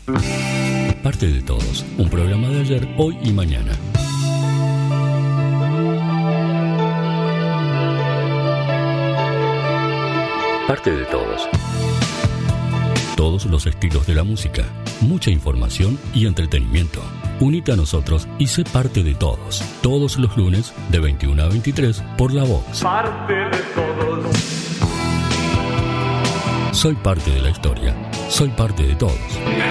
Parte de Todos, un programa de ayer, hoy y mañana. Parte de Todos. Todos los estilos de la música, mucha información y entretenimiento. Unite a nosotros y sé parte de todos. Todos los lunes de 21 a 23 por La Vox. Parte de todos. Soy parte de la historia. Soy parte de todos.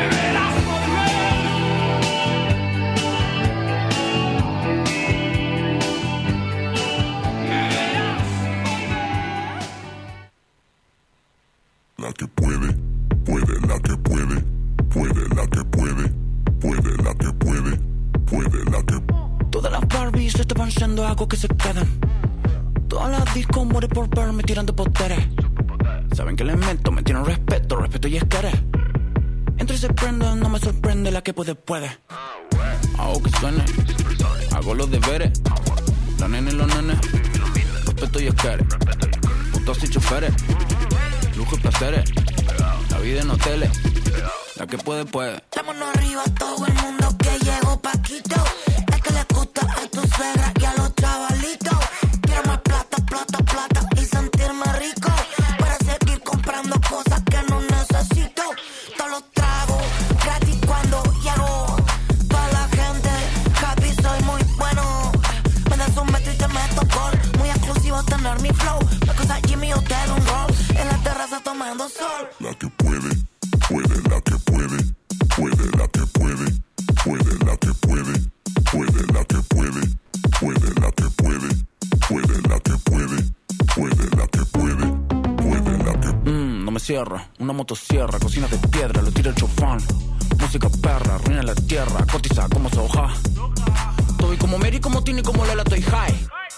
La que puede, puede, la que puede, puede, la que puede, puede, la que puede, puede, la que... Todas las Barbies estaban siendo algo que se quedan. Todas las discos mueren por verme tirando poderes. Saben que les meto, me tienen respeto y es querer. Entre y se prenden, no me sorprende, la que puede, puede. Hago que suene, hago los deberes. La nene y los nenes, respeto y es querer. Putos y choferes, lujo y placeres. La vida en hoteles, la que puede, puede. Vámonos arriba todo el mundo que llegó Paquito. Es que le gusta a tu suegra y a los chavalitos. Quiero más plata, plata, plata y sentirme rico. Para seguir comprando cosas que no necesito. Todos los tragos gratis cuando llego. Toda la gente happy, soy muy bueno. Me das un metro y te meto gol. Muy exclusivo tener mi flow. La cosa Jimmy Hotel, un roll. En la terraza tomando sol. La que puede, puede, la que puede, puede, la que puede, puede, la que puede, puede, la que puede, puede, la que puede, puede, la que puede, puede, la que puede, puede, la que... No me cierra, una motosierra, cocina de piedra, lo tira el chofán. Música perra, ruina la tierra, cotiza como soja. Estoy como Mary, como Tini, como Lola, estoy high.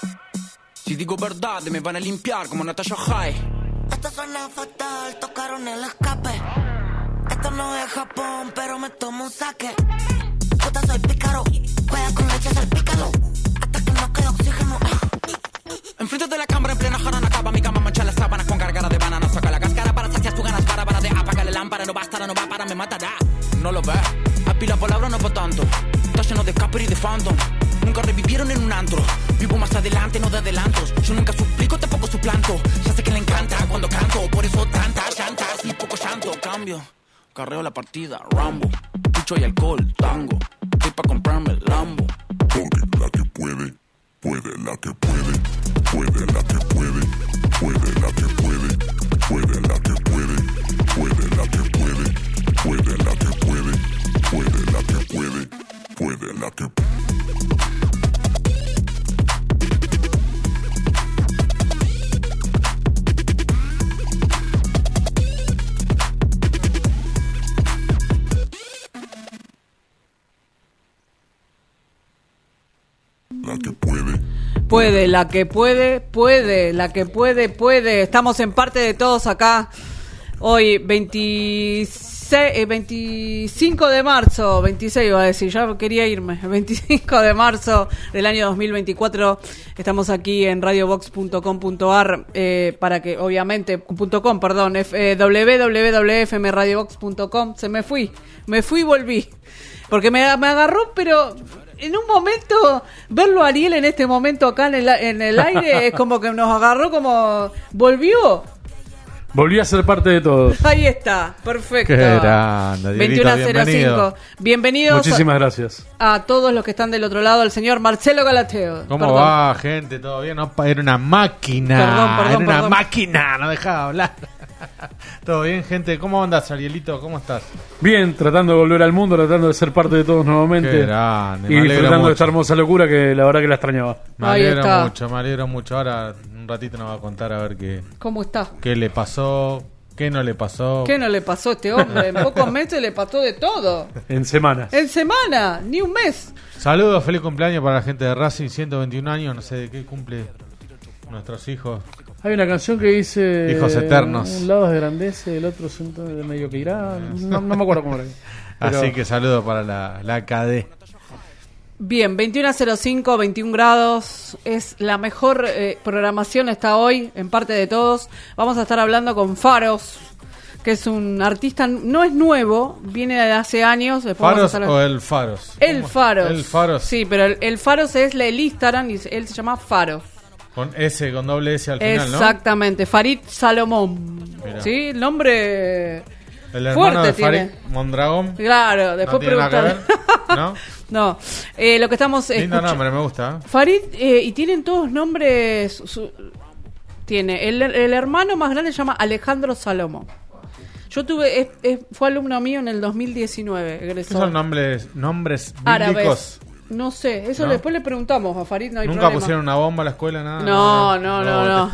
Si digo verdad, me van a limpiar como Natasha High. Esto suena fatal, tocaron el escape. Esto no es Japón, pero me tomo un saque. Puta, soy pícaro, juega con leche, el pícaro. Hasta que no quede oxígeno. Enfrente de la cámara en plena jarana, acaba mi cama, mancha las sábanas con gargara de banana. Saca la cáscara para saciar tus ganas, para de apagar la lámpara. No bastará, no va para, me matará. No lo ves, a la palabra no pa' tanto. Está lleno de Capri y de Phantom. Nunca revivieron en un antro. Vivo más adelante, no de adelantos. Yo nunca suplico, tampoco suplanto. Ya sé que le encanta cuando canto. Por eso tantas llantas y poco llanto. Cambio, carreo la partida, Rambo. Pucho y alcohol, tango. Estoy pa' comprarme el Lambo. Porque la que puede, puede, la que puede, puede, la que puede, puede, la que puede, puede, la que puede, puede, la que puede, puede, la que puede, puede, la que puede, puede, la que... La que puede. Puede, la que puede, puede, la que puede, puede. Estamos en parte de todos acá. Hoy 25 de marzo, 26 iba a decir, ya quería irme. 25 de marzo del año 2024. Estamos aquí en radiovox.com.ar para que, obviamente, .com, perdón, www.fmradiovox.com. Me fui y volví. Porque me agarró, pero... En un momento, verlo a Ariel en este momento acá en el aire es como que nos agarró, como volvió. Volví a ser parte de todos. Ahí está, perfecto. Qué grande, 21:05. Bienvenidos. Muchísimas gracias a todos los que están del otro lado, al señor Marcelo Galateo. ¿Cómo va, gente? ¿Todo bien? No, era una máquina. Perdón. Era una máquina, no dejaba hablar. ¿Todo bien, gente? ¿Cómo andas, Arielito? ¿Cómo estás? Bien, tratando de volver al mundo, tratando de ser parte de todos nuevamente. Qué grande, y disfrutando de esta hermosa locura que la verdad que la extrañaba. Me alegro mucho. Ahora un ratito nos va a contar a ver ¿Cómo está? ¿Qué le pasó? ¿Qué no le pasó? ¿Qué no le pasó a este hombre? En pocos meses le pasó de todo. En semanas. En semana, ni un mes. Saludos, feliz cumpleaños para la gente de Racing, 121 años, no sé de qué cumple nuestros hijos. Hay una canción que dice... Hijos eternos. Un lado es grandece, el otro es de medio que irá. No me acuerdo cómo era. Pero... Así que saludos para la KD. Bien, 21:05, 21 grados. Es la mejor programación está hoy, en parte de todos. Vamos a estar hablando con faros que es un artista, no es nuevo, viene de hace años. ¿Faros o el Faros? El Faros. El Faros. Sí, pero el Faros es el Instagram y él se llama Faros. Con S, con doble S al final, ¿no? Exactamente, Farid Salomón. Mirá. Sí, el nombre El hermano fuerte de tiene. Farid Mondragón. Claro, después ¿No tiene nada que preguntar. ver? ¿No? No, lo que estamos Lindo nombre, me gusta. Farid, y tienen todos nombres. Tiene el hermano más grande se llama Alejandro Salomón. Yo tuve, fue alumno mío en el 2019, egresó. ¿Qué son nombres Árabes. bíblicos? No sé, eso ¿No? después le preguntamos a Farid, no hay ¿Nunca problema. pusieron una bomba a la escuela? Nada. No.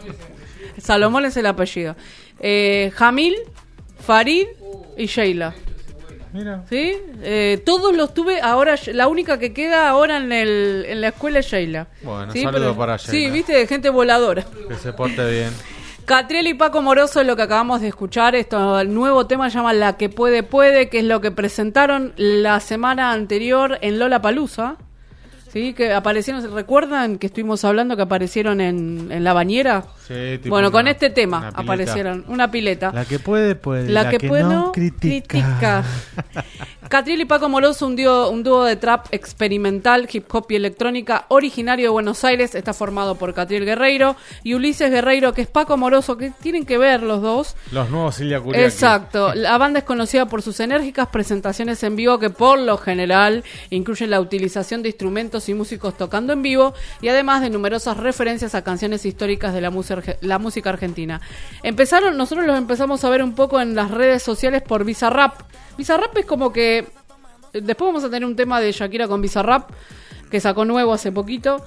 Salomón es el apellido. Jamil, Farid y Sheila. Mira. ¿Sí? Todos los tuve, ahora la única que queda ahora en la escuela es Sheila. Bueno, ¿Sí? saludo para Sheila. Sí, viste, de gente voladora. Que se porte bien. Catriel y Paco Moroso es lo que acabamos de escuchar. Esto, el nuevo tema se llama La que puede, que es lo que presentaron la semana anterior en Lollapalooza. Sí, que aparecieron, ¿recuerdan que estuvimos hablando que aparecieron en La Bañera? Sí, tipo Bueno, con una- este tema una pileta. aparecieron, una pileta. La que puede. La que puede, no critica. Catriel y Paco Moroso, un dúo de trap experimental, hip hop y electrónica, originario de Buenos Aires, está formado por Catriel Guerreiro y Ulises Guerreiro, que es Paco Moroso, que tienen que ver los dos. Los nuevos Silvia Curiaki. Exacto. La banda es conocida por sus enérgicas presentaciones en vivo que por lo general incluyen la utilización de instrumentos y músicos tocando en vivo y además de numerosas referencias a canciones históricas de la música argentina. Nosotros los empezamos a ver un poco en las redes sociales por Bizarrap. Bizarrap es como que después vamos a tener un tema de Shakira con Bizarrap que sacó nuevo hace poquito.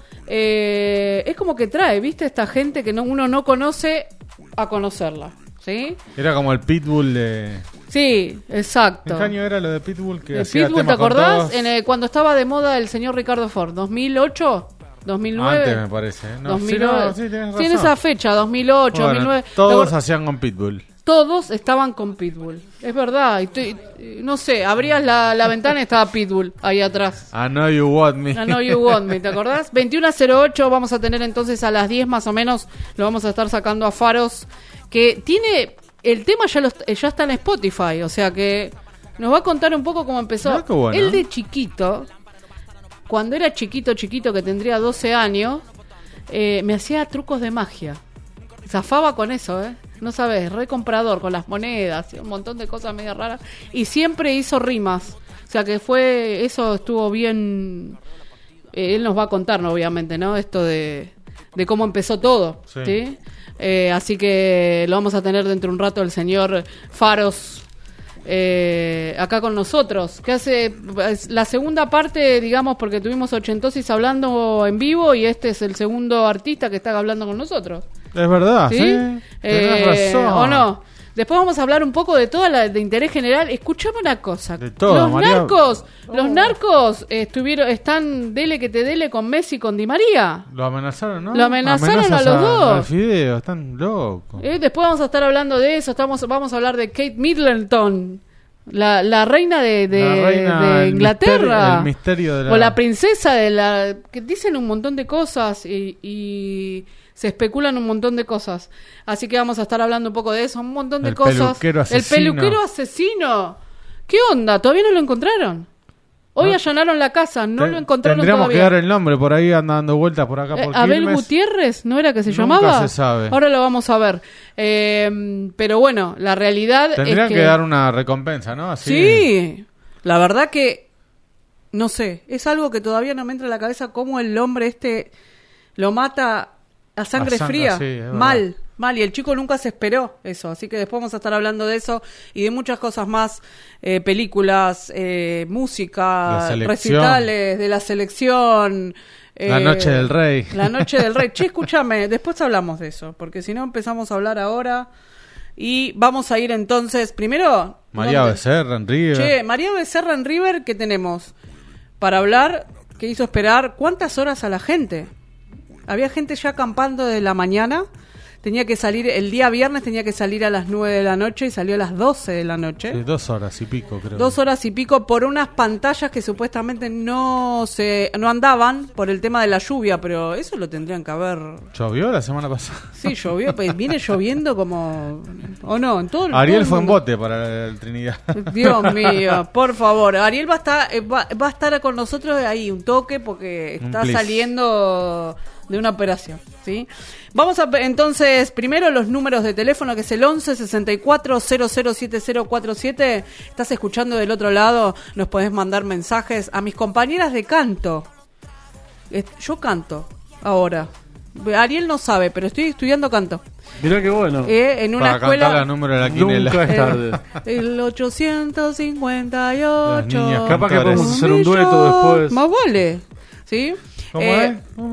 Es como que trae, ¿viste? Esta gente que uno no conoce a conocerla. ¿Sí? Era como el Pitbull de... Sí, exacto. ¿En qué año era lo de Pitbull? Que El hacía Pitbull, ¿te temas con acordás? todos? Cuando estaba de moda el señor Ricardo Ford, 2008, 2009. Antes me parece. No, 2009. sí, tenés Sí, en razón. esa fecha, 2008, Bueno, 2009. todos ¿Te acor- hacían con Pitbull. Todos estaban con Pitbull. Es verdad. No sé, abrías la ventana y estaba Pitbull ahí atrás. I know you want me. I know you want me, ¿te acordás? 21:08 vamos a tener entonces a las 10 más o menos. Lo vamos a estar sacando a Faros. Que tiene... El tema ya está en Spotify. O sea que nos va a contar un poco cómo empezó. Mirá qué bueno. Él de chiquito, cuando era chiquito, que tendría 12 años, me hacía trucos de magia. Zafaba con eso, ¿eh? No sabes, re comprador, con las monedas y un montón de cosas medio raras. Y siempre hizo rimas. O sea que eso estuvo bien. Él nos va a contar, ¿no? Obviamente, ¿no? Esto de cómo empezó todo. Sí. ¿Sí? Así que lo vamos a tener dentro de un rato el señor Faros acá con nosotros, que hace la segunda parte, digamos, porque tuvimos Ochentosis hablando en vivo y este es el segundo artista que está hablando con nosotros. Es verdad, ¿Sí? ¿sí? Tenés razón. ¿O no? Después vamos a hablar un poco de de interés general. Escuchame una cosa. De todo, los María. narcos están dele que te dele con Messi y con Di María. Lo amenazaron, ¿no? Lo amenazaron Amenazas a los dos. Al Fideo, están locos. Después vamos a estar hablando de eso. Vamos a hablar de Kate Middleton, la reina de La reina, de Inglaterra. el misterio de la... O la princesa que dicen un montón de cosas y se especulan un montón de cosas. Así que vamos a estar hablando un poco de eso, un montón de El cosas. peluquero asesino. El peluquero asesino. ¿Qué onda? ¿Todavía no lo encontraron? Hoy No. allanaron la casa, no lo encontraron Tendríamos todavía. que dar el nombre, por ahí anda dando vueltas por acá por Abel Quilmes. Gutiérrez, ¿no era que se Nunca llamaba? se sabe. Ahora lo vamos a ver. Pero bueno, la realidad Tendrían es que dar una recompensa, ¿no? Así. Sí, la verdad que no sé, es algo que todavía no me entra en la cabeza cómo el hombre lo mata a sangre fría, sí, es verdad. mal, y el chico nunca se esperó eso, así que después vamos a estar hablando de eso y de muchas cosas más, películas, música, La selección. recitales de la selección. La Noche del Rey. La Noche del Rey. Che, escúchame, después hablamos de eso, porque si no empezamos a hablar ahora y vamos a ir entonces, primero... María ¿dónde? Becerra en River. Che, María Becerra en River, ¿qué tenemos? Para hablar, que hizo esperar cuántas horas a la gente. Había gente ya acampando de la mañana. tenía que salir, el día viernes tenía que salir a las 9 de la noche y salió a las 12 de la noche. 2 horas y pico, creo. 2 horas y pico por unas pantallas que supuestamente no andaban por el tema de la lluvia, pero eso lo tendrían que haber... ¿Llovió la semana pasada? Sí, llovió, pues viene lloviendo como... ¿O no? En todo el Ariel todo el fue en mundo. bote para el Trinidad. Dios mío, por favor. Ariel va a estar con nosotros ahí un toque porque está please. saliendo de una operación, ¿sí? Vamos a entonces primero los números de teléfono, que es el 11 64 007047. Estás escuchando del otro lado, nos podés mandar mensajes a mis compañeras de canto. Yo canto ahora. Ariel no sabe, pero estoy estudiando canto. Mirá qué bueno. En una Para escuela. cantar los números de la quinela. Nunca es tarde. El 858. Las niñas Capaz que cantores. podemos hacer un dueto después. Más vale. ¿Sí? ¿Cómo es?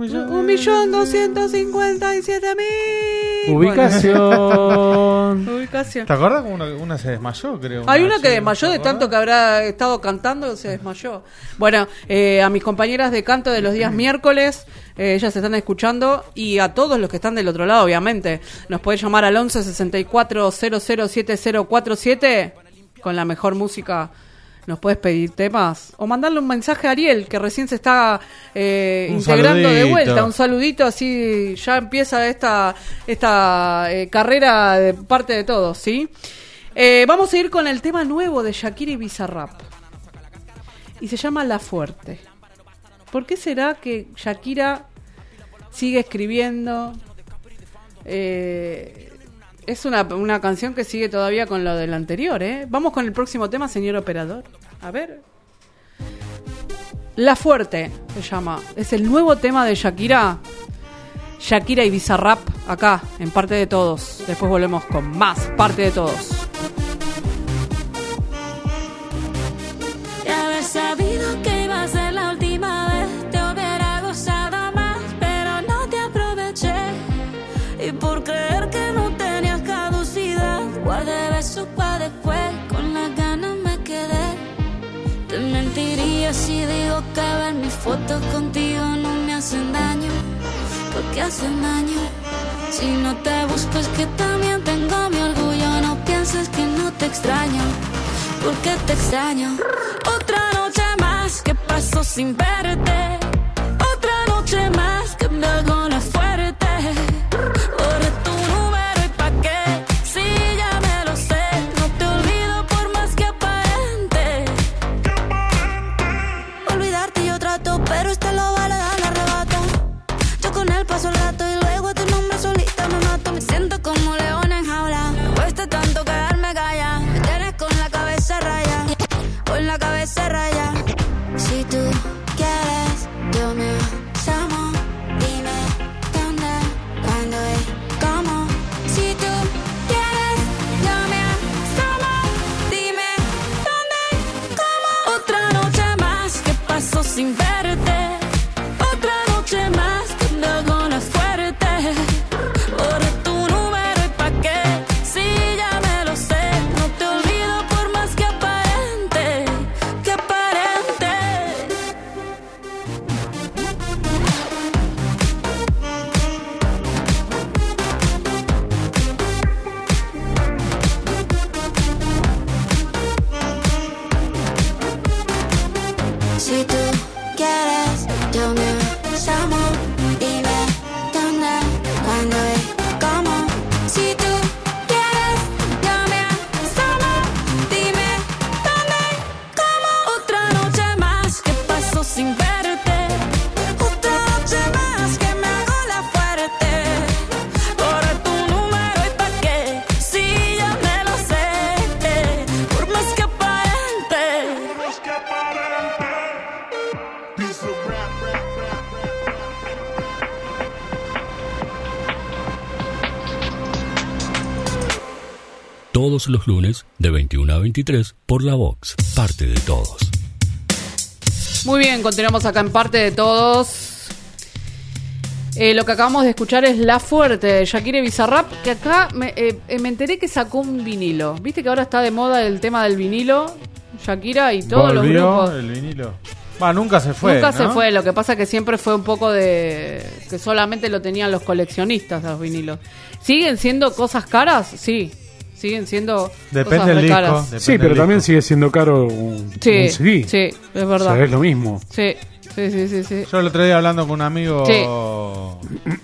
1.257.000. Ubicación. Ubicación. ¿Te acuerdas que una se desmayó, creo? Hay una que chica, desmayó ¿te de tanto acordás? que habrá estado cantando, se desmayó. Bueno, a mis compañeras de canto de los días miércoles, ellas se están escuchando, y a todos los que están del otro lado, obviamente, nos podés llamar al 11 64 007047 con la mejor música. Nos puedes pedir temas o mandarle un mensaje a Ariel, que recién se está integrando de saludito. vuelta. Un saludito, así ya empieza esta carrera de parte de todos, ¿sí? Vamos a ir con el tema nuevo de Shakira y Bizarrap. Y se llama La Fuerte. ¿Por qué será que Shakira sigue escribiendo? Es una canción que sigue todavía con lo del anterior, ¿eh? Vamos con el próximo tema, señor operador. A ver. La Fuerte se llama. Es el nuevo tema de Shakira. Shakira y Bizarrap acá, en Parte de Todos. Después volvemos con más Parte de Todos. De haber sabido que iba a ser la última vez, te hubiera gozado más, pero no te aproveché. Y por creer que no tenías caducidad, guardé besos para después, con las ganas me quedé. Te mentiría si digo que ver mis fotos contigo no me hacen daño, porque hacen daño. Si no te busco es que también tengo mi orgullo, no pienses que no te extraño, porque te extraño. Otra noche más que paso sin verte, otra noche más que me hago la fuerte. Borré tu número y pa' qué, si ya me lo sé, no te olvido por más que aparente. Olvidarte yo trato, pero este lo vale dar el arrebato. Yo con él paso el rato y luego tu nombre solita me mato. Me siento como león en jaula, me cuesta tanto quedarme callada. Me tienes con la cabeza raya, con la cabeza raya. Si tú quieres, yo me llamo. Dime dónde, cuándo y cómo. Si tú quieres, yo me llamo. Dime dónde y cómo. Otra noche más que paso sin verte, otra noche más que me hago la fuerte. Borré tu número y pa' qué, si ya me lo sé, no te olvido por más que aparente, que aparente. Si tú quieres, yo me llamo. Dime dónde, cuándo y cómo. Si tú quieres, yo me llamo. Dime dónde y cómo. Otra noche más que paso sin verte, otra noche más que me hago la fuerte. Borré tu número y pa' qué, si ya me lo sé, por más que aparente. Todos los lunes de 21 a 23 por la Vox. Parte de Todos. Muy bien, continuamos acá en Parte de Todos. Lo que acabamos de escuchar es La Fuerte de Shakira y Bizarrap, que acá me enteré que sacó un vinilo. ¿Viste que ahora está de moda el tema del vinilo? Shakira y todos los ¿Volvió grupos. el vinilo? Nunca se fue. Nunca ¿no? se fue, lo que pasa que siempre fue un poco de que solamente lo tenían los coleccionistas los vinilos. ¿Siguen siendo cosas caras? Sí, siguen siendo Depende cosas del re disco. caras. Depende Sí, del pero disco. también sigue siendo caro un Sí, CD. sí, es O verdad. sea, es lo mismo. Sí. Yo el otro día hablando con un amigo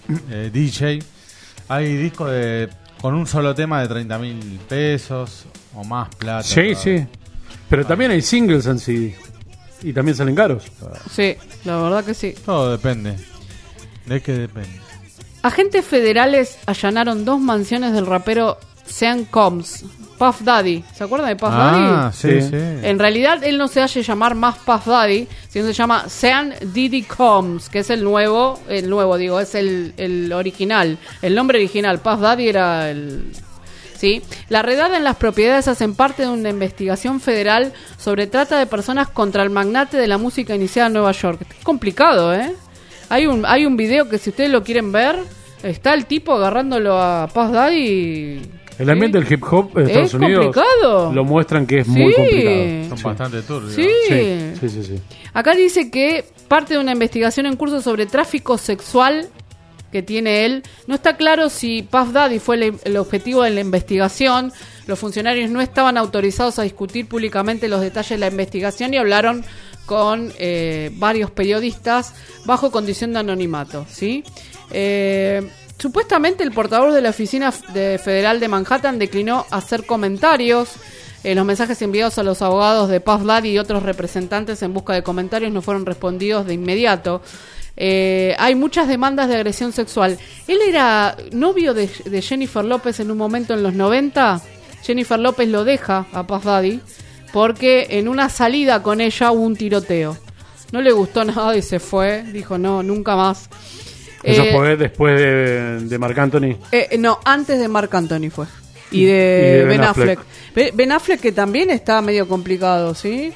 DJ, hay discos con un solo tema de 30.000 pesos o más plata. Sí, sí. Pero también hay singles en CD. Y también salen caros. Sí, la verdad que sí. Todo depende. ¿De qué depende? Agentes federales allanaron 2 mansiones del rapero Sean Combs, Puff Daddy. ¿Se acuerdan de Puff Daddy? Sí, Sí. sí. En realidad él no se hace llamar más Puff Daddy, sino se llama Sean Diddy Combs, que es el nuevo digo, es el original. El nombre original, Puff Daddy era el... ¿Sí? La redada en las propiedades hacen parte de una investigación federal sobre trata de personas contra el magnate de la música iniciada en Nueva York. Es complicado, ¿eh? Hay un video que si ustedes lo quieren ver, está el tipo agarrándolo a Puff Daddy. El ambiente del hip hop en Estados Unidos complicado. lo muestran que es muy complicado. Son Sí. bastante turbios. Sí. Sí. Acá dice que parte de una investigación en curso sobre tráfico sexual que tiene él. No está claro si Puff Daddy fue el objetivo de la investigación. Los funcionarios no estaban autorizados a discutir públicamente los detalles de la investigación y hablaron con varios periodistas bajo condición de anonimato, ¿sí? Supuestamente el portavoz de la Oficina Federal de Manhattan declinó hacer comentarios. Los mensajes enviados a los abogados de Puff Daddy y otros representantes en busca de comentarios no fueron respondidos de inmediato. Hay muchas demandas de agresión sexual. Él era novio de Jennifer López en un momento en los 90. Jennifer López lo deja a Puff Daddy porque en una salida con ella hubo un tiroteo. No le gustó nada y se fue. Dijo, no, nunca más. Eso fue después de Marc Anthony. No, antes de Marc Anthony fue. Y de Ben Affleck. Ben Affleck que también está medio complicado, ¿sí?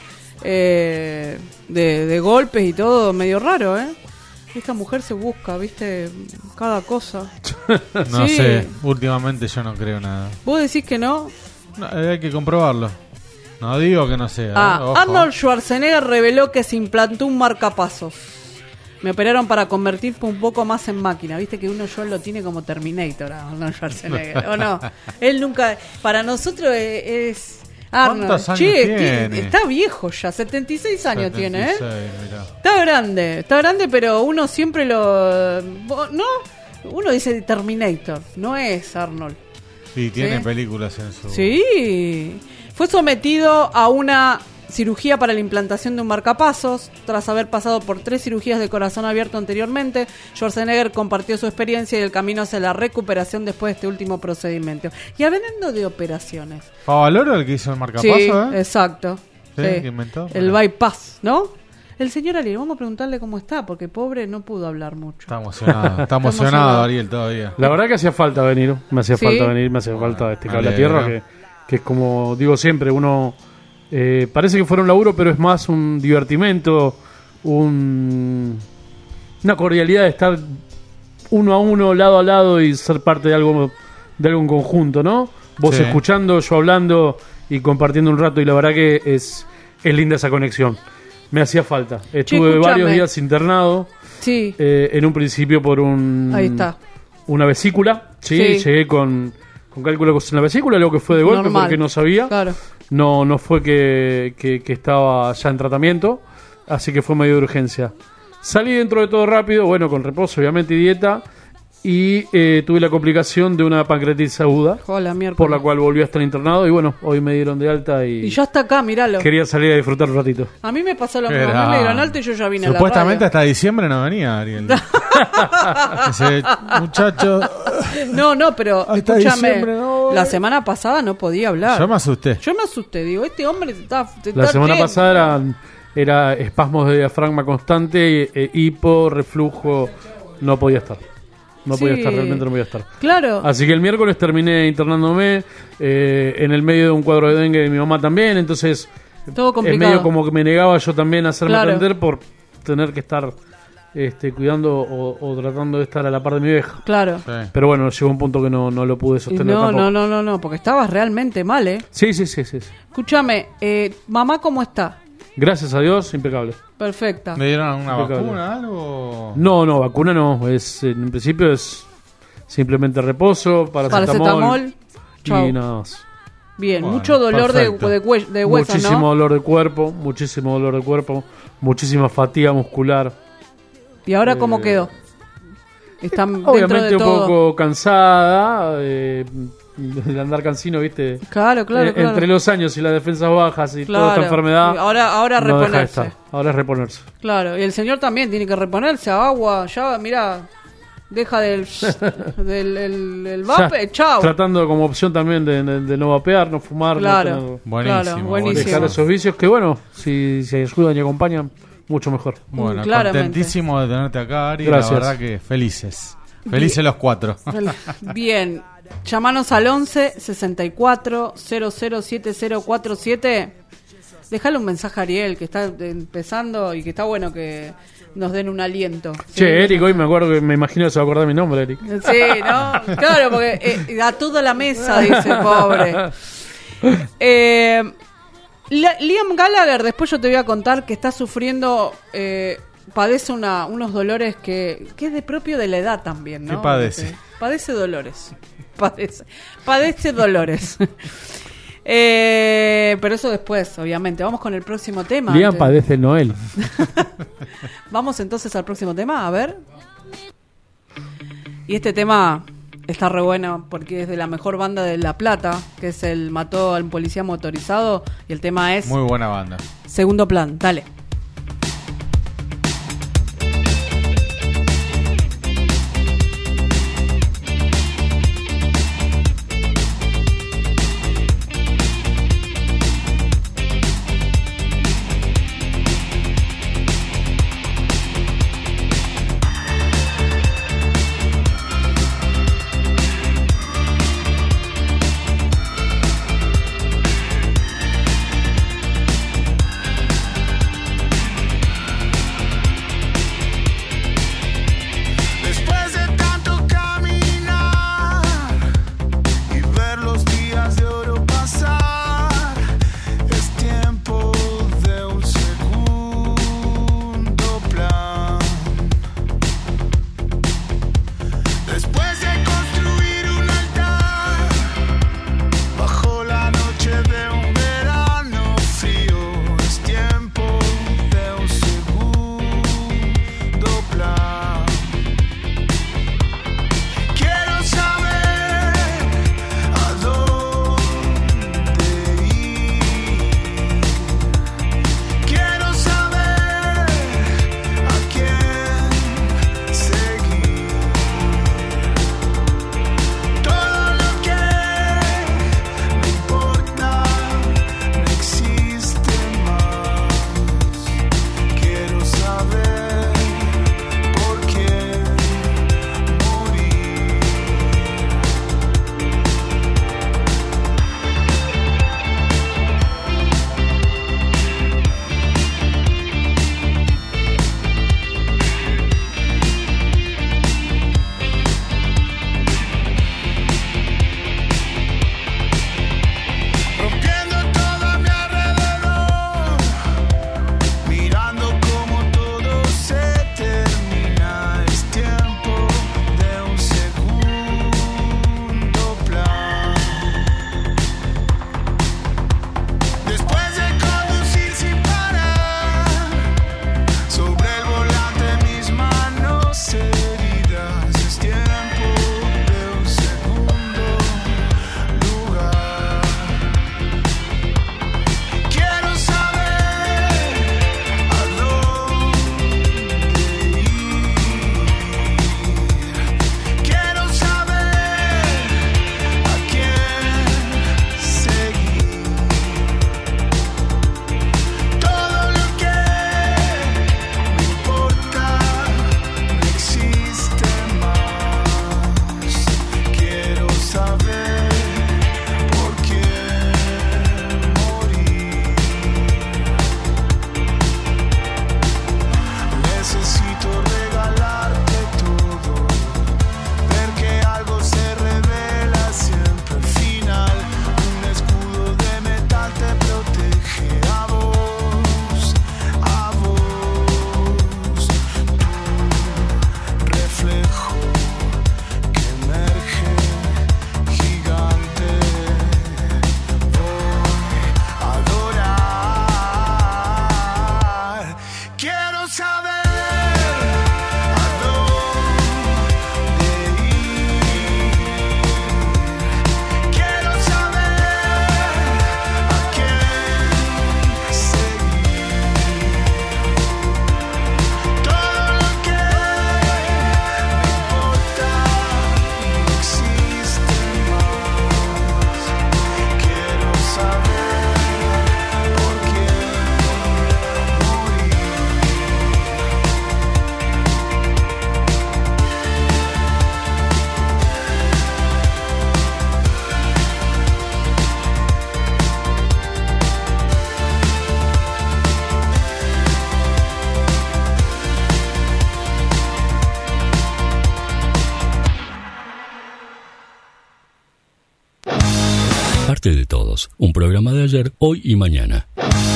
De golpes y todo, medio raro, ¿eh? Esta mujer se busca, ¿viste? Cada cosa. No Sí. sé, últimamente yo no creo nada. ¿Vos decís que no? No, hay que comprobarlo. No digo que no sea. Ojo. Arnold Schwarzenegger reveló que se implantó un marcapasos. Me operaron para convertirme un poco más en máquina. Viste que uno yo lo tiene como Terminator, Arnold Schwarzenegger. ¿O no? Él nunca... Para nosotros es... Arnold. ¿Cuántos años Che, tiene? está viejo ya, 76 años tiene, ¿eh? 76, mirá. Está grande, pero uno siempre lo... ¿No? Uno dice Terminator, no es Arnold. Y tiene Sí. películas en su... Sí. Fue sometido a una cirugía para la implantación de un marcapasos. Tras haber pasado por 3 cirugías de corazón abierto anteriormente, Schwarzenegger compartió su experiencia y el camino hacia la recuperación después de este último procedimiento. Y hablando de operaciones. Favaloro el que hizo el marcapaso, Sí, ¿eh? exacto. Sí, Sí. que inventó. El Bueno. bypass, ¿no? El señor Ariel, vamos a preguntarle cómo está, porque pobre no pudo hablar mucho. Está emocionado. Está emocionado. emocionado Ariel todavía. La verdad que hacía falta venir. Me hacía Sí. falta venir, me hacía falta este cable a alegro. tierra. Que es como digo siempre, uno... parece que fuera un laburo, pero es más un divertimento, una cordialidad de estar uno a uno, lado a lado y ser parte de algo en conjunto, ¿no? Vos Sí. escuchando, yo hablando y compartiendo un rato, y la verdad que es linda esa conexión. Me hacía falta. Estuve escúchame. varios días internado, Sí, en un principio por ahí está. una vesícula, ¿sí? Sí. Llegué con cálculos en la vesícula, luego que fue de golpe Normal. porque no sabía. Claro. No fue que estaba ya en tratamiento, así que fue medio de urgencia. Salí dentro de todo rápido, bueno, con reposo obviamente y dieta, y tuve la complicación de una pancreatitis aguda, Hola, miércoles. por la cual volví a estar internado, y bueno, hoy me dieron de alta Y ya está acá, míralo. quería salir a disfrutar un ratito. A mí me pasó lo Qué mismo. A mí me grande. dieron alto y yo ya vine Supuestamente a la hasta diciembre no venía Ariel. Ese muchacho... radio. No, pero Hasta escúchame. diciembre no. La semana pasada no podía hablar. Yo me asusté. Yo me asusté. Digo, este hombre está La semana yendo. pasada era espasmos de diafragma constante, hipo, reflujo, no podía estar. No podía Sí. estar, realmente no podía estar. Claro. Así que el miércoles terminé internándome en el medio de un cuadro de dengue de mi mamá también, entonces Todo es complicado. medio como que me negaba yo también a hacerme Claro. atender por tener que estar cuidando o tratando de estar a la par de mi vieja. Claro. Sí. Pero bueno, llegó un punto que no lo pude Y sostener no, tampoco. no, porque estabas realmente mal, ¿eh? Sí. Escúchame, mamá, ¿cómo está? Gracias a Dios, impecable. Perfecta. ¿Le dieron alguna Impecable. vacuna, algo? No, vacuna no. En principio es simplemente reposo, paracetamol Chau. y nada más. Bien, Bueno, mucho dolor de perfecto. hueso, Muchísimo ¿no? dolor de cuerpo, muchísima fatiga muscular. ¿Y ahora cómo quedó? Están dentro Obviamente de un todo. poco cansada de andar cansino, ¿viste? Claro. Entre los años y las defensas bajas y toda Claro. esta enfermedad. Y ahora no deja de reponerse. estar. Ahora es reponerse. Claro, y el señor también tiene que reponerse a agua. Ya, mirá, deja del el vape, Ya, chao. Tratando como opción también de no vapear, no fumar, Claro. no tener- Buenísimo, Claro, dejar buenísimo. esos vicios que, bueno, si ayudan y acompañan, mucho mejor. Bueno, Claramente. contentísimo de tenerte acá, Ari. Gracias. La verdad que felices. Felices los 4. Bien, llamanos al 11 64 007047. Dejale un mensaje a Ariel, que está empezando y que está bueno que nos den un aliento. ¿sí? Che, Eric, hoy me imagino que se va a acordar mi nombre, Eric. Sí, ¿no? Claro, porque a toda la mesa, dice pobre. Liam Gallagher, después yo te voy a contar que está sufriendo, padece unos dolores que es de propio de la edad también, ¿no? ¿Qué padece? Padece dolores. Padece dolores. Pero eso después, obviamente. Vamos con el próximo tema. Liam antes. padece el Noel. Vamos entonces al próximo tema, a ver. Y este tema está re bueno porque es de la mejor banda de La Plata, que es el Mató al Policía Motorizado, y el tema es Muy buena banda. Segundo Plan. Dale. parte de todos. Un programa de ayer, hoy y mañana.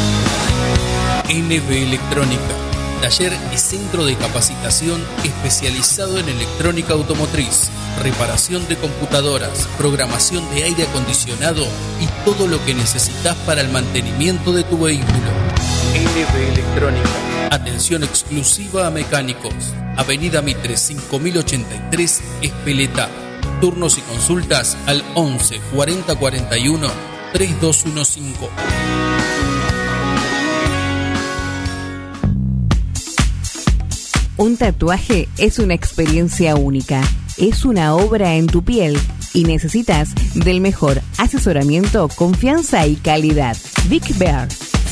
NB Electrónica, taller y centro de capacitación especializado en electrónica automotriz, reparación de computadoras, programación de aire acondicionado y todo lo que necesitas para el mantenimiento de tu vehículo. NB Electrónica, atención exclusiva a mecánicos. Avenida Mitre 5083, Espeleta. Turnos y consultas al 11 40 41 3215. Un tatuaje es una experiencia única, es una obra en tu piel y necesitas del mejor asesoramiento, confianza y calidad. Vic Bear.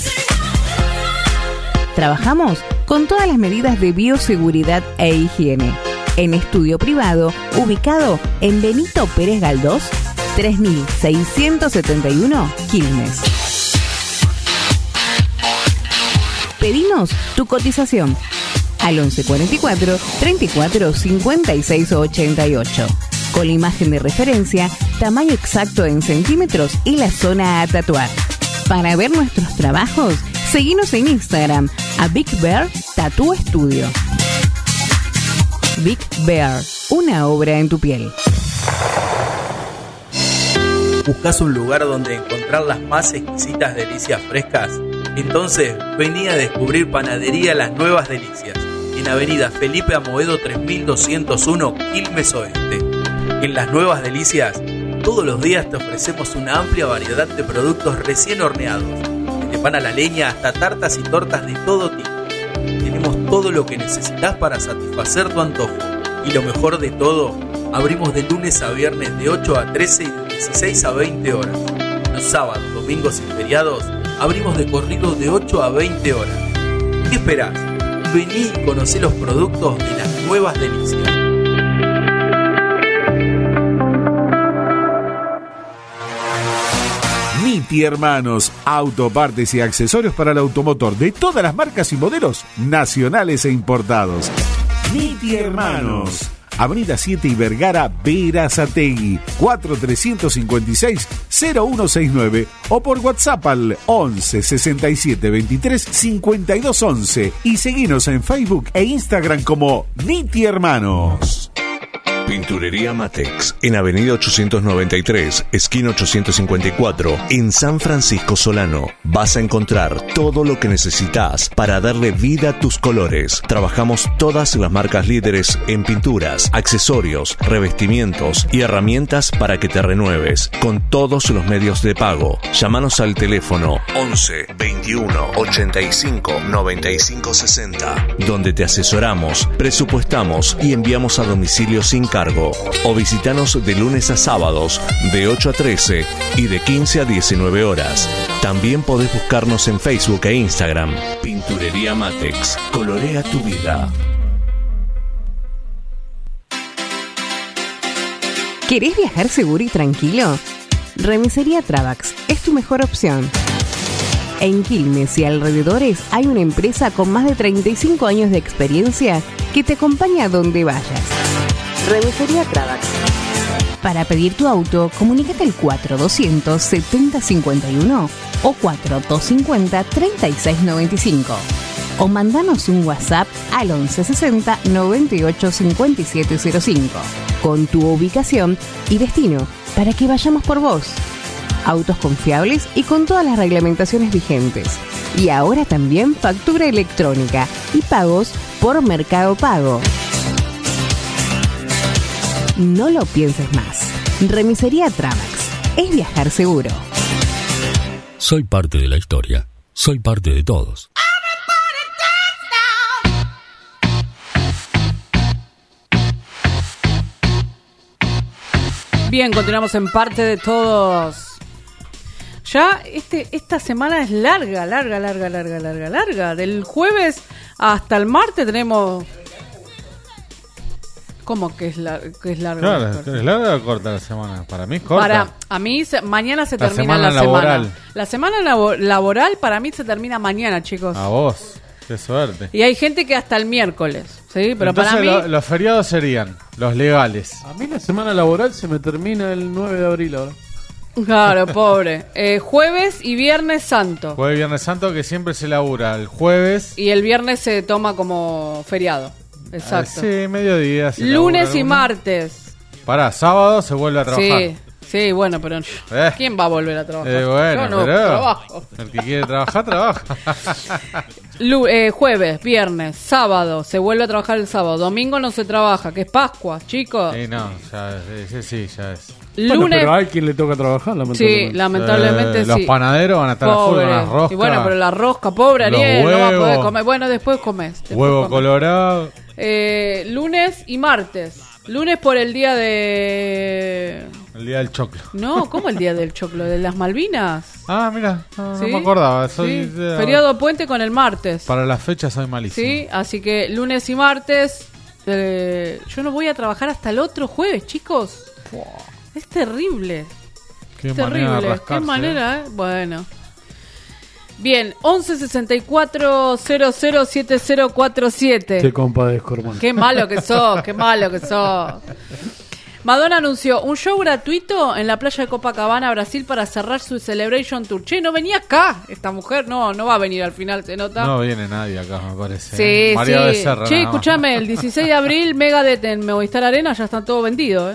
Trabajamos con todas las medidas de bioseguridad e higiene. En estudio privado, ubicado en Benito Pérez Galdós, 3671 Quilmes. Pedinos tu cotización al 1144 34 56 88 con la imagen de referencia, tamaño exacto en centímetros y la zona a tatuar. Para ver nuestros trabajos, seguinos en Instagram a Big Bear Tattoo Studio. Big Bear, una obra en tu piel. ¿Buscas un lugar donde encontrar las más exquisitas delicias frescas? Entonces, vení a descubrir Panadería Las Nuevas Delicias, en Avenida Felipe Amoedo 3201, Quilmes Oeste. En Las Nuevas Delicias, todos los días te ofrecemos una amplia variedad de productos recién horneados, desde pan a la leña hasta tartas y tortas de todo tipo. Tenemos todo lo que necesitas para satisfacer tu antojo. Y lo mejor de todo, abrimos de lunes a viernes de 8 a 13 y de 16 a 20 horas. Los sábados, domingos y feriados, abrimos de corrido de 8 a 20 horas. ¿Qué esperás? Vení y conocé los productos de Las Nuevas Delicias. Niti Hermanos, autopartes y accesorios para el automotor de todas las marcas y modelos nacionales e importados. Niti Hermanos, Avenida 7 y Vergara, Berazategui, 4356-0169 o por WhatsApp al 11 67 23 52 11 y seguinos en Facebook e Instagram como Niti Hermanos. Pinturería Matex, en Avenida 893, esquina 854, en San Francisco Solano. Vas a encontrar todo lo que necesitas para darle vida a tus colores. Trabajamos todas las marcas líderes en pinturas, accesorios, revestimientos y herramientas para que te renueves, con todos los medios de pago. Llámanos al teléfono 11 21 85 95 60, donde te asesoramos, presupuestamos y enviamos a domicilio sin cargo. O visitanos de lunes a sábados de 8 a 13 y de 15 a 19 horas. También podés buscarnos en Facebook e Instagram. Pinturería Matex, colorea tu vida. ¿Querés viajar seguro y tranquilo? Remisería Travax es tu mejor opción. En Quilmes y alrededores hay una empresa con más de 35 años de experiencia que te acompaña a donde vayas. Remisería Travax. Para pedir tu auto, comunícate al 4200 7051 o 4250 3695 o mandanos un WhatsApp al 1160 98 5705 con tu ubicación y destino para que vayamos por vos. Autos confiables y con todas las reglamentaciones vigentes. Y ahora también factura electrónica y pagos por Mercado Pago. No lo pienses más. Remisería Travax. Es viajar seguro. Soy parte de la historia. Soy parte de todos. Bien, continuamos en parte de todos. Ya esta semana es larga. Del jueves hasta el martes tenemos... ¿Cómo que es larga? Claro, ¿es larga o corta la semana? Para mí es corta. A mí mañana se la termina semana la laboral. semana. La semana laboral para mí se termina mañana, chicos. A vos, qué suerte. Y hay gente que hasta el miércoles, ¿sí? Pero entonces, para mí... los feriados serían los legales. A mí la semana laboral se me termina el 9 de abril ahora. Claro, pobre. Jueves y Viernes Santo. Jueves y Viernes Santo, que siempre se labura el jueves. Y el viernes se toma como feriado. Exacto. Sí, mediodía. Lunes y martes. Pará, sábado se vuelve a trabajar. Sí, bueno, pero ¿quién va a volver a trabajar? Bueno, yo no pero trabajo. El que quiere trabajar, trabaja. Jueves, viernes, sábado, se vuelve a trabajar el sábado. Domingo no se trabaja, que es Pascua, chicos. No, ya es. Bueno, pero hay quien le toca trajar, lamentablemente. Sí, lamentablemente sí. Los panaderos van a estar a full con las roscas. Y bueno, pero la rosca, pobre Ariel, no va a poder comer. Bueno, después comes. Huevo colorado. Lunes y martes. Lunes por el día de... El día del choclo. No, ¿cómo el día del choclo? ¿De las Malvinas? Ah, mira, no ¿Sí? me acordaba. Feriado puente con el martes. Para las fechas soy malísimo. Sí, así que lunes y martes. Yo no voy a trabajar hasta el otro jueves, chicos. Es terrible. Qué terrible. manera de rascarse, Qué manera, Bueno. Bien, 1164 007047. Te compadezco, hermano. Qué malo que sos, qué malo que sos. Madonna anunció un show gratuito en la playa de Copacabana, Brasil, para cerrar su Celebration Tour. Che, no venía acá esta mujer, no va a venir al final, se nota. No viene nadie acá, me parece. Sí, María sí. Becerra. Che, escúchame, el 16 de abril, Megadeth en Movistar Arena, ya está todo vendido,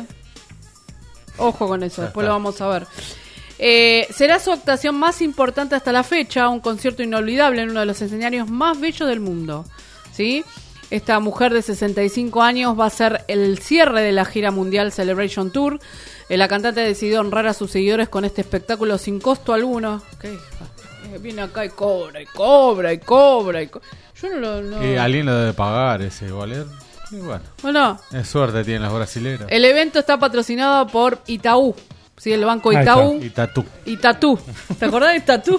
Ojo con eso, después lo vamos a ver. Será su actuación más importante hasta la fecha, un concierto inolvidable en uno de los escenarios más bellos del mundo, ¿sí? Esta mujer de 65 años va a ser el cierre de la gira mundial Celebration Tour. La cantante decidió honrar a sus seguidores con este espectáculo sin costo alguno. ¿Qué hija? Viene acá y cobra, y cobra, y cobra, y cobra. Yo no. Alguien lo debe pagar ese boleto. Y bueno, es suerte tienen los brasileños. El evento está patrocinado por Itaú. Sí, el banco Itaú. Itatú. ¿Te acordás de Itatú?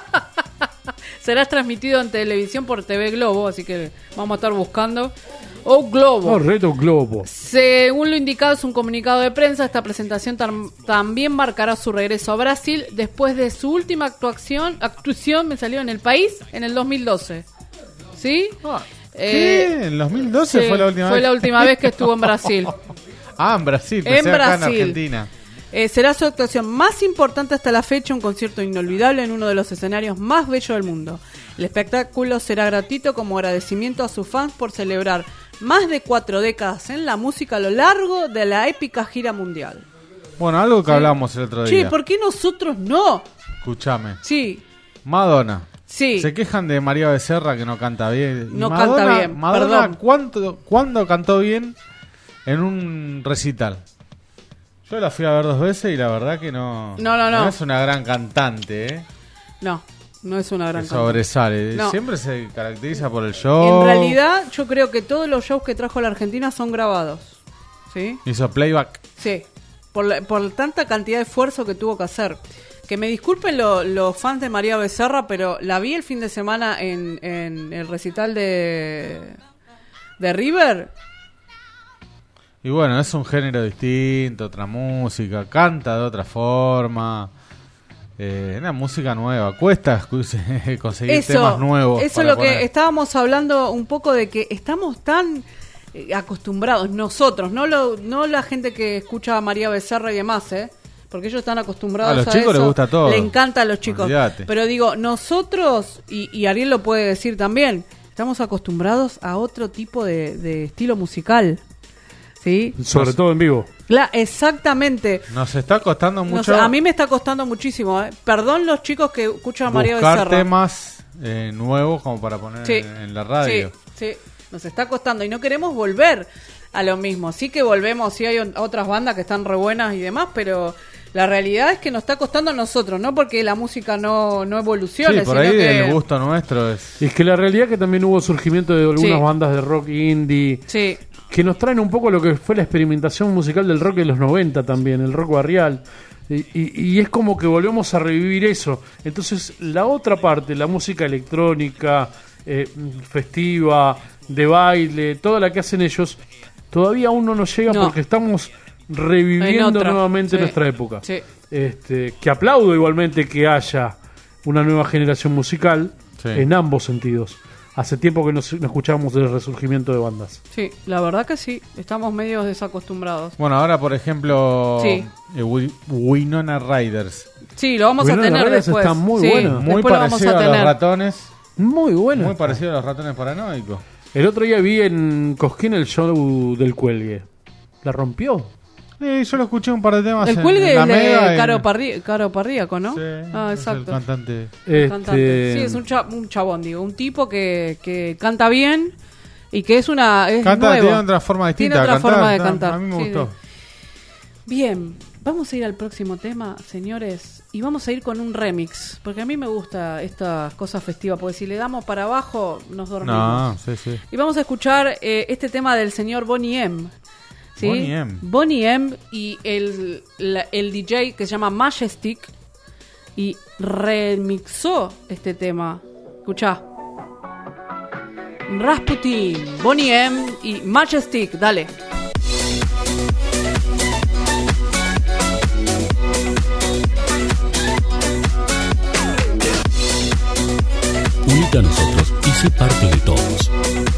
Será transmitido en televisión por TV Globo, así que vamos a estar buscando. Globo. Reto Globo. Según lo indicado es un comunicado de prensa, esta presentación también marcará su regreso a Brasil después de su última actuación me salió en el país en el 2012. ¿Sí? ¿Qué? ¿En 2012 fue la última vez? Fue la última vez que estuvo en Brasil. En Brasil, pensé acá en Argentina. Será su actuación más importante hasta la fecha, un concierto inolvidable en uno de los escenarios más bellos del mundo. El espectáculo será gratuito como agradecimiento a sus fans por celebrar más de 4 décadas en la música a lo largo de la épica gira mundial. Bueno, algo que hablamos el otro día. Che, ¿por qué nosotros no? Escuchame. Sí. Madonna. Sí. Se quejan de María Becerra que no canta bien. No canta bien, Madonna, ¿cuándo cantó bien en un recital? Yo la fui a ver 2 veces y la verdad que no es una gran cantante, No es una gran cantante. Sobresale. No. Siempre se caracteriza por el show. En realidad, yo creo que todos los shows que trajo la Argentina son grabados. ¿Sí? Hizo playback. Sí. Por tanta cantidad de esfuerzo que tuvo que hacer. Que me disculpen los fans de María Becerra, pero la vi el fin de semana en el recital de River. Y bueno, es un género distinto, otra música, canta de otra forma, una música nueva, cuesta conseguir temas nuevos. Eso es lo que estábamos hablando un poco de que estamos tan acostumbrados, nosotros, no la gente que escucha a María Becerra y demás, porque ellos están acostumbrados a eso. A los chicos les gusta todo. Le encanta a los chicos. Olvídate. Pero digo, nosotros, y Ariel lo puede decir también, estamos acostumbrados a otro tipo de estilo musical. ¿Sí? Sobre todo en vivo. Exactamente. Nos está costando mucho. A mí me está costando muchísimo. Perdón los chicos que escuchan a María Becerra. Buscar temas nuevos como para poner en la radio. Sí, nos está costando y no queremos volver a lo mismo. Sí que volvemos, sí hay otras bandas que están re buenas y demás, pero la realidad es que nos está costando a nosotros, no porque la música no evolucione. Sí, por ahí el gusto nuestro es... Y es que la realidad es que también hubo surgimiento de algunas bandas de rock indie. Sí. Que nos traen un poco lo que fue la experimentación musical del rock de los 90 también, el rock barrial. Y es como que volvemos a revivir eso. Entonces, la otra parte, la música electrónica, festiva, de baile, toda la que hacen ellos, todavía aún no nos llega porque estamos reviviendo nuevamente nuestra época. Sí. Que aplaudo igualmente que haya una nueva generación musical en ambos sentidos. hace tiempo que no escuchábamos el resurgimiento de bandas. Sí, la verdad que sí, estamos medio desacostumbrados. Bueno, ahora por ejemplo, Sí. Winona Riders. Sí, lo vamos Winona a tener Riders después. está muy Sí, bueno. Muy después lo vamos parecido a a los tener. ratones. Muy bueno. Muy parecido a los ratones paranoicos. El otro día vi en Cosquín el show del Cuelgue. ¿La rompió? Yo lo escuché un par de temas. El Cuelgue en la es Mega de y- Caro Pardíaco, ¿no? Sí, Ah, es exacto. el cantante. Cantante. Sí, es un chabón, digo. Un tipo que canta bien y que es Canta, nuevo. tiene otra forma distinta Tiene otra de cantar, forma de ¿no? cantar. A mí me Sí, gustó. Bien, vamos a ir al próximo tema, señores. Y vamos a ir con un remix. Porque a mí me gusta estas cosas festivas. Porque si le damos para abajo, nos dormimos. No, sí. Y vamos a escuchar este tema del señor Boney M. ¿Sí? Boney M. Boney M y el DJ que se llama Majestic y remixó este tema. Escuchá. Rasputin, Boney M y Majestic, dale. Unite a nosotros y sé parte de todos.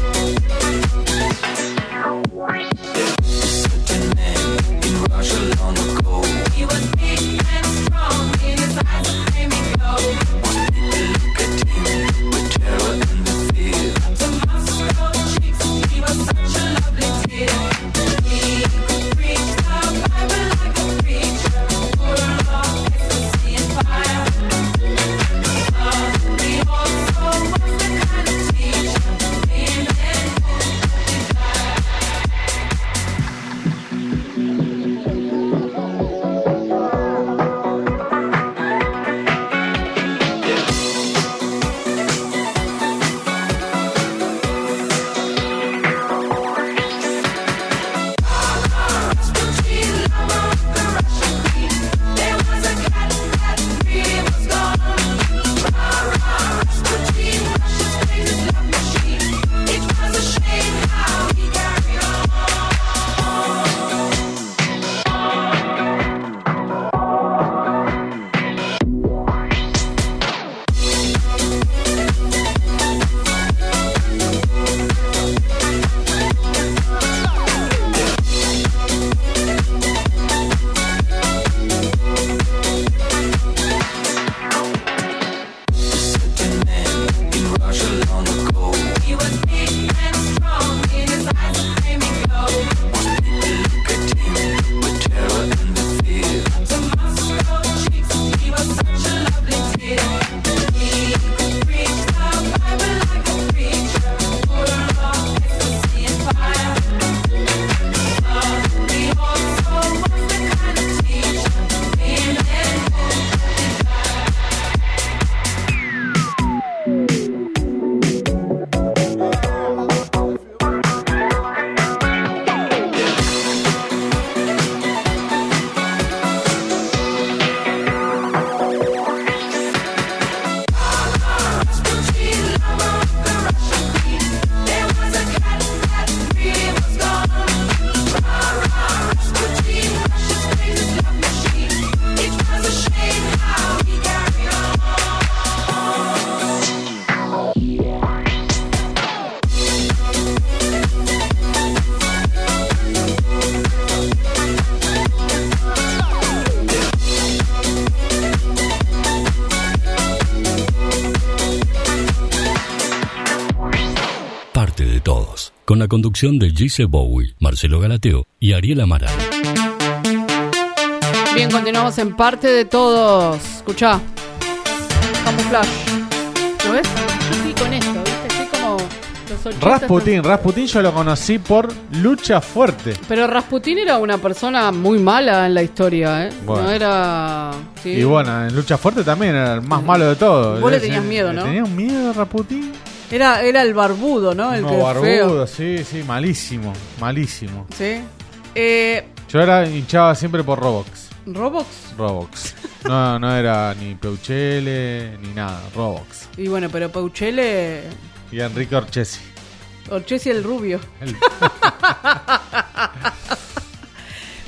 con la conducción de Gise Bowie, Marcelo Galateo y Ariel Amaral. Bien, continuamos en Parte de Todos. Escuchá. Camuflaje. ¿Lo ves? Yo estoy con esto, ¿viste? Estoy como los 80. Rasputin yo lo conocí por Lucha Fuerte. Pero Rasputin era una persona muy mala en la historia, ¿eh? Bueno. No era... Sí. Y bueno, en Lucha Fuerte también era el más malo de todos. Vos le tenías miedo, ¿no? ¿Tenías miedo a Rasputin? Era el barbudo, ¿no? El No, que barbudo, feo. sí, malísimo, malísimo. Sí. Yo hinchaba siempre por Robox. ¿Robox? No era ni Peuchele ni nada, Robox. Y bueno, pero Peuchele... Y Enrique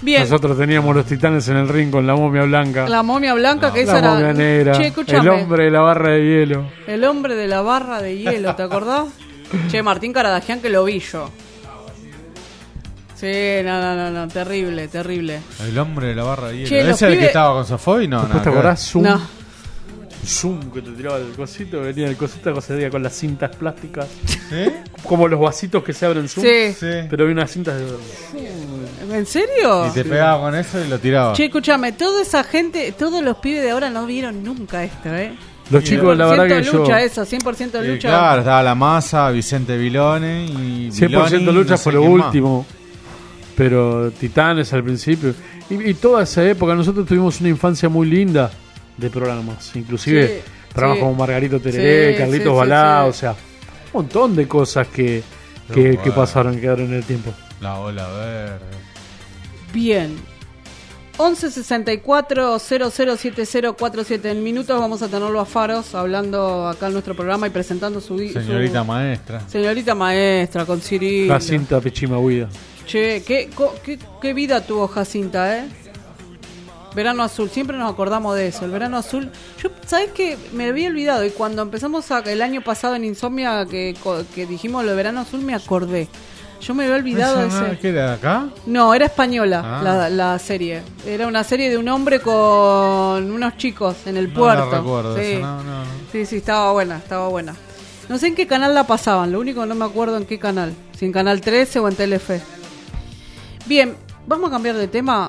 Bien. Nosotros teníamos los Titanes en el ring con la momia blanca. La momia blanca, que esa la era... momia negra. Che, escúchame. El hombre de la barra de hielo. El hombre de la barra de hielo, ¿te acordás? Che, Martín Caradagian, que lo vi yo. Sí, no, terrible. El hombre de la barra de hielo. Che, ¿Ese los es el que pibes- estaba con Sofoy? No, ¿Te acordás? Zoom. No. Zoom, que te tiraba el cosito, venía el cosito que se veía con las cintas plásticas. ¿Sí? Como los vasitos que se abren Zoom. Sí. Pero había unas cintas de... ¿En serio? Y te pegaba con eso y lo tiraba. Che, escúchame, toda esa gente, todos los pibes de ahora no vieron nunca esto, Los chicos, la verdad que yo... lucha eso, 100% Sí, lucha. claro, estaba La Masa, Vicente Vilone y 100% Viloni, lucha no sé fue lo quién más. último. Pero Titanes al principio. Y toda esa época, nosotros tuvimos una infancia muy linda de programas. Inclusive Sí, programas sí. como Margarito Tereré, Sí, Carlitos sí, Balá, sí. o sea, un montón de cosas que pasaron, quedaron en el tiempo. La ola verde. Bien. 11 64 007047. En minutos vamos a tenerlo a Faros hablando acá en nuestro programa y presentando su... Señorita maestra. Señorita maestra, con Cirilo. Jacinta Pichima Huida. Che, qué vida tuvo Jacinta, Verano Azul, siempre nos acordamos de eso. El Verano Azul, yo, ¿sabés qué? Me había olvidado. Y cuando empezamos el año pasado en Insomnia, que dijimos lo de Verano Azul, me acordé. Yo me había olvidado de ese. ¿Qué era de acá? No, era española Ah. la serie. Era una serie de un hombre con unos chicos en el No puerto. la recuerdo sí. eso, no. Sí, estaba buena. No sé en qué canal la pasaban, lo único que no me acuerdo en qué canal. Si en Canal 13 o en Telefe. Bien, vamos a cambiar de tema.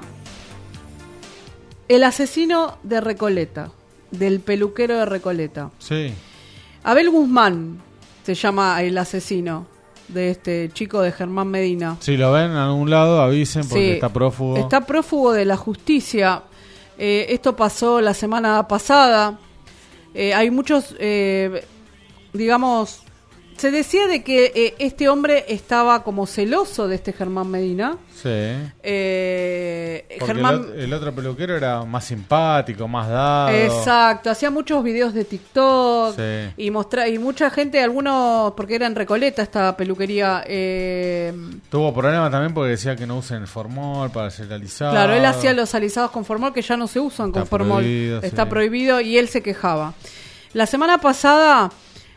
El asesino de Recoleta, del peluquero de Recoleta. Sí. Abel Guzmán se llama el asesino de este chico de Germán Medina. Si lo ven en algún lado, avisen porque Sí, está prófugo. Está prófugo de la justicia. Esto pasó la semana pasada. Hay muchos, digamos, se decía de que este hombre estaba como celoso de este Germán Medina. Sí. Porque Germán... el otro peluquero era más simpático, más dado. Exacto, hacía muchos videos de TikTok Sí. y mucha gente, algunos, porque era en Recoleta esta peluquería. Tuvo problemas también porque decía que no usen el formol para hacer alisado. Claro, él hacía los alisados con formol que ya no se usan con Está formol. prohibido, Está sí. prohibido y él se quejaba. La semana pasada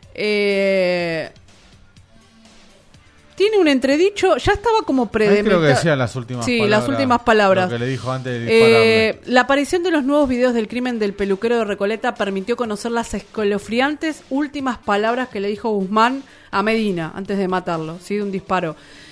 tiene un entredicho, ya estaba como Ahí premeditado. creo que decía las últimas Sí, palabras. las últimas palabras. Lo que le dijo antes de dispararle. La aparición de los nuevos videos del crimen del peluquero de Recoleta permitió conocer las escalofriantes últimas palabras que le dijo Guzmán a Medina antes de matarlo, ¿sí? De un disparo.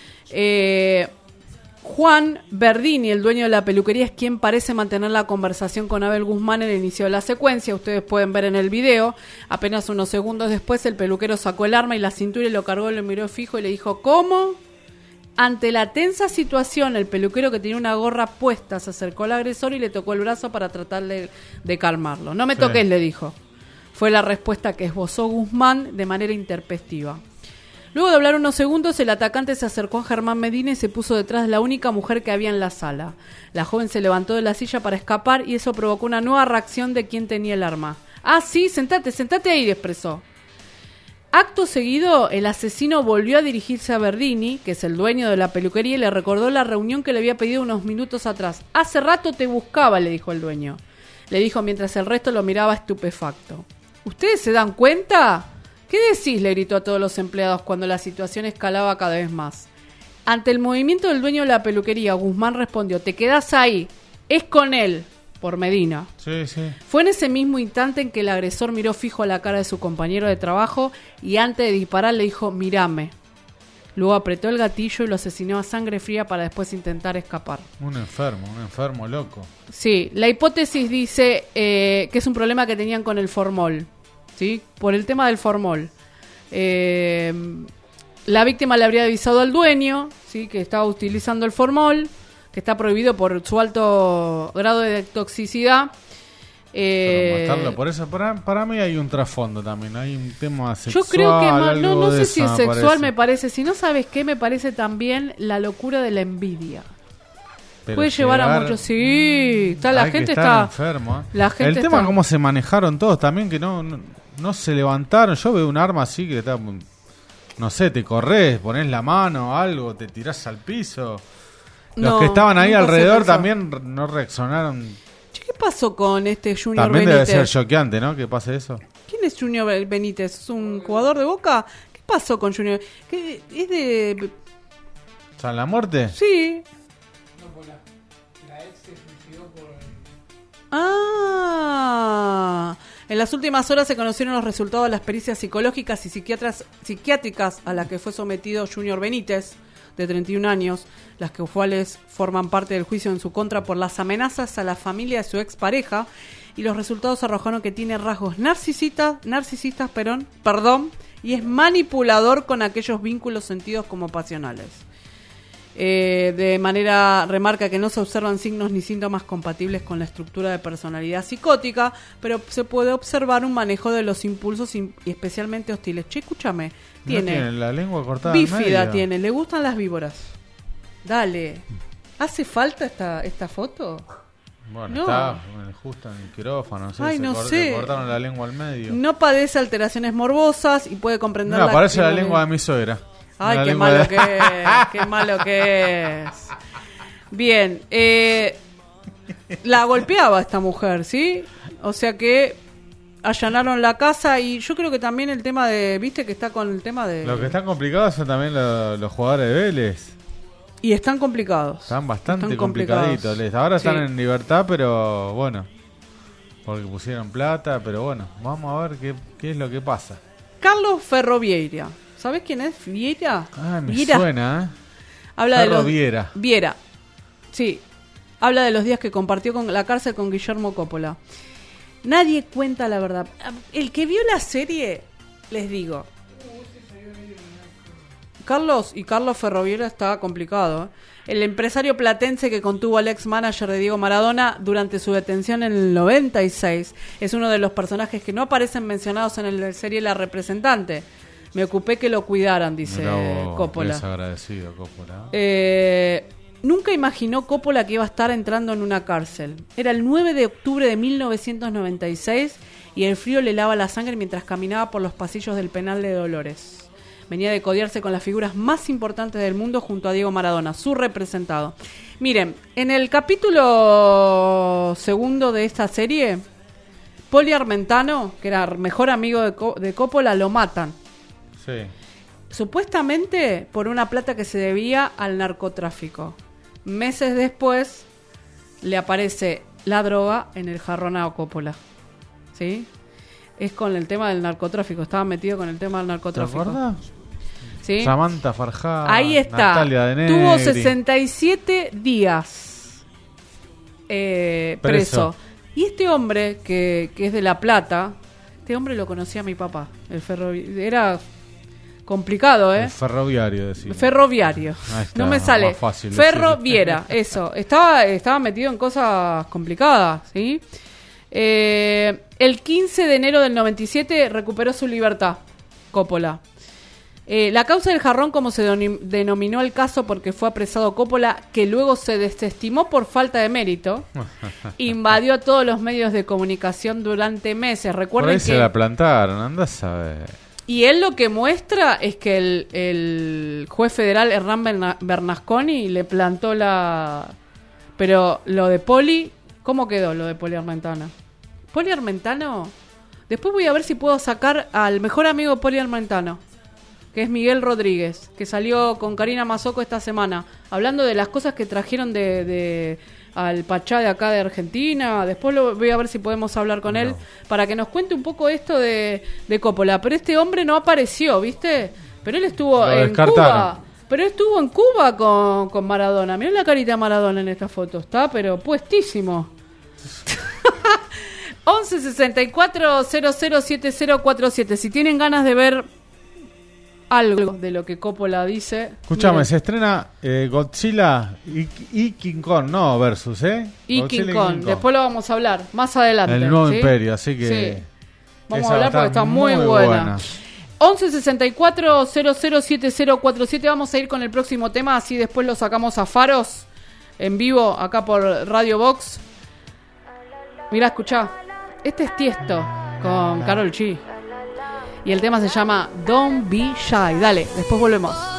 Juan Berdini, el dueño de la peluquería, es quien parece mantener la conversación con Abel Guzmán en el inicio de la secuencia. Ustedes pueden ver en el video. Apenas unos segundos después, el peluquero sacó el arma y la cintura y lo cargó, lo miró fijo y le dijo, ¿cómo? Ante la tensa situación, el peluquero, que tenía una gorra puesta, se acercó al agresor y le tocó el brazo para tratar de calmarlo. No me Sí. toques, le dijo. Fue la respuesta que esbozó Guzmán de manera intempestiva. Luego de hablar unos segundos, el atacante se acercó a Germán Medina y se puso detrás de la única mujer que había en la sala. La joven se levantó de la silla para escapar y eso provocó una nueva reacción de quien tenía el arma. Ah, sí, sentate ahí, expresó. Acto seguido, el asesino volvió a dirigirse a Berdini, que es el dueño de la peluquería, y le recordó la reunión que le había pedido unos minutos atrás. Hace rato te buscaba, le dijo el dueño. Le dijo mientras el resto lo miraba estupefacto. ¿Ustedes se dan cuenta? ¿Qué decís?, le gritó a todos los empleados cuando la situación escalaba cada vez más. Ante el movimiento del dueño de la peluquería, Guzmán respondió, te quedás ahí, es con él, por Medina. Sí, sí. Fue en ese mismo instante en que el agresor miró fijo a la cara de su compañero de trabajo y antes de disparar le dijo, mirame. Luego apretó el gatillo y lo asesinó a sangre fría para después intentar escapar. Un enfermo loco. Sí, la hipótesis dice que es un problema que tenían con el formol, ¿sí? Por el tema del formol. La víctima le habría avisado al dueño, ¿sí? Que estaba utilizando el formol, que está prohibido por su alto grado de toxicidad. Pero matarlo por eso, para mí hay un trasfondo también, hay un tema sexual. Yo creo que no de sé si eso, es sexual, me parece. Si no sabes qué, me parece también la locura de la envidia. Pero puede llevar a muchos. Sí, está, la hay que gente estar está enfermo. La gente el tema está... es cómo se manejaron todos también, que no se levantaron. Yo veo un arma así que está, no sé, te corres, pones la mano, algo, te tirás al piso. Los que estaban ahí nunca se alrededor pensó. también no reaccionaron. Che, ¿qué pasó con este Junior También Benítez? debe ser choqueante, ¿no? Que pase eso. ¿Quién es Junior Benítez? ¿Es un jugador de Boca? ¿Qué pasó con Junior? ¿Qué, es de... O sea, la muerte. Sí. Ah, en las últimas horas se conocieron los resultados de las pericias psicológicas y psiquiátricas a las que fue sometido Junior Benítez, de 31 años, las cuales forman parte del juicio en su contra por las amenazas a la familia de su expareja, y los resultados arrojaron que tiene rasgos narcisistas, y es manipulador con aquellos vínculos sentidos como pasionales. De manera, remarca que no se observan signos ni síntomas compatibles con la estructura de personalidad psicótica, pero se puede observar un manejo de los impulsos y especialmente hostiles. Che, escúchame, Tiene la lengua cortada en bífida, medio. tiene, le gustan las víboras. Dale, ¿hace falta esta foto? Bueno, No. está justo en el quirófano, no sé, Ay, no sé. le cortaron la lengua al medio. No padece alteraciones morbosas y puede comprender Mira, parece la actividad lengua de mi suegra. Ay, La qué lengua malo de- que es, qué malo que es. Bien, la golpeaba esta mujer, ¿sí? O sea que allanaron la casa y yo creo que también el tema de, viste que está con el tema de... Lo que están complicados son también los jugadores de Vélez. Y están complicados. Están bastante Están complicaditos. complicados. Ahora Sí. están en libertad, pero bueno. Porque pusieron plata, pero bueno. Vamos a ver qué es lo que pasa. Carlos Ferrovieira. ¿Sabés quién es? ¿Viera? Ah, me Viera. suena, ¿eh? Habla de los... Viera. Viera. Sí. Habla de los días que compartió con la cárcel con Guillermo Coppola. Nadie cuenta la verdad. El que vio la serie, les digo. Carlos Ferroviera está complicado. El empresario platense que contuvo al ex manager de Diego Maradona durante su detención en el 96 es uno de los personajes que no aparecen mencionados en la serie La Representante. Me ocupé que lo cuidaran, dice Mirá vos, Coppola. desagradecido, Coppola. Nunca imaginó Coppola que iba a estar entrando en una cárcel. Era el 9 de octubre de 1996 y el frío le helaba la sangre mientras caminaba por los pasillos del penal de Dolores. Venía de codearse con las figuras más importantes del mundo junto a Diego Maradona, su representado. Miren, en el capítulo segundo de esta serie, Poli Armentano, que era mejor amigo de Coppola, lo matan. Sí. Supuestamente por una plata que se debía al narcotráfico. Meses después le aparece la droga en el jarrón a Coppola. ¿Sí? Es con el tema del narcotráfico. Estaba metido con el tema del narcotráfico. ¿Te acuerdas? ¿Sí? Samantha Farjá. Ahí está. Natalia de Negri. Tuvo 67 días preso. Y este hombre, que es de La Plata, este hombre lo conocía a mi papá. Era complicado, ¿eh? El ferroviario, decía. Ferroviario. Ahí está, No me sale. más fácil Ferroviera, eso. Estaba metido en cosas complicadas, ¿sí? El 15 de enero del 97 recuperó su libertad, Coppola. La causa del jarrón, como se denominó el caso porque fue apresado Coppola, que luego se desestimó por falta de mérito, invadió a todos los medios de comunicación durante meses. Por Recuerden ahí que... se la plantaron, andás a ver. Y él lo que muestra es que el juez federal Hernán Bernasconi le plantó la... Pero lo de Poli, ¿cómo quedó lo de Poli Armentano? Poli Armentano, después voy a ver si puedo sacar al mejor amigo de Poli Armentano, que es Miguel Rodríguez, que salió con Karina Mazzocco esta semana, hablando de las cosas que trajeron al Pachá de acá de Argentina. Después voy a ver si podemos hablar con él para que nos cuente un poco esto de Coppola. Pero este hombre no apareció, ¿viste? Pero él estuvo Lo en descartaron. Cuba. Pero estuvo en Cuba con Maradona. Mirá la carita de Maradona en esta foto. Está, pero puestísimo. 11 64 007047. Si tienen ganas de ver algo de lo que Coppola dice. Escúchame, miren. se estrena Godzilla y King Kong, no versus, Y Godzilla King Kong. Después lo vamos a hablar más adelante. El nuevo ¿sí? imperio, así que... Sí. Vamos esa a hablar va porque estar está muy buena. buena. 11 64 007047. Vamos a ir con el próximo tema, así después lo sacamos a Faros en vivo acá por Radio Box. Mirá, escuchá. Este es Tiesto con Karol G. Y el tema se llama Don't Be Shy. Dale, después volvemos. Say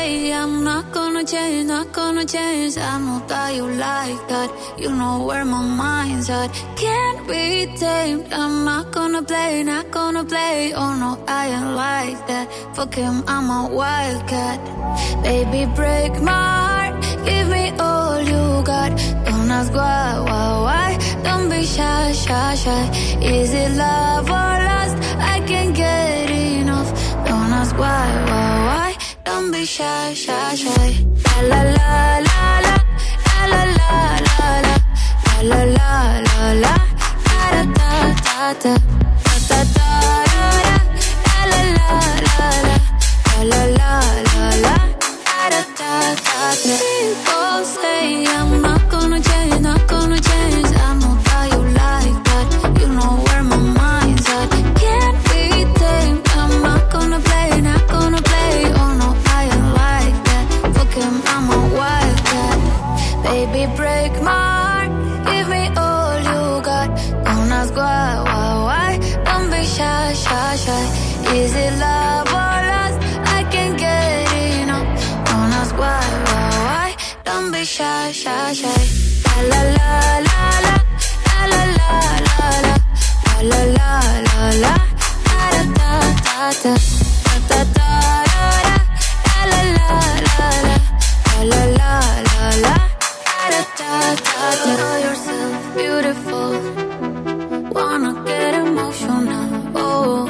say I'm not gonna change, not gonna change. I know that you like that. You know where my mind's at. Can't be tamed. I'm not gonna play, not gonna play. Oh no, I ain't like that. Fuck him, I'm a wildcat. Baby, break my heart. Give me all you got. Don't ask why. Don't be shy, shy, shy. Is it love or lust? I can't get enough. Don't ask why. Don't be shy, shy, shy. La la la la la la la la la la la la la la da da da da da da da la la la la la la la la da da da da. People say I'm not gonna change, not gonna change. I know that you like that. You know where my mind's at. Can't be tamed. I'm not gonna play, not gonna play. Oh no, I ain't like that. Fuck him, I'm a wildcat. Baby, break my heart. Give me all you got. Don't ask why. Don't be shy, shy, shy. Is it love or lust? I can't get enough. Don't ask why. Don't be shy, shy, shy. La la la la la la la la la la la la la da da da da da da da la la la la la la la la da da da da. Know yourself beautiful. Wanna get emotional. Oh,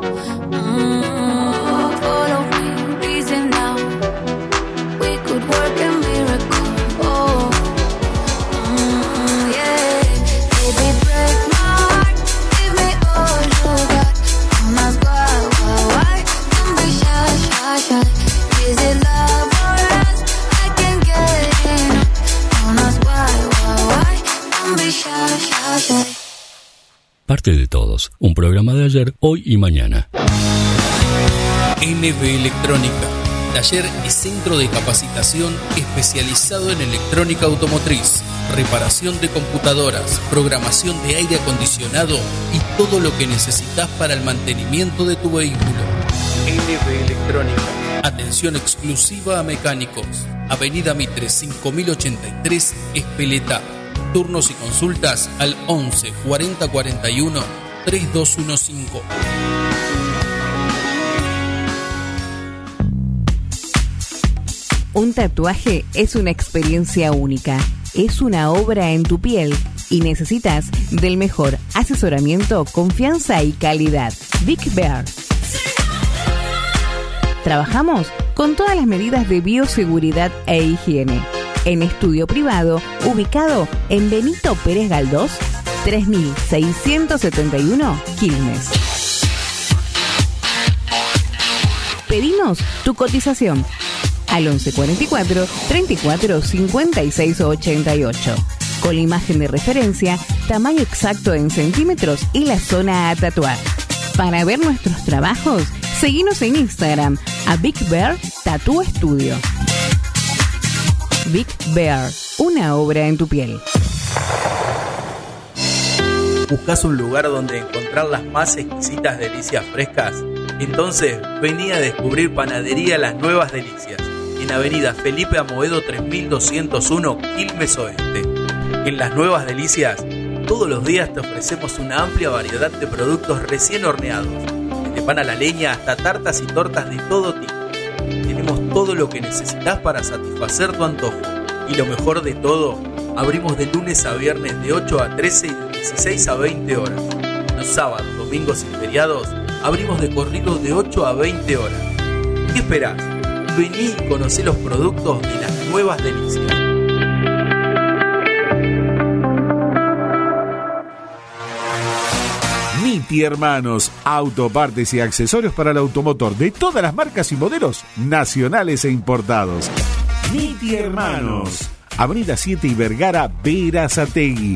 follow me, reason now. We could work a miracle. Oh, yeah. Baby, break my heart. Give me all you got. Don't ask why. Don't be shy, shy, shy. Is it love or lust? I can't get enough. Don't ask why. Don't be shy, shy, shy. Parte de todos, un programa de ayer, hoy y mañana. NB Electrónica, taller y centro de capacitación especializado en electrónica automotriz, reparación de computadoras, programación de aire acondicionado y todo lo que necesitas para el mantenimiento de tu vehículo. NB Electrónica. Atención exclusiva a mecánicos. Avenida Mitre 5083, Espeleta. Turnos y consultas al 11 40 41 3215. Un tatuaje es una experiencia única, es una obra en tu piel y necesitas del mejor asesoramiento, confianza y calidad. Big Bear. Trabajamos con todas las medidas de bioseguridad e higiene. En estudio privado, ubicado en Benito Pérez Galdós, 3671 Quilmes. Pedinos tu cotización al 1144 34 56 88 con la imagen de referencia, tamaño exacto en centímetros y la zona a tatuar. Para ver nuestros trabajos, seguinos en Instagram a Big Bear Tattoo Studio. Big Bear, una obra en tu piel. ¿Buscas un lugar donde encontrar las más exquisitas delicias frescas? Entonces vení a descubrir Panadería Las Nuevas Delicias, en Avenida Felipe Amoedo 3201, Quilmes Oeste. En Las Nuevas Delicias, todos los días te ofrecemos una amplia variedad de productos recién horneados, desde pan a la leña hasta tartas y tortas de todo tipo. Tenemos todo lo que necesitas para satisfacer tu antojo. Y lo mejor de todo, abrimos de lunes a viernes de 8 a 13 y de 16 a 20 horas. Los sábados, domingos y feriados, abrimos de corrido de 8 a 20 horas. ¿Qué esperás? Vení y conocé los productos de Las Nuevas Delicias. Niti Hermanos, autopartes y accesorios para el automotor de todas las marcas y modelos nacionales e importados. Niti Hermanos, Avenida 7 y Vergara, Berazategui,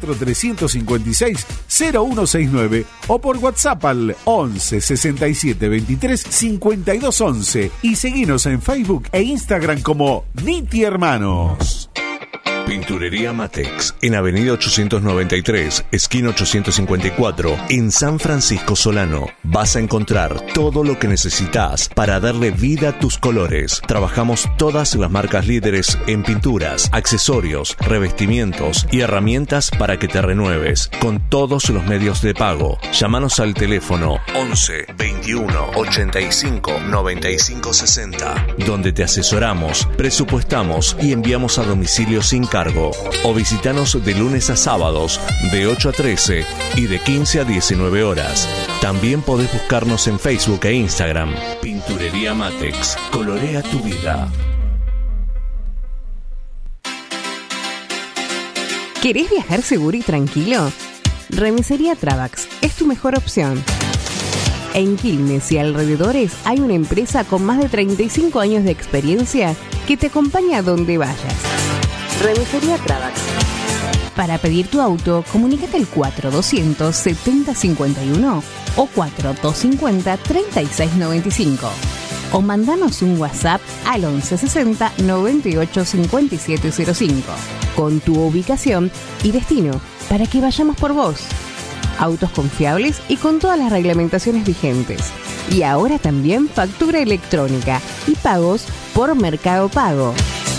4356-0169 o por WhatsApp al 11 67 23 52 11 y seguinos en Facebook e Instagram como Niti Hermanos. Pinturería Matex, en Avenida 893, esquina 854, en San Francisco Solano. Vas a encontrar todo lo que necesitas para darle vida a tus colores. Trabajamos todas las marcas líderes en pinturas, accesorios, revestimientos y herramientas para que te renueves, con todos los medios de pago. Llámanos al teléfono 11 21 85 95 60, donde te asesoramos, presupuestamos y enviamos a domicilio sin cargo. O visítanos de lunes a sábados de 8 a 13 y de 15 a 19 horas. También podés buscarnos en Facebook e Instagram. Pinturería Matex, colorea tu vida. ¿Querés viajar seguro y tranquilo? Remisería Travax es tu mejor opción. En Quilmes y alrededores hay una empresa con más de 35 años de experiencia que te acompaña a donde vayas. Remisería Travax. Para pedir tu auto, comunícate al 4200 7051 o 4250 3695 o mandanos un WhatsApp al 1160 98 5705 con tu ubicación y destino para que vayamos por vos. Autos confiables y con todas las reglamentaciones vigentes. Y ahora también factura electrónica y pagos por Mercado Pago.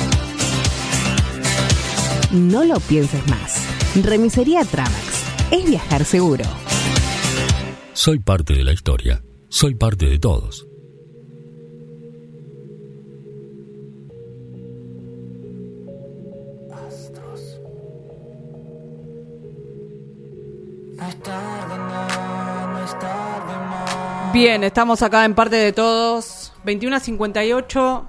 No lo pienses más. Remisería Travax. Es viajar seguro. Soy parte de la historia. Soy parte de todos. Bien, estamos acá en parte de todos. 21:58.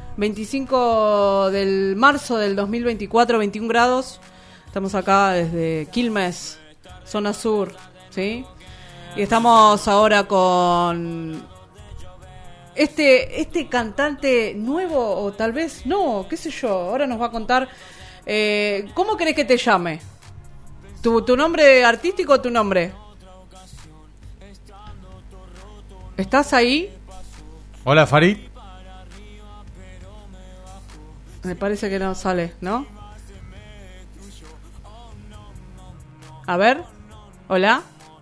25 del marzo del 2024, 21 grados. Estamos acá desde Quilmes, zona sur, ¿sí? Y estamos ahora con este cantante nuevo, o tal vez no, qué sé yo. Ahora nos va a contar. ¿Cómo querés que te llame? ¿Tu nombre artístico o tu nombre? ¿Estás ahí? Hola, Farid. Me parece que no sale, ¿no? A ver. Hola.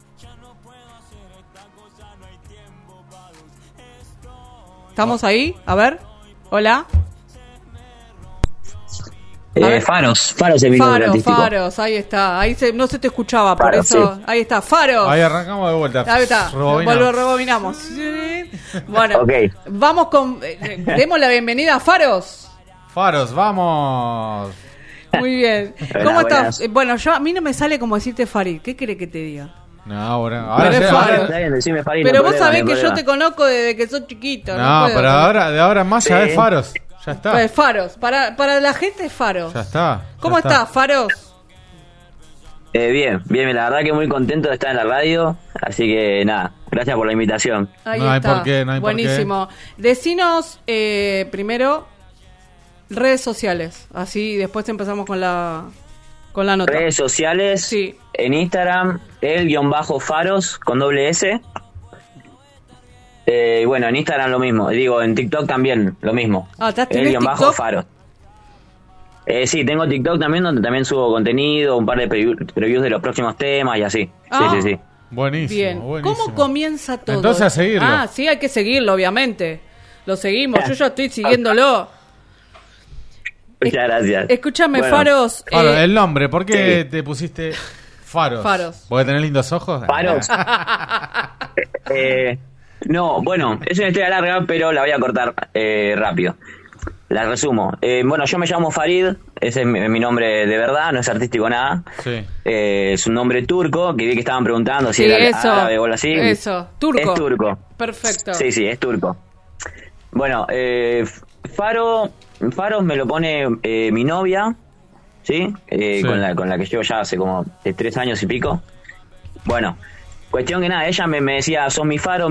¿Estamos ahí? A ver. Hola. Faros es mi nombre artístico. Faros, ahí está. Ahí no se te escuchaba, por eso. Sí. Ahí está, Faros. Ahí arrancamos de vuelta. Ahí está. Rebobinamos. Bueno, okay. Vamos con. Demos la bienvenida a Faros. Faros, vamos. Muy bien. ¿Cómo estás? Bueno, a mí no me sale como decirte Farid. ¿Qué querés que te diga? No, ahora Farid. Pero vos sabés que yo te conozco desde que sos chiquito. No, pero de ahora en más ya es Faros. Ya está. Pues Faros. Para la gente es Faros. Ya está. ¿Cómo estás, Faros? Bien, la verdad que muy contento de estar en la radio. Así que nada, gracias por la invitación. Ahí está. Hay por qué, no hay buenísimo. Por qué. Decinos primero redes sociales, así después empezamos con la nota. Redes sociales, sí. En Instagram, el_faros con doble S. Bueno, en Instagram lo mismo, digo, en TikTok también lo mismo. el_faros. Sí, tengo TikTok también, donde también subo contenido, un par de previews de los próximos temas y así. Sí. Buenísimo. Bien. Buenísimo. ¿Cómo comienza todo? Entonces a seguirlo. Sí, hay que seguirlo, obviamente. Lo seguimos, yo ya estoy siguiéndolo. Muchas gracias. Escúchame, bueno. Faros. El nombre, ¿por qué te pusiste Faros? ¿Porque tenés lindos ojos? Faros. No, bueno, es una historia larga, pero la voy a cortar rápido. La resumo. Bueno, yo me llamo Farid, ese es mi nombre de verdad, no es artístico nada. Sí. Es un nombre turco, que vi que estaban preguntando si era árabe o algo así. Eso, turco. Es turco. Perfecto. Sí, es turco. Bueno, Faros me lo pone mi novia, ¿sí? Sí. Con la que llevo ya hace como 3 años y pico. Bueno, cuestión que nada, ella me decía, sos mi faro,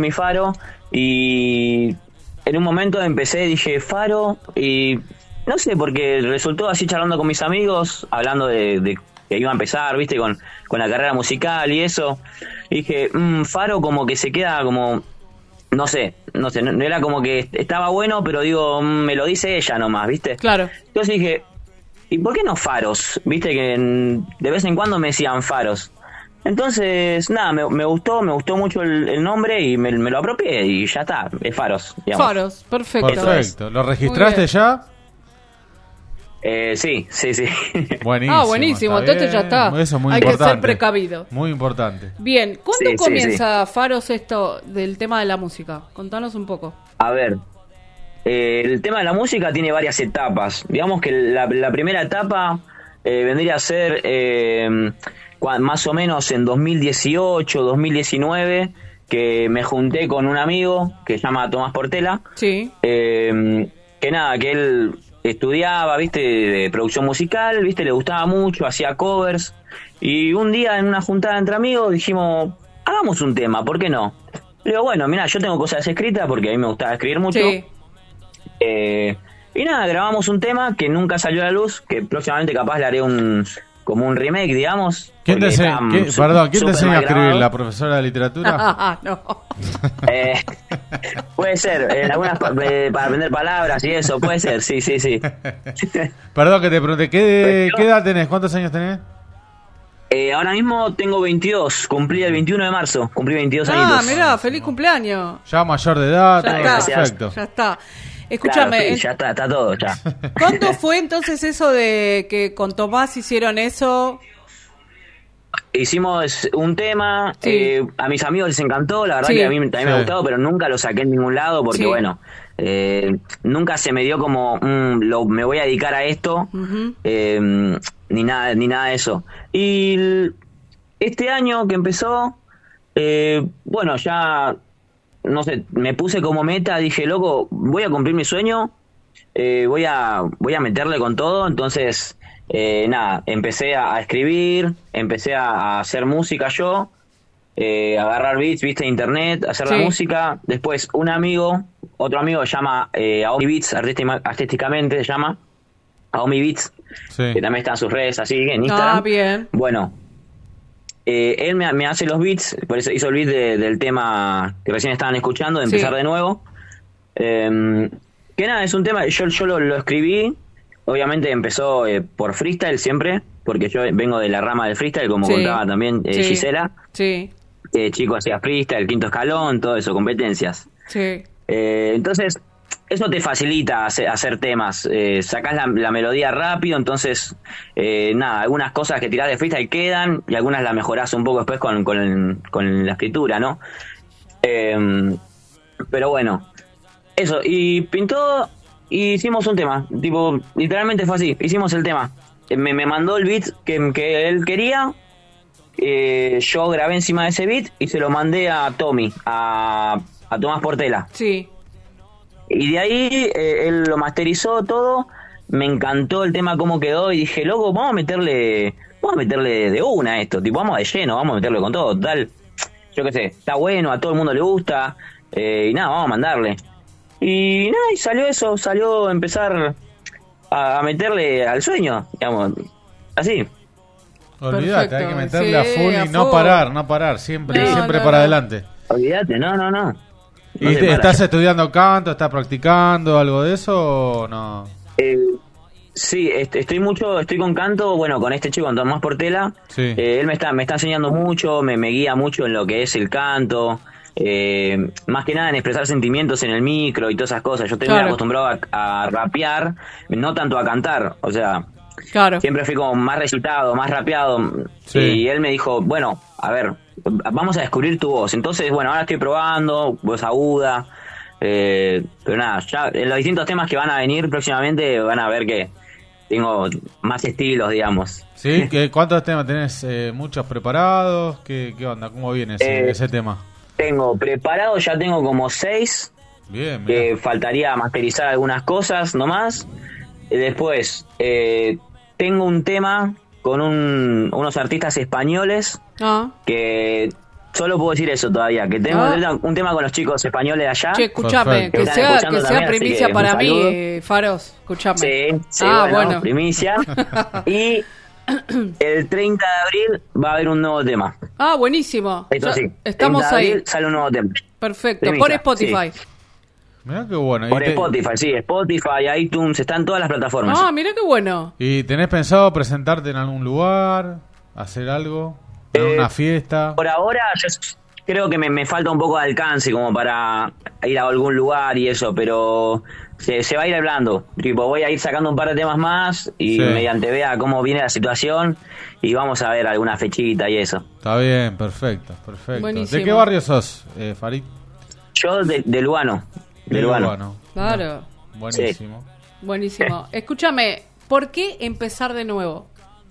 y en un momento dije Faro, y no sé, porque resultó así charlando con mis amigos, hablando de que iba a empezar, viste, con la carrera musical y eso. Y dije, Faro como que se queda como... No sé, no era como que estaba bueno, pero digo, me lo dice ella nomás, ¿viste? Claro. Entonces dije, ¿y por qué no Faros? Viste que de vez en cuando me decían Faros. Entonces, nada, me gustó mucho el nombre y me lo apropié y ya está, es Faros, digamos. Faros, perfecto. Perfecto. ¿Lo registraste ya? Sí. Buenísimo. Buenísimo, entonces ya está. Eso es muy Hay importante. que ser precavido. Muy importante. Bien, ¿cuándo Sí, comienza, Faros, esto del tema de la música? Contanos un poco. A ver, el tema de la música tiene varias etapas. Digamos que la primera etapa vendría a ser más o menos en 2018, 2019, que me junté con un amigo que se llama Tomás Portela. Sí. Que nada, que él estudiaba, viste, de producción musical, viste, le gustaba mucho, hacía covers. Y un día en una juntada entre amigos dijimos, hagamos un tema, ¿por qué no? Le digo, bueno, mira, yo tengo cosas escritas porque a mí me gustaba escribir mucho. Sí. Y nada, grabamos un tema que nunca salió a la luz, que próximamente capaz le haré como un remake, digamos. ¿Quién te enseña a escribir? Grabado. ¿La profesora de literatura? No. Puede ser, en algunas para aprender palabras y eso, puede ser, sí. Perdón que te pregunte, ¿qué edad tenés? ¿Cuántos años tenés? Ahora mismo tengo 22, cumplí el 21 de marzo, cumplí 22 años. Mirá, feliz cumpleaños. Ya mayor de edad, Ya todo está, perfecto. Ya está. Escúchame. Claro, sí, ya está todo, ya. ¿Cuándo fue entonces eso de que con Tomás hicieron eso? Hicimos un tema, Sí. A mis amigos les encantó, la verdad Sí. que a mí también me ha gustado, pero nunca lo saqué en ningún lado porque, Sí. bueno, nunca se me dio como, me voy a dedicar a esto, Ujú. ni nada de eso. Y este año que empezó, bueno, ya, no sé, me puse como meta, dije, loco, voy a cumplir mi sueño, voy a meterle con todo, entonces... nada, empecé a escribir, empecé a hacer música yo, agarrar beats, viste, internet, hacer la Sí. música. Después otro amigo se llama Aomi Beats, artísticamente se llama Aomi Beats, Sí. que también está en sus redes así, en Instagram. Bien. Bueno, él me hace los beats, por eso hizo el beat del tema que recién estaban escuchando, de empezar Sí. de nuevo. Que nada, es un tema, yo lo escribí. Obviamente empezó por freestyle siempre, porque yo vengo de la rama del freestyle, como Sí. contaba también Sí. Gisela. Sí, Chico hacía freestyle, quinto escalón, todo eso, competencias. sí. Entonces, eso te facilita hacer temas. Sacás la melodía rápido, entonces, nada, algunas cosas que tirás de freestyle quedan y algunas las mejorás un poco después con la escritura, ¿no? Pero bueno, eso, y pintó... Y hicimos un tema, tipo, literalmente fue así, hicimos el tema. Me mandó el beat que él quería, yo grabé encima de ese beat y se lo mandé a Tommy, a Tomás Portela. Sí. Y de ahí él lo masterizó todo, me encantó el tema cómo quedó y dije, loco, vamos a meterle de una a esto, tipo, vamos de lleno, vamos a meterle con todo, tal, yo qué sé, está bueno, a todo el mundo le gusta, y nada, vamos a mandarle. Y nada, y salió empezar a meterle al sueño, digamos, así. Olvídate, hay que meterle Sí, a full y no parar, siempre para adelante. Olvídate, no. ¿Y No se para. estás estudiando canto, estás practicando algo de eso o no? Sí, estoy con canto, bueno, con este chico, con Tomás Portela. Sí. Él me está enseñando mucho, me guía mucho en lo que es el canto. Más que nada en expresar sentimientos en el micro y todas esas cosas. Yo estoy muy Claro. acostumbrado a rapear, no tanto a cantar, o sea, Claro. siempre fui como más recitado, más rapeado. Sí. Y él me dijo, bueno, a ver, vamos a descubrir tu voz. Entonces, bueno, ahora estoy probando, voz aguda, pero nada, ya en los distintos temas que van a venir próximamente van a ver que tengo más estilos, digamos. ¿Sí? ¿Cuántos temas tenés? ¿Muchos preparados? ¿Qué onda? ¿Cómo viene ese tema? Tengo preparado, ya tengo como 6. Bien, Faltaría masterizar algunas cosas nomás. Después, tengo un tema con unos artistas españoles que solo puedo decir eso todavía, que tengo un tema con los chicos españoles allá. Che, escúchame, que están sea escuchando también, así primicia que para un mí, saludo. Faros, escúchame. Sí, bueno, primicia. Y el 30 de abril va a haber un nuevo tema. Ah, buenísimo. Eso Ya sí, estamos 30 de ahí. abril sale un nuevo tema. Perfecto, Primicia, por Spotify. sí. Mirá qué bueno. Por Spotify, sí, Spotify, iTunes, están todas las plataformas. Ah, mirá qué bueno. ¿Y tenés pensado presentarte en algún lugar? ¿Hacer algo? ¿En una fiesta? Por ahora yo creo que me falta un poco de alcance como para ir a algún lugar y eso, pero se va a ir hablando. Tipo, voy a ir sacando un par de temas más y mediante vea cómo viene la situación y vamos a ver alguna fechita y eso. Está bien, perfecto. Buenísimo. ¿De qué barrio sos, Farid? Yo de Lugano. De Lugano. Claro. Buenísimo. Sí. Buenísimo. Escúchame, ¿por qué empezar de nuevo?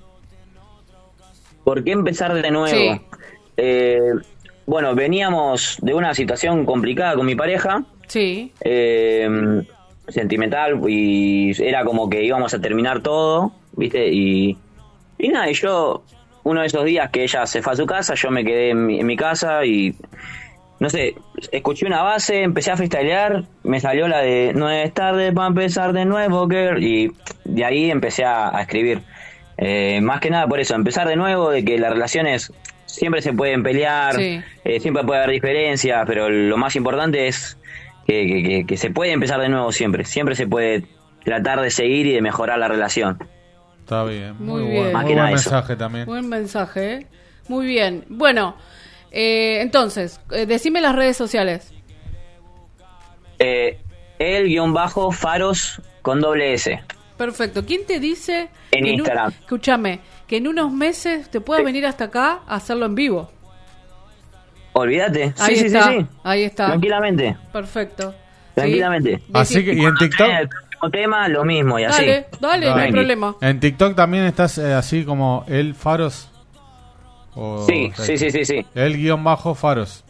¿Por qué empezar de nuevo? Sí. Bueno, veníamos de una situación complicada con mi pareja. Sí. Sentimental, y era como que íbamos a terminar todo, ¿viste? Y nada, y yo, uno de esos días que ella se fue a su casa, yo me quedé en mi casa y, no sé, escuché una base, empecé a freestylear, me salió la de no es tarde para empezar de nuevo, girl, y de ahí empecé a escribir. Más que nada por eso, empezar de nuevo, de que las relaciones siempre se pueden pelear, siempre puede haber diferencias, pero lo más importante es que se puede empezar de nuevo siempre se puede tratar de seguir y de mejorar la relación. Está bien, muy bien. Muy buen mensaje también. Buen mensaje, ¿eh? Muy bien. Bueno, entonces, decime las redes sociales. El_Faros con doble S. Perfecto. ¿Quién te dice en Instagram? Escúchame, que en unos meses te puedas venir hasta acá a hacerlo en vivo. Olvídate. Ahí Sí. Ahí está. Tranquilamente. Perfecto. Tranquilamente. Sí. Así que, y en TikTok. El próximo tema, lo mismo, y así. Dale, no hay problema. En TikTok también estás así como el Faros. Sí. El_Faros.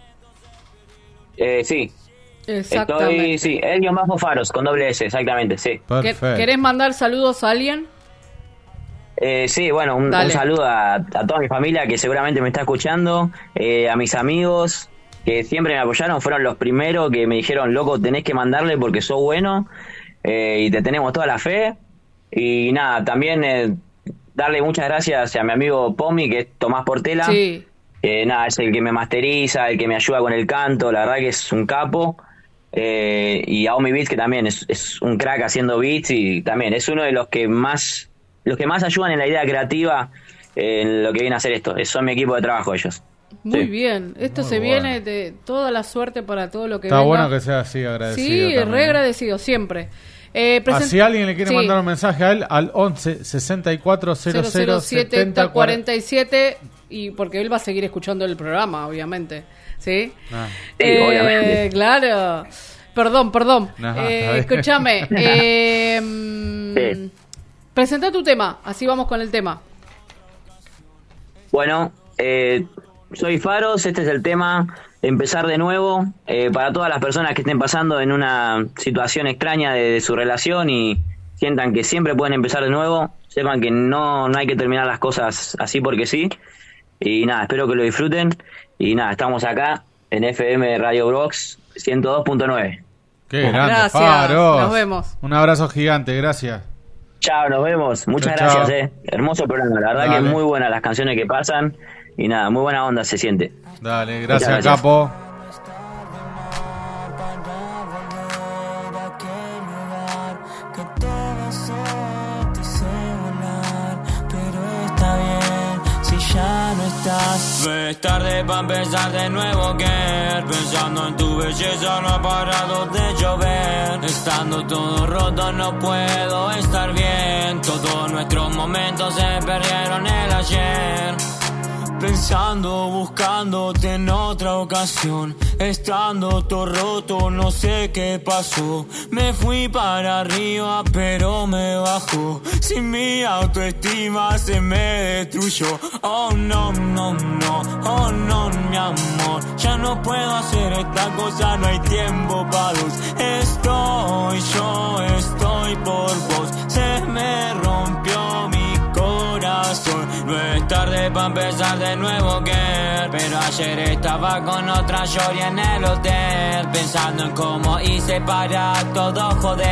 Sí. Exactamente. el_Faros con doble S, exactamente, sí. Perfecto. ¿Querés mandar saludos a alguien? Sí, bueno, un saludo a toda mi familia que seguramente me está escuchando, a mis amigos que siempre me apoyaron, fueron los primeros que me dijeron, loco, tenés que mandarle porque sos bueno y te tenemos toda la fe. Y nada, también darle muchas gracias a mi amigo Pomi, que es Tomás Portela. Sí. Nada, es el que me masteriza, el que me ayuda con el canto, la verdad que es un capo. Y a Omi Beats, que también es un crack haciendo beats y también es uno de los que más ayudan en la idea creativa en lo que viene a hacer esto. Son mi equipo de trabajo ellos. Muy bien. Esto muy viene de toda la suerte para todo lo que está venga. bueno que sea así, agradecido. Sí, también, re agradecido, siempre. Si alguien le quiere mandar un mensaje a él, al 11 64 00 70 47, y porque él va a seguir escuchando el programa, obviamente. ¿Sí? Obviamente. Claro. Perdón. Escúchame. Presenta tu tema, así vamos con el tema. Bueno, soy Faros, este es el tema, empezar de nuevo, para todas las personas que estén pasando en una situación extraña de su relación y sientan que siempre pueden empezar de nuevo, sepan que no hay que terminar las cosas así porque sí, y nada, espero que lo disfruten, y nada, estamos acá en FM Radio Brox 102.9. Qué grande, gracias, Faros. nos vemos. Un abrazo gigante, gracias. Chao, nos vemos. Muchas gracias, Hermoso programa, la verdad que muy buenas las canciones que pasan y nada, muy buena onda se siente. Dale, gracias. Capo. No es tarde para empezar de nuevo, girl. Pensando en tu belleza no ha parado de llover. Estando todo roto no puedo estar bien. Todos nuestros momentos se perdieron el ayer. Pensando, buscándote en otra ocasión. Estando todo roto, no sé qué pasó. Me fui para arriba, pero me bajó. Sin mi autoestima se me destruyó. Oh no, oh no, mi amor. Ya no puedo hacer esta cosa, no hay tiempo para dos. Yo estoy por vos. Se me rompió mi corazón. No es tarde para empezar de nuevo, girl. Pero ayer estaba con otra shorty en el hotel, pensando en cómo hice para todo joder.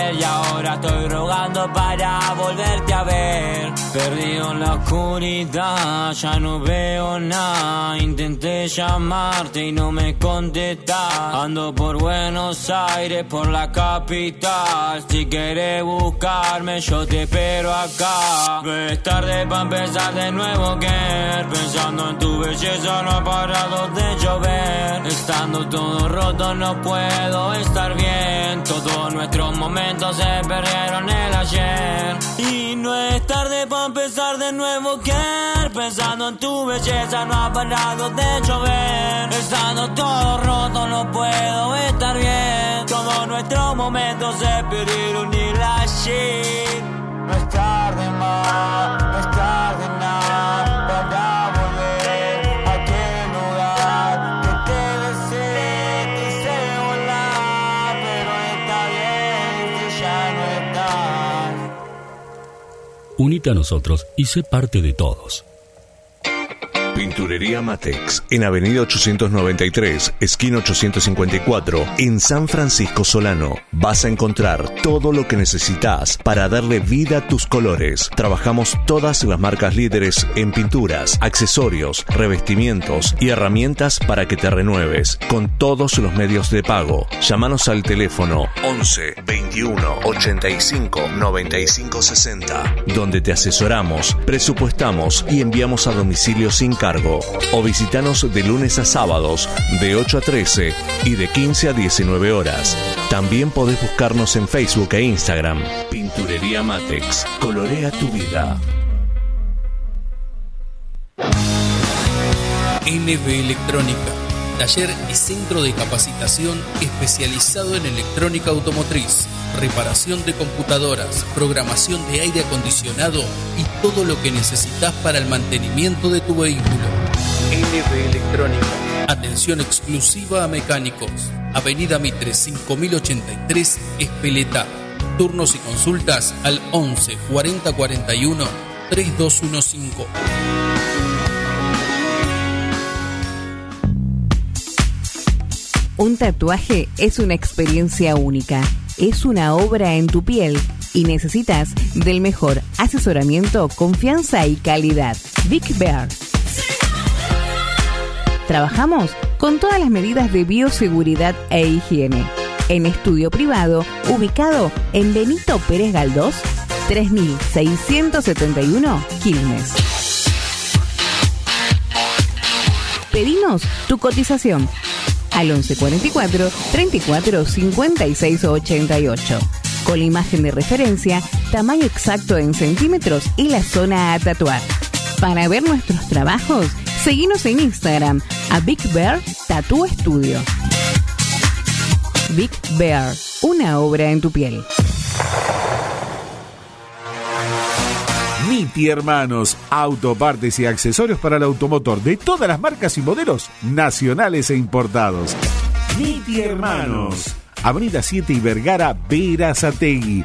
ver y ahora estoy rogando para volverte a ver. Perdido en la oscuridad, ya no veo nada. Intenté llamarte y no me contestás. Ando por Buenos Aires, por la capital. Si querés buscarme, yo te espero acá. Es tarde para empezar de nuevo, que pensando en tu belleza no ha parado de llover. Estando todo roto no puedo estar bien. Todos nuestros momentos se perdieron el ayer. Y no es tarde para empezar de nuevo, que pensando en tu belleza no ha parado de llover. Estando todo roto no puedo estar bien. Todos nuestros momentos se perdieron el ayer. No es tarde más, no es tarde nada para volver a aquel lugar que te besé, te hice volar, pero está bien si ya no estás. Unite a nosotros y sé parte de todos. Pinturería Matex, en Avenida 893, esquina 854, en San Francisco Solano. Vas a encontrar todo lo que necesitas para darle vida a tus colores. Trabajamos todas las marcas líderes en pinturas, accesorios, revestimientos y herramientas para que te renueves, con todos los medios de pago. Llámanos al teléfono 11 21 85 95 60, donde te asesoramos, presupuestamos y enviamos a domicilio sin cargo. O visítanos de lunes a sábados de 8 a 13 y de 15 a 19 horas. También podés buscarnos en Facebook e Instagram. Pinturería Matex, colorea tu vida. NB Electrónica, taller y centro de capacitación especializado en electrónica automotriz, reparación de computadoras, programación de aire acondicionado y todo lo que necesitas para el mantenimiento de tu vehículo. NB Electrónica. Atención exclusiva a mecánicos. Avenida Mitre 5083, Espeleta. Turnos y consultas al 11 40 41 3215. Un tatuaje es una experiencia única. Es una obra en tu piel y necesitas del mejor asesoramiento, confianza y calidad. Big Bear. Trabajamos con todas las medidas de bioseguridad e higiene. En estudio privado, ubicado en Benito Pérez Galdós, 3671 Quilmes. Pedinos tu cotización al 1144 34 56 88, con la imagen de referencia, tamaño exacto en centímetros y la zona a tatuar. Para ver nuestros trabajos, seguinos en Instagram a Big Bear Tattoo Studio. Big Bear, una obra en tu piel. Niti Hermanos, autopartes y accesorios para el automotor de todas las marcas y modelos nacionales e importados. Niti Hermanos, Avenida 7 y Vergara, Berazategui,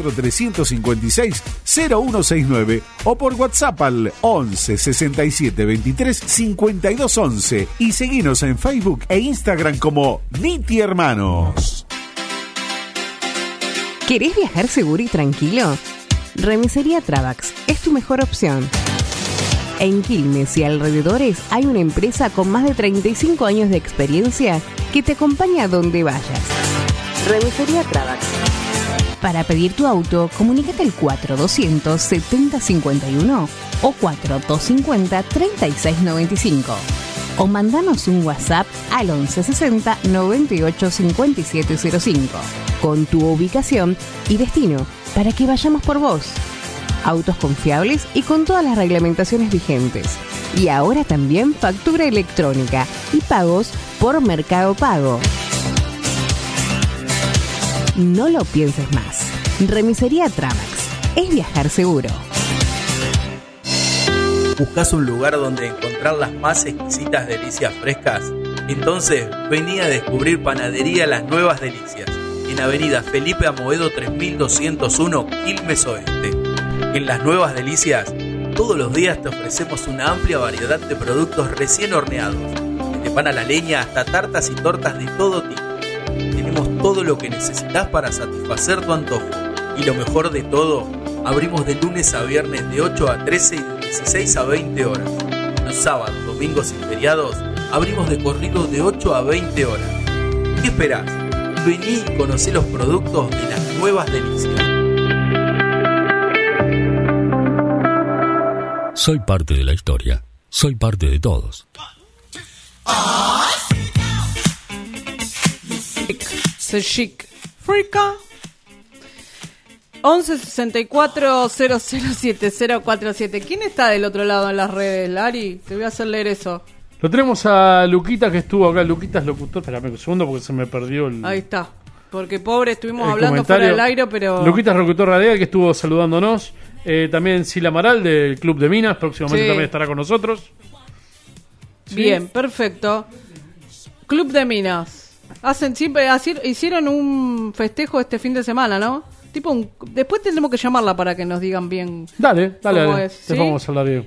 4356-0169 o por WhatsApp al 11 67 23 52 11 y seguinos en Facebook e Instagram como Niti Hermanos. ¿Querés viajar seguro y tranquilo? Remisería Travax es tu mejor opción. En Quilmes y alrededores hay una empresa con más de 35 años de experiencia que te acompaña a donde vayas. Remisería Travax. Para pedir tu auto, comunícate al 4200 7051 o 4250 3695 o mandanos un WhatsApp al 1160 98 5705 con tu ubicación y destino para que vayamos por vos. Autos confiables y con todas las reglamentaciones vigentes. Y ahora también factura electrónica y pagos por Mercado Pago. No lo pienses más. Remisería Travax. Es viajar seguro. ¿Buscás un lugar donde encontrar las más exquisitas delicias frescas? Entonces vení a descubrir Panadería Las Nuevas Delicias, en Avenida Felipe Amoedo 3201, Quilmes Oeste. En Las Nuevas Delicias, todos los días te ofrecemos una amplia variedad de productos recién horneados, desde pan a la leña hasta tartas y tortas de todo tipo. Tenemos todo lo que necesitas para satisfacer tu antojo. Y lo mejor de todo, abrimos de lunes a viernes de 8 a 13 y de 16 a 20 horas. Los sábados, domingos y feriados abrimos de corrido de 8 a 20 horas. ¿Qué esperás? Vení y conocé los productos de las nuevas delicias. Soy parte de la historia. Soy parte de todos. Se chic. Frica. 1164-007047. ¿Quién está del otro lado en las redes, Lari? Te voy a hacer leer eso. Lo tenemos a Luquita, que estuvo acá. Luquita es locutor. Espérame un segundo porque se me perdió el... Ahí está. Porque pobre, estuvimos el hablando comentario. fuera del aire, pero... Luquita es locutor radial, que estuvo saludándonos. También Sila Amaral, del Club de Minas. Próximamente también estará con nosotros. ¿Sí? Bien, perfecto. Club de Minas. Hicieron un festejo este fin de semana, ¿no? Después tendremos que llamarla para que nos digan bien. Dale. Es, ¿sí? Después vamos a hablar bien.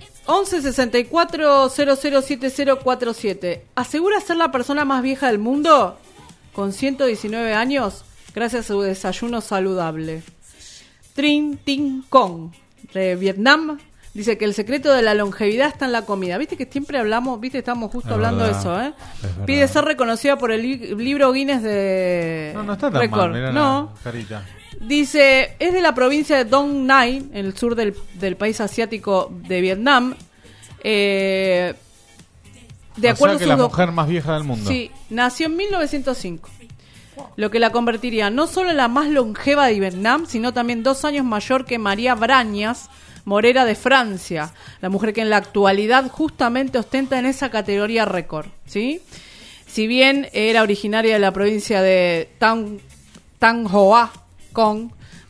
1164-007047. ¿Asegura ser la persona más vieja del mundo? Con 119 años, gracias a su desayuno saludable. Trin Tin Kong, de Vietnam, dice que el secreto de la longevidad está en la comida. Viste que siempre hablamos, estamos justo hablando de eso, ¿eh? Pide ser reconocida por el libro Guinness de No está tan récord. mal, mirá No. la carita. Dice, es de la provincia de Dong Nai, en el sur del país asiático de Vietnam. De acuerdo o sea que a la sus mujer más vieja del mundo. Sí, nació en 1905. Lo que la convertiría no solo en la más longeva de Vietnam, sino también 2 años mayor que María Brañas, Morera de Francia, la mujer que en la actualidad justamente ostenta en esa categoría récord, ¿sí? Si bien era originaria de la provincia de Thanh Hoa Kong,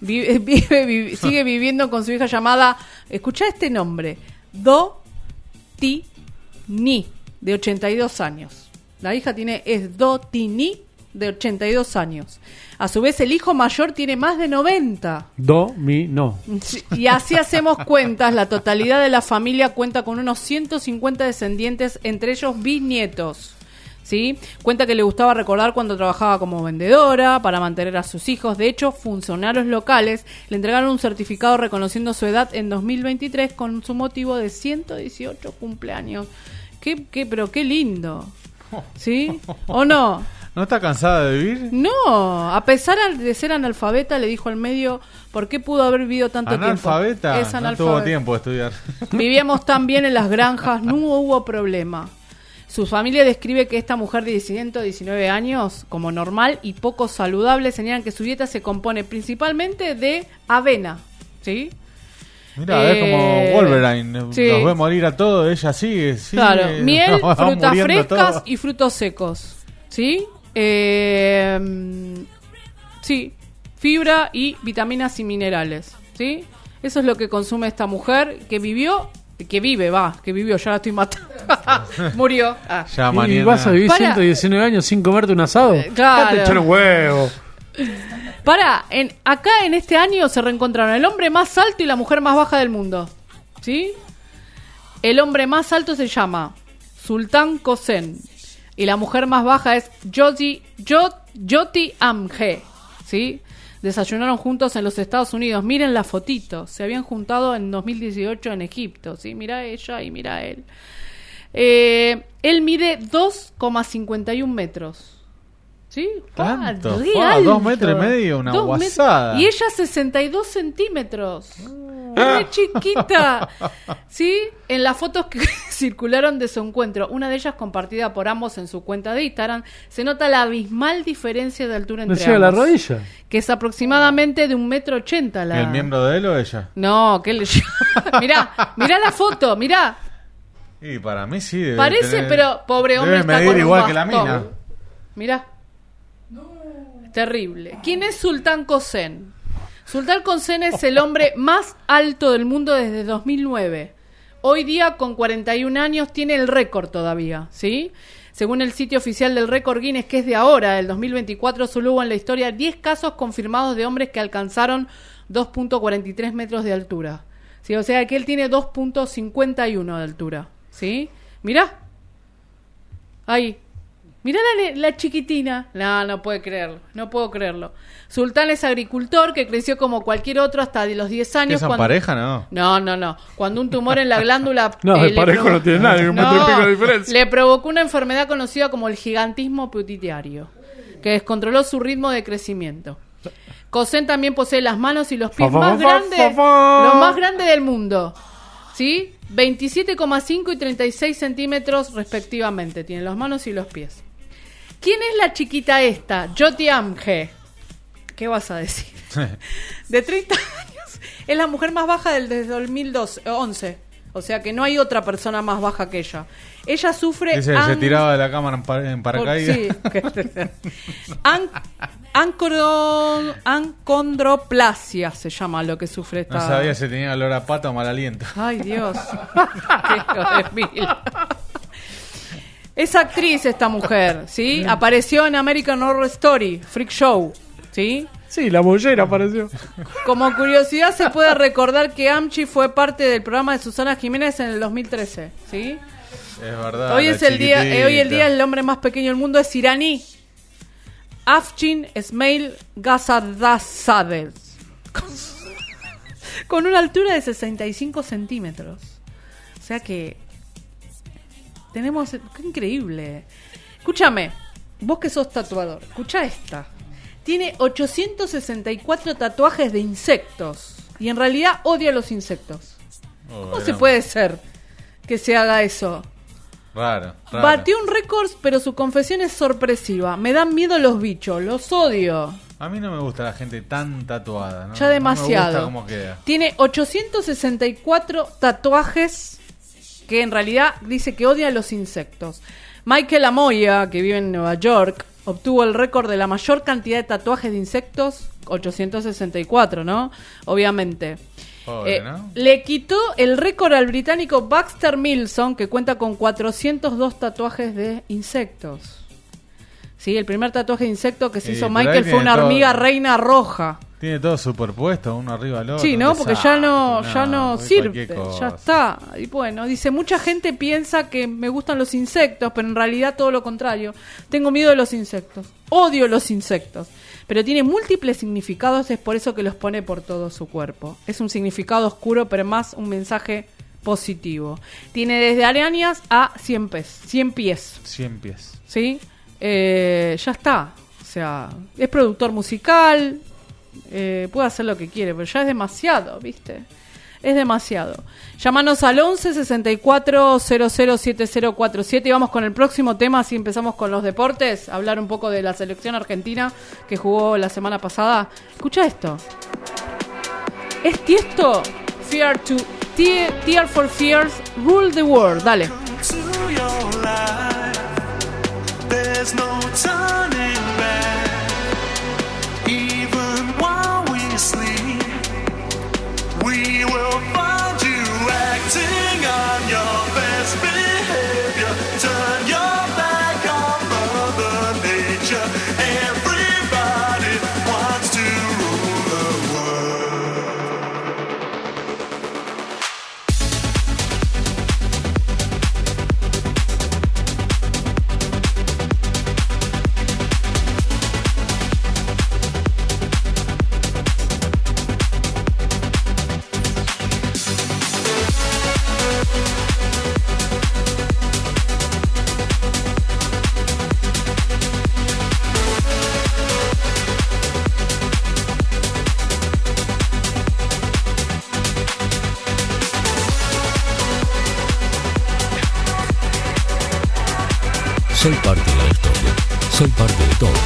sigue viviendo con su hija llamada, escuchá este nombre, Do Ti Ni, de 82 años. La hija es Do Ti Ni, de 82 años. A su vez, el hijo mayor tiene más de 90. No. Y así hacemos cuentas, la totalidad de la familia cuenta con unos 150 descendientes, entre ellos bisnietos. ¿Sí? Cuenta que le gustaba recordar cuando trabajaba como vendedora para mantener a sus hijos. De hecho, funcionarios locales le entregaron un certificado reconociendo su edad en 2023 con su motivo de 118 cumpleaños. Pero qué lindo. ¿Sí? ¿O no? ¿No está cansada de vivir? No, a pesar de ser analfabeta, le dijo al medio por qué pudo haber vivido tanto tiempo. ¿Analfabeta? Es No analfabeta. tuvo tiempo de estudiar. Vivíamos tan bien en las granjas, no hubo problema. Su familia describe que esta mujer de 119 años, como normal y poco saludable, señalan que su dieta se compone principalmente de avena, ¿sí? Mira, es como Wolverine, sí. Nos ve morir a todos, ella sigue. Claro, miel, nos va frutas muriendo frescas todos. y frutos secos, ¿sí? Sí, fibra y vitaminas y minerales, ¿sí? Eso es lo que consume esta mujer que vivió, ya la estoy matando. Murió. Ya ¿Y mañana. vas a vivir Para. 119 años sin comerte un asado? Claro. Te echaron huevo. Acá en este año se reencontraron el hombre más alto y la mujer más baja del mundo, ¿sí? El hombre más alto se llama Sultan Kosen y la mujer más baja es Jyoti Amge, ¿sí? Desayunaron juntos en los Estados Unidos. Miren la fotito. Se habían juntado en 2018 en Egipto, ¿sí? Mira ella y mira él. Él mide 2,51 metros. ¿Sí? ¿Tanto? Re 2 alto. metros y medio, una 2 guasada. Y ella 62 centímetros. Re chiquita. ¿Sí? En las fotos que circularon de su encuentro, una de ellas compartida por ambos en su cuenta de Instagram, se nota la abismal diferencia de altura entre ¿No llega a ambos. la rodilla? Que es aproximadamente de 1,80 m. ¿Y el miembro de él o ella? No, ¿qué le mirá la foto, mirá. Y para mí sí. Debe Parece, tener- pero pobre hombre debe está medir con un igual que la bastón. mina. Mirá. Terrible. ¿Quién es Sultan Kosen? Sultan Kosen es el hombre más alto del mundo desde 2009. Hoy día, con 41 años, tiene el récord todavía, ¿sí? Según el sitio oficial del récord Guinness, que es de ahora, del 2024, solo hubo en la historia 10 casos confirmados de hombres que alcanzaron 2.43 metros de altura. ¿Sí? O sea que él tiene 2.51 de altura, ¿sí? Mirá. Ahí. Mirá la chiquitina. No puede creerlo. No puedo creerlo. Sultán es agricultor que creció como cualquier otro hasta de los 10 años. ¿Qué son pareja, no? No. Cuando un tumor en la glándula... No, de pareja no tiene nada, un metro y pico de diferencia. Le provocó una enfermedad conocida como el gigantismo pituitario, que descontroló su ritmo de crecimiento. Cosén también posee las manos y los pies más grandes del mundo. ¿Sí? 27,5 y 36 centímetros respectivamente. Tiene las manos y los pies. ¿Quién es la chiquita esta? Jyoti Amge. ¿Qué vas a decir? De 30 años. Es la mujer más baja desde 2011. O sea que no hay otra persona más baja que ella. Ella sufre... Dice que se tiraba de la cámara en paracaídas. Sí. Ancondroplasia se llama lo que sufre esta... No sabía si tenía olor a pata o mal aliento. Ay, Dios. Qué hijo de mil. Es actriz esta mujer, ¿sí? Apareció en American Horror Story, Freak Show, ¿sí? Sí, la mollera apareció. Como curiosidad se puede recordar que Amchi fue parte del programa de Susana Jiménez en el 2013, ¿sí? Es verdad. Hoy el día el hombre más pequeño del mundo es iraní. Afshin Esmail Ghazadeh, con una altura de 65 centímetros. O sea que tenemos... ¡Qué increíble! Escúchame, vos que sos tatuador, escuchá esta. Tiene 864 tatuajes de insectos y en realidad odia los insectos. ¿Cómo se puede ser que se haga eso? Raro. Batió un récord, pero su confesión es sorpresiva. Me dan miedo los bichos, los odio. A mí no me gusta la gente tan tatuada, ¿no? Ya demasiado. No me gusta cómo queda. Tiene 864 tatuajes que en realidad dice que odia los insectos. Michael Amoya, que vive en Nueva York, obtuvo el récord de la mayor cantidad de tatuajes de insectos, 864, ¿no? Obviamente. Pobre, ¿no? Le quitó el récord al británico Baxter Milson, que cuenta con 402 tatuajes de insectos. Sí, el primer tatuaje de insecto que se hizo Michael fue una hormiga reina roja. Tiene todo superpuesto, uno arriba del otro. Sí, ¿no? Porque ya no sirve, ya está. Y bueno, dice, mucha gente piensa que me gustan los insectos, pero en realidad todo lo contrario. Tengo miedo de los insectos, odio los insectos. Pero tiene múltiples significados, es por eso que los pone por todo su cuerpo. Es un significado oscuro, pero más un mensaje positivo. Tiene desde arañas a 100 pies. 100 pies. 100 pies. ¿Sí? Ya está. O sea, es productor musical, puede hacer lo que quiere, pero ya es demasiado, ¿viste? Es demasiado. Llámanos al 11 64 00 7047 y vamos con el próximo tema, así empezamos con los deportes, hablar un poco de la selección argentina que jugó la semana pasada. Escucha esto. ¿Es Tiesto? Tear for Fears, Rule the World. Dale. There's no turning back. Even while we sleep, we will find you acting on your best behavior. Turn your back on Mother Nature. Everybody wants to rule the world. Soy parte de la historia. Soy parte de todo.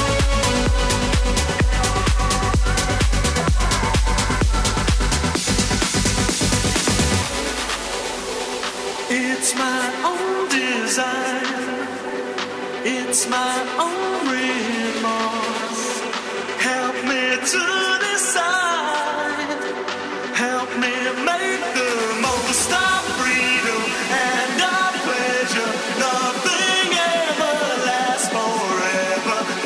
It's my own desire. It's my own remorse. Help me to decide. Help me make the most of freedom and of pleasure. Nothing ever lasts forever.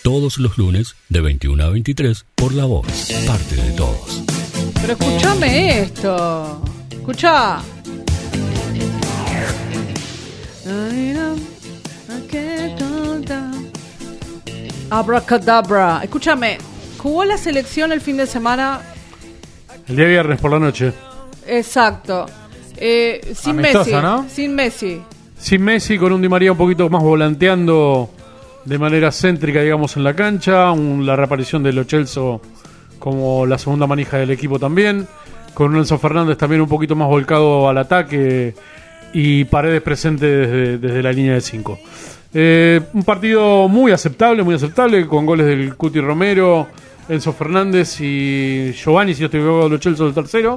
Todos los lunes de 21 a 23 por La Voz. Parte de todos. Pero escúchame esto. Escuchá. Abracadabra. Escúchame. Jugó la selección el fin de semana. El día viernes por la noche. Exacto. Sin Amistosa, Messi. ¿no? Sin Messi. Sin Messi, con un Di María un poquito más volanteando de manera céntrica, digamos, en la cancha. La reaparición de Lo Celso como la segunda manija del equipo también. Con un Enzo Fernández también un poquito más volcado al ataque. Y Paredes presente desde la línea de 5. Un partido muy aceptable, con goles del Cuti Romero, Enzo Fernández y Giovanni, si yo estoy equivocado, Lo Celso del tercero.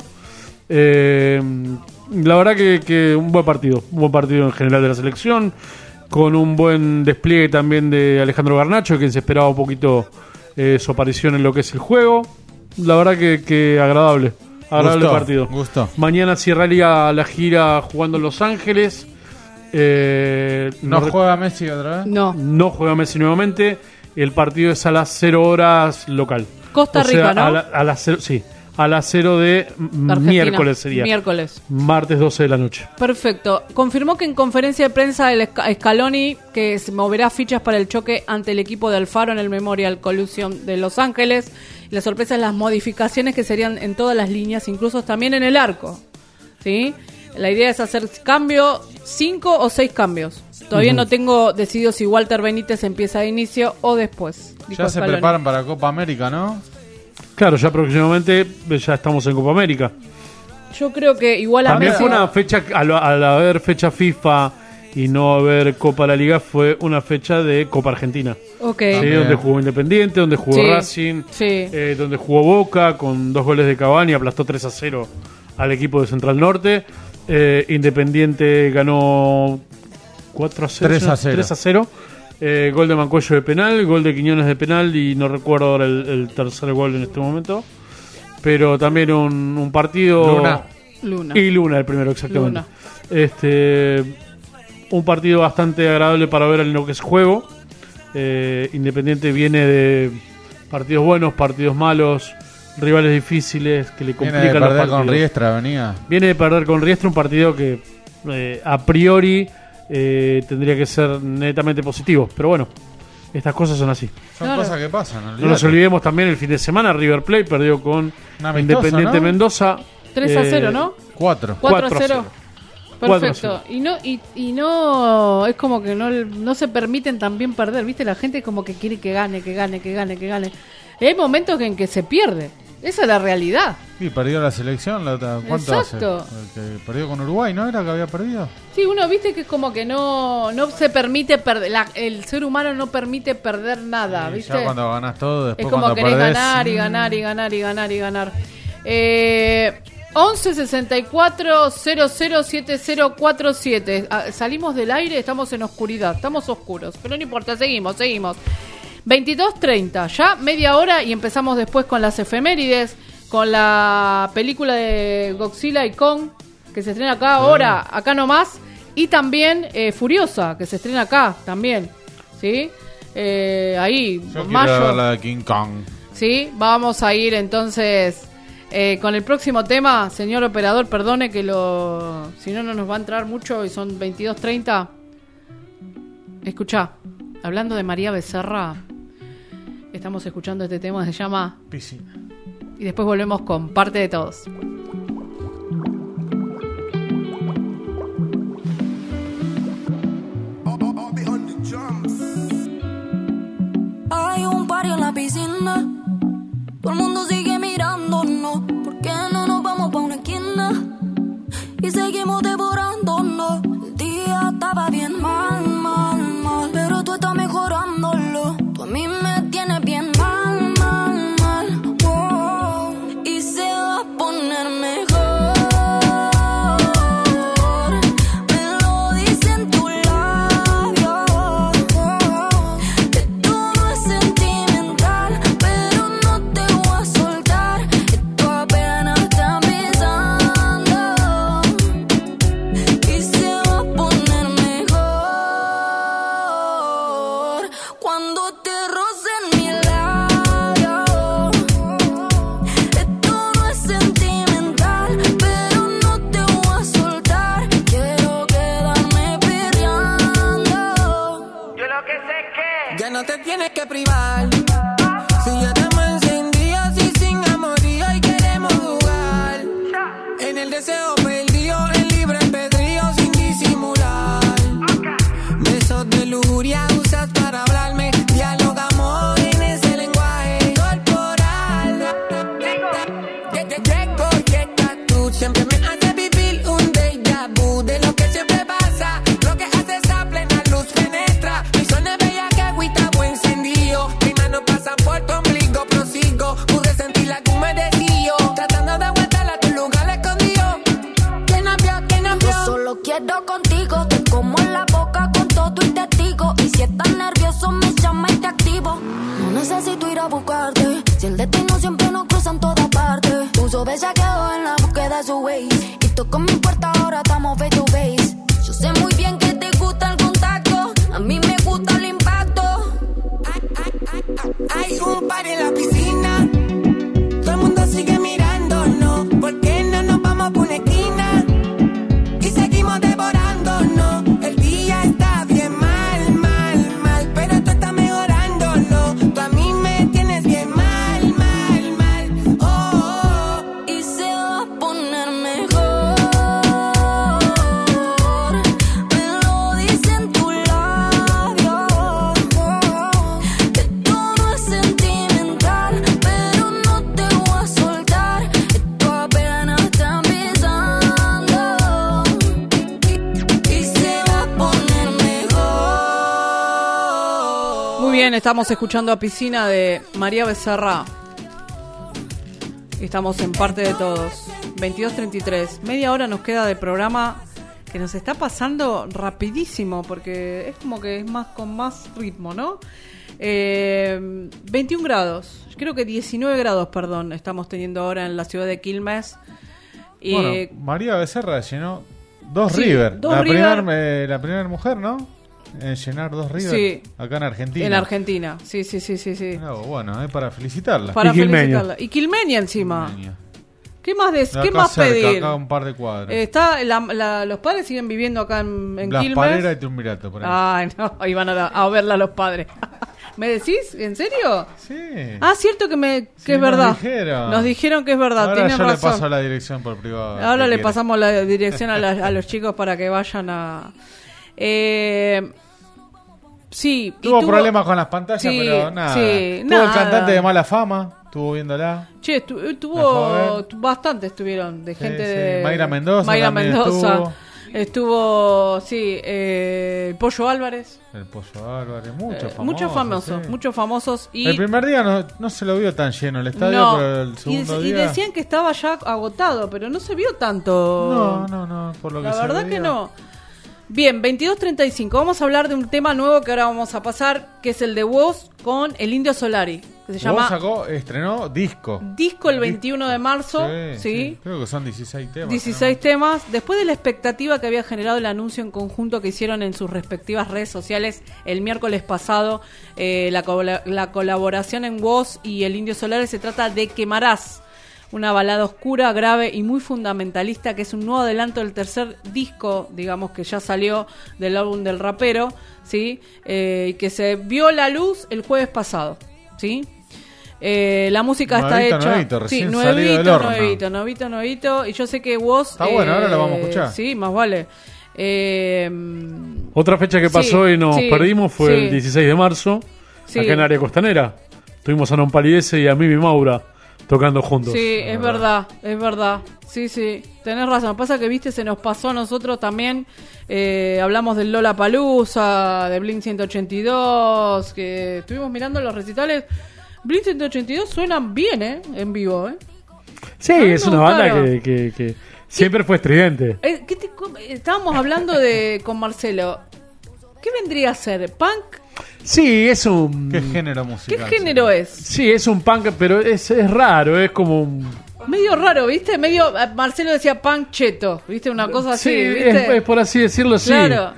La verdad que un buen partido en general de la selección, con un buen despliegue también de Alejandro Garnacho, quien se esperaba un poquito su aparición en lo que es el juego. La verdad que agradable partido. Gustó. Mañana cierraría la gira jugando en Los Ángeles. ¿No juega Messi otra vez? No juega Messi nuevamente. El partido es a las 0 horas local. Costa Rica, ¿no? A las 0, sí. A las 0 de Argentina. miércoles sería. Miércoles. Martes 12 de la noche. Perfecto. Confirmó que en conferencia de prensa el Scaloni que se moverá fichas para el choque ante el equipo de Alfaro en el Memorial Coliseum de Los Ángeles. Y la sorpresa es las modificaciones que serían en todas las líneas, incluso también en el arco. ¿Sí? La idea es hacer 5 o 6 cambios. Todavía no tengo decidido si Walter Benítez empieza de inicio o después. Ya se preparan para Copa América, ¿no? Claro, ya próximamente ya estamos en Copa América. Yo creo que igual a también Messi... fue una fecha, al haber fecha FIFA y no haber Copa de la Liga, fue una fecha de Copa Argentina. Ok. Sí, donde jugó Independiente, donde jugó Racing, donde jugó Boca, con 2 goles de Cavani, aplastó 3-0 al equipo de Central Norte. Independiente ganó 4-0. 3-0. Gol de Mancuello de penal, gol de Quiñones de penal y no recuerdo ahora el tercer gol en este momento. Pero también un partido... Luna. Y Luna el primero, exactamente. Un partido bastante agradable para ver en lo que es juego. Independiente viene de partidos buenos, partidos malos, rivales difíciles que le complican los partidos. Viene de perder con Riestra, Viene de perder con Riestra, un partido que a priori tendría que ser netamente positivo. Pero bueno, estas cosas son así. Son cosas que pasan. No nos olvidemos también el fin de semana, River Plate perdió con Independiente, ¿no? Mendoza. 3-0, ¿no? 4-0. Perfecto. Y no es como que no se permiten también perder, ¿viste? La gente como que quiere que gane. Y hay momentos en que se pierde. Esa es la realidad. Sí, perdió la selección. ¿Cuánto Exacto. hace? El que perdió con Uruguay, ¿no era que había perdido? Sí, uno viste que es como que no se permite perder. El ser humano no permite perder nada, ¿viste? Ya cuando ganás todo, después es como cuando querés perdés, ganar. 11 64 00 7047. Salimos del aire, estamos en oscuridad, estamos oscuros, pero no importa, seguimos. 22:30, ya media hora y empezamos después con las efemérides, con la película de Godzilla y Kong, que se estrena acá ahora, acá nomás, y también Furiosa, que se estrena acá también, ¿sí? Ahí, yo mayo. quiero ver la de King Kong. Sí, vamos a ir entonces con el próximo tema. Señor operador, perdone que si no nos va a entrar mucho y son 22:30. Escuchá, hablando de María Becerra, estamos escuchando este tema, se llama Piscina. Y después volvemos con Parte de Todos. Hay un party en la piscina, todo el mundo sigue mirándonos. ¿Por qué no nos vamos pa' una esquina y seguimos devorándonos? El día estaba bien mal, pero tú estás mejorándolo. Tú a mí me tienes bien mal, wow. Y se va a poner mejor. Cuando te rocen Ya no te tienes que privar. Si ya estamos encendidos y sin amorío y queremos jugar. En el deseo perdido, en libre albedrío sin disimular. Besos de lujuria usas para hablarme. Dialogamos en ese lenguaje corporal. Llego y estás tú. Siempre me haces vivir un déjà vu de lo que siempre pasa. Lo que haces a plena luz penetra. Mi zona es bella que agüita buen encendido. Mi mano pasa por tu ombligo, prosigo. Pude sentir la que humedecillo. Tratando de aguantar a tu lugar escondido. ¿Quién nos vio? ¿Quién nos vio? Yo solo quiero contigo. Te como en la boca con todo y testigo. Y si estás nervioso me llama y te activo. No necesito ir a buscarte. Si el destino siempre nos cruza en todas partes. Uso bellaqueo en la búsqueda de su ways. Y toco mi puerta, ahora estamos face to face. Yo sé muy bien que te gusta el contacto. A mí me gusta el impacto. Hay un par en la piscina. Todo el mundo sigue mirándonos. ¿Por qué no nos vamos por una esquina? Y seguimos devorándonos. El día está bien mal, mal, mal. Pero tú estás mejorándolo. Tú a mí me tienes bien mal, mal, mal. Oh, oh, oh. Y se va a poner mejor. Me lo dicen tus labios. Que todo es sentimental, pero no te voy a soltar. Esto apenas está empezando. Y se va a poner mejor. Muy bien, estamos escuchando a Piscina de María Becerra. Estamos en Parte de Todos. 22:33. Media hora nos queda de programa que nos está pasando rapidísimo porque es como que es más con más ritmo, ¿no? 21 grados. Creo que 19 grados, perdón, estamos teniendo ahora en la ciudad de Quilmes. Y, Bueno, María Becerra llenó 2 Sí, River. 2 La River. primera mujer, ¿no? En llenar 2 River. Sí. Acá en Argentina. en Argentina. Sí, sí, sí, sí, sí. No, bueno, es para felicitarla. Para Y quilmeña. felicitarla. Y Quilmeña encima. ¿Qué más, De ¿qué acá más cerca, pedir? acá un par de cuadras. Está los padres siguen viviendo acá en Las Quilmes. Pareras y Triunvirato, por ahí. Ay, no, ahí van a verla los padres. ¿Me decís? ¿En serio? Sí. Ah, cierto que Sí, es verdad. dijeron. Nos dijeron que es verdad, Ahora tienen yo razón. le paso la dirección por privado. Ahora que le quiera. pasamos la dirección a los chicos para que vayan a... sí. y Tuvo problemas con las pantallas, Sí, pero nada. sí, Tuvo el nada. cantante de Mala Fama, estuvo viéndola. Che, La fue a tuvo bastante estuvieron de gente sí. de... Mayra Mendoza Mayra también Mendoza. Estuvo, sí, el Pollo Álvarez. El Pollo Álvarez, muchos Muchos famosos. Y el primer día no se lo vio tan lleno el estadio, no, pero el segundo y día... decían que estaba ya agotado, pero no se vio tanto. No, por lo que La se verdad veía. que no. Bien, 22:35. Vamos a hablar de un tema nuevo que ahora vamos a pasar, que es el de Woz con el Indio Solari, que se llama estrenó disco. Disco el 21 de marzo. Sí. Creo que son 16 temas. 16 temas. Después de la expectativa que había generado el anuncio en conjunto que hicieron en sus respectivas redes sociales el miércoles pasado, la colaboración en Woz y el Indio Solari, se trata de Quemarás, una balada oscura, grave y muy fundamentalista, que es un nuevo adelanto del tercer disco, digamos, que ya salió del álbum del rapero, ¿sí? Que se vio la luz el jueves pasado, ¿sí? La música está hecha... Nuevito, recién salido del horno. nuevito. Y yo sé que Woz... Está bueno, ahora lo vamos a escuchar. Sí, más vale. Otra fecha que pasó y nos perdimos fue el 16 de marzo, Sí. acá en área costanera. Tuvimos a Non Palidece y a Mimi Maura tocando juntos. Sí, es verdad. Sí, tenés razón. Pasa que, viste, se nos pasó a nosotros también. Hablamos del Lollapalooza, de Blink 182, que estuvimos mirando los recitales. Blink 182 suenan bien, en vivo, Sí, A mí es me una banda gustaron. que siempre fue estridente. Estábamos hablando con Marcelo. ¿Qué vendría a ser? ¿Punk? Sí, es un... ¿Qué género musical? ¿Qué género es? Sí, es un punk, pero es raro, es como un... Medio raro, ¿viste? Marcelo decía punk cheto, ¿viste? Una cosa así, Sí, ¿viste? es por así decirlo, sí. Claro.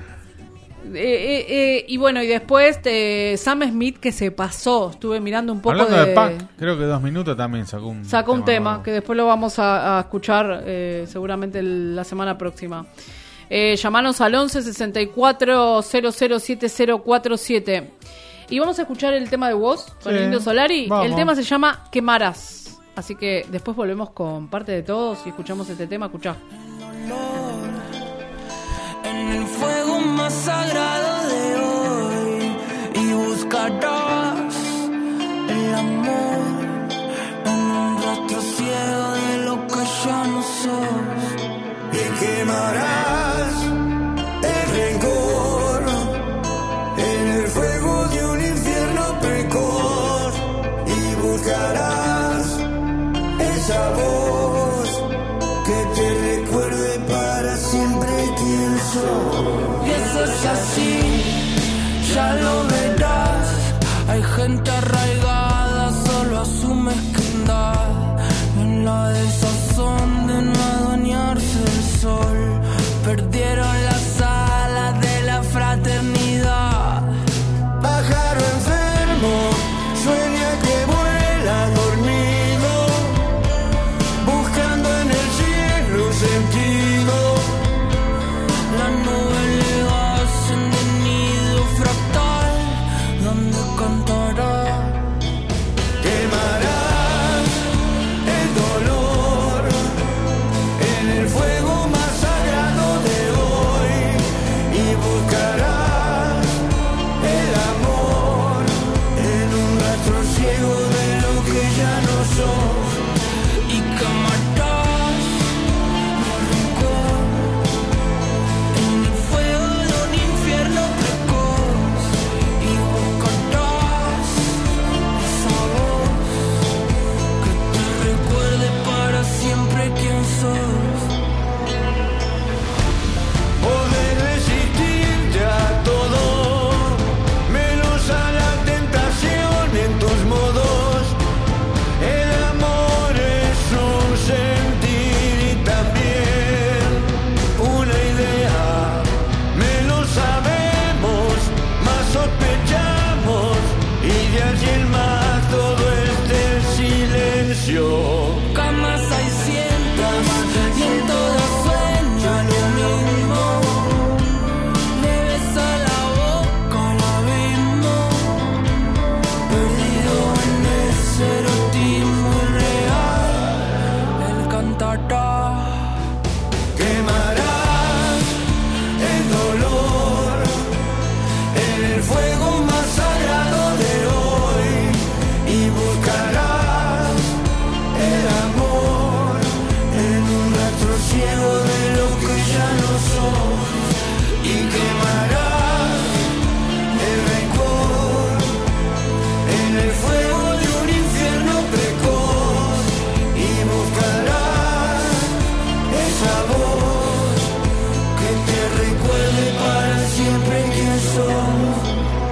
Y bueno, y después Sam Smith, que se pasó. Estuve mirando un poco Hablando de punk, creo que 2 minutos también sacó un tema nuevo. que después lo vamos a escuchar seguramente la semana próxima. Llamanos al 11 64 007047. Y vamos a escuchar el tema de Woz con el Indio Solari. Vamos. El tema se llama Quemarás. Así que después volvemos con parte de todos y escuchamos este tema. Escuchá. En el fuego más sagrado de hoy y buscarás el amor en un rostro ciego de lo que ya no sos y quemarás el rencor en el fuego de un infierno precoz y buscarás esa voz que te recuerde para siempre quién soy. Y eso es así, ya lo verás. Hay gente arraigada solo a su mezquindad, en la desazón de no adueñarse del sol. Perdieron las alas de la fraternidad. Pájaro enfermo, sueña que vuela dormido, buscando en el cielo sentido. Las nubes le hacen de nido fractal, donde cantará. Quemarás el dolor en el fuego más sagrado de hoy y buscarás el amor en un rastro ciego de lo que ya no sos y quemarás el rencor en el fuego de un infierno precoz y buscarás esa voz que te recuerde para siempre quién sos. Poder resistirte a todo, menos a la tentación en tus modos. El amor es un sentir y también una idea. Menos sabemos, más sospechamos y de allí en más todo este silencio. Camas hay cientos y en todas sueña lo mismo. Le besa la boca al abismo, perdido en ese erotismo irreal. Él cantará. Quemarás el dolor en el fuego más sagrado de hoy y buscarás el amor en un rastro ciego de lo que ya no sos y quemarás el rencor en el fuego de un infierno precoz y buscarás esa voz que te recuerde para siempre quién sos.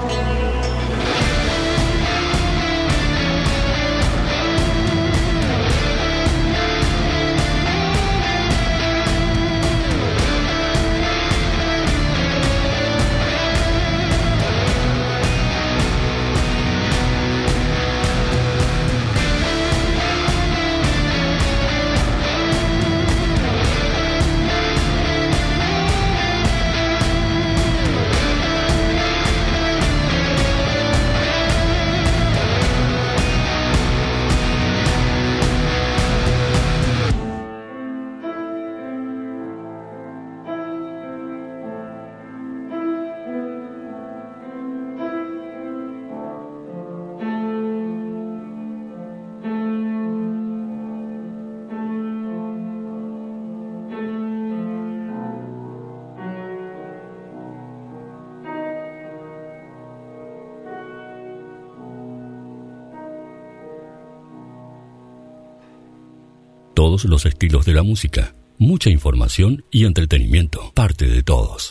Todos los estilos de la música, mucha información y entretenimiento, parte de todos.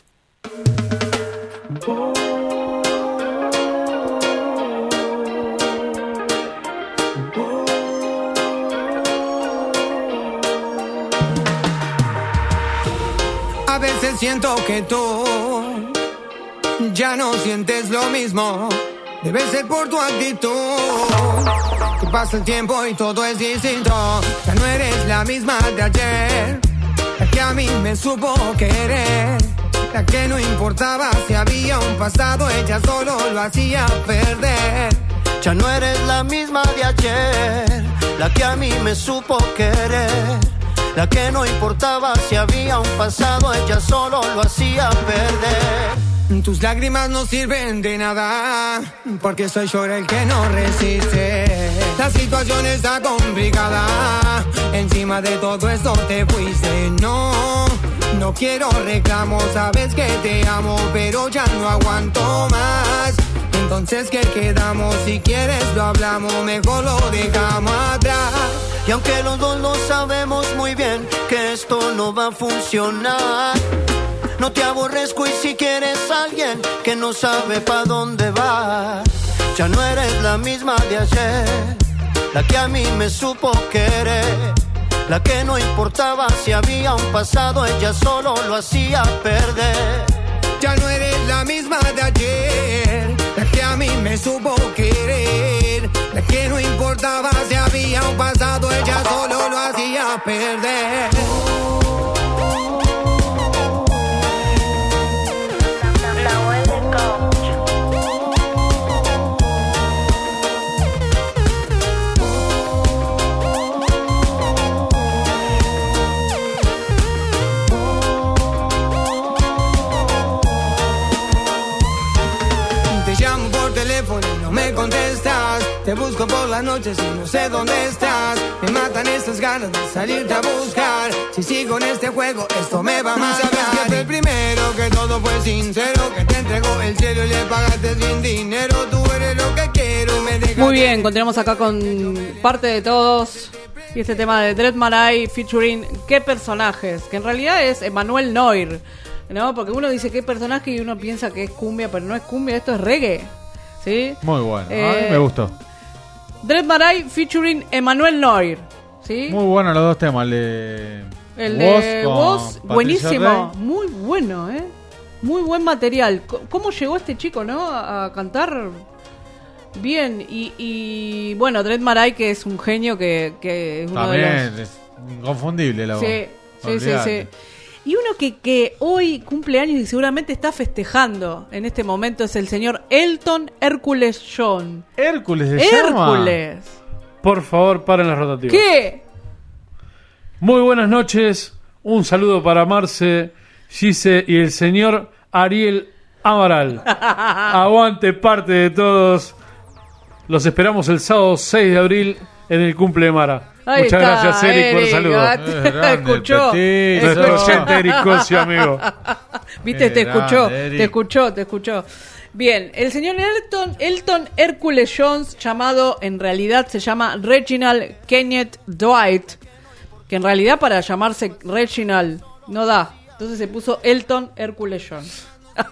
A veces siento que tú ya no sientes lo mismo. Debe ser por tu actitud, que pasa el tiempo y todo es distinto. Ya no eres la misma de ayer, la que a mí me supo querer. la que no importaba si había un pasado, ella solo lo hacía perder. Ya no eres la misma de ayer, la que a mí me supo querer, la que no importaba si había un pasado, ella solo lo hacía perder. Tus lágrimas no sirven de nada, porque soy yo el que no resiste. La situación está complicada, encima de todo esto te fuiste. No quiero reclamos, sabes que te amo, pero ya no aguanto más. Entonces, ¿qué quedamos? Si quieres lo hablamos, mejor lo dejamos atrás. Y aunque los dos lo sabemos muy bien que esto no va a funcionar, no te aborrezco y si quieres a alguien que no sabe pa' dónde va. Ya no eres la misma de ayer, la que a mí me supo querer, la que no importaba si había un pasado, ella solo lo hacía perder. Ya no eres la misma de ayer, la que a mí me supo querer, la que no importaba si había un pasado, ella solo lo hacía perder. No me contestas, te busco por las noches y no sé dónde estás. Me matan estas ganas de salirte a buscar. Si sigo en este juego, esto me va a matar. Sabes que fue el primero, que todo fue sincero, que te entregó el cielo y le pagaste sin dinero. Tú eres lo que quiero, me dejas. Muy bien, continuamos acá con parte de todos. Y este tema de Dread Marai featuring ¿Qué personajes? Que en realidad es Emanuel Noir, ¿no? Porque uno dice qué personaje y uno piensa que es cumbia, pero no es cumbia, esto es reggae. ¿Sí? Muy bueno, a mí me gustó. Dread Marai featuring Emanuel Noir, ¿sí? Muy bueno los dos temas. El de Woz, buenísimo, muy bueno, muy buen material. ¿Cómo llegó este chico, no? A cantar bien. Y bueno, Dread Marai, que es un genio, que es uno también de los... es inconfundible la voz. Sí. Y uno que hoy cumple años y seguramente está festejando en este momento es el señor Elton Hércules John. ¿Hércules se llama? Hércules. Por favor, paren las rotativas. ¿Qué? Muy buenas noches. Un saludo para Marce, Gise y el señor Ariel Amaral. Aguante parte de todos. Los esperamos el sábado 6 de abril en el cumple de Mara. Ahí Muchas está, gracias, Eric, por el saludo. Escuchó. Nuestro oyente Eric Cosio, amigo. Viste, te escuchó. Bien, el señor Elton Hércules Jones, llamado, en realidad se llama Reginald Kenneth Dwight, que en realidad para llamarse Reginald no da. Entonces se puso Elton Hércules Jones.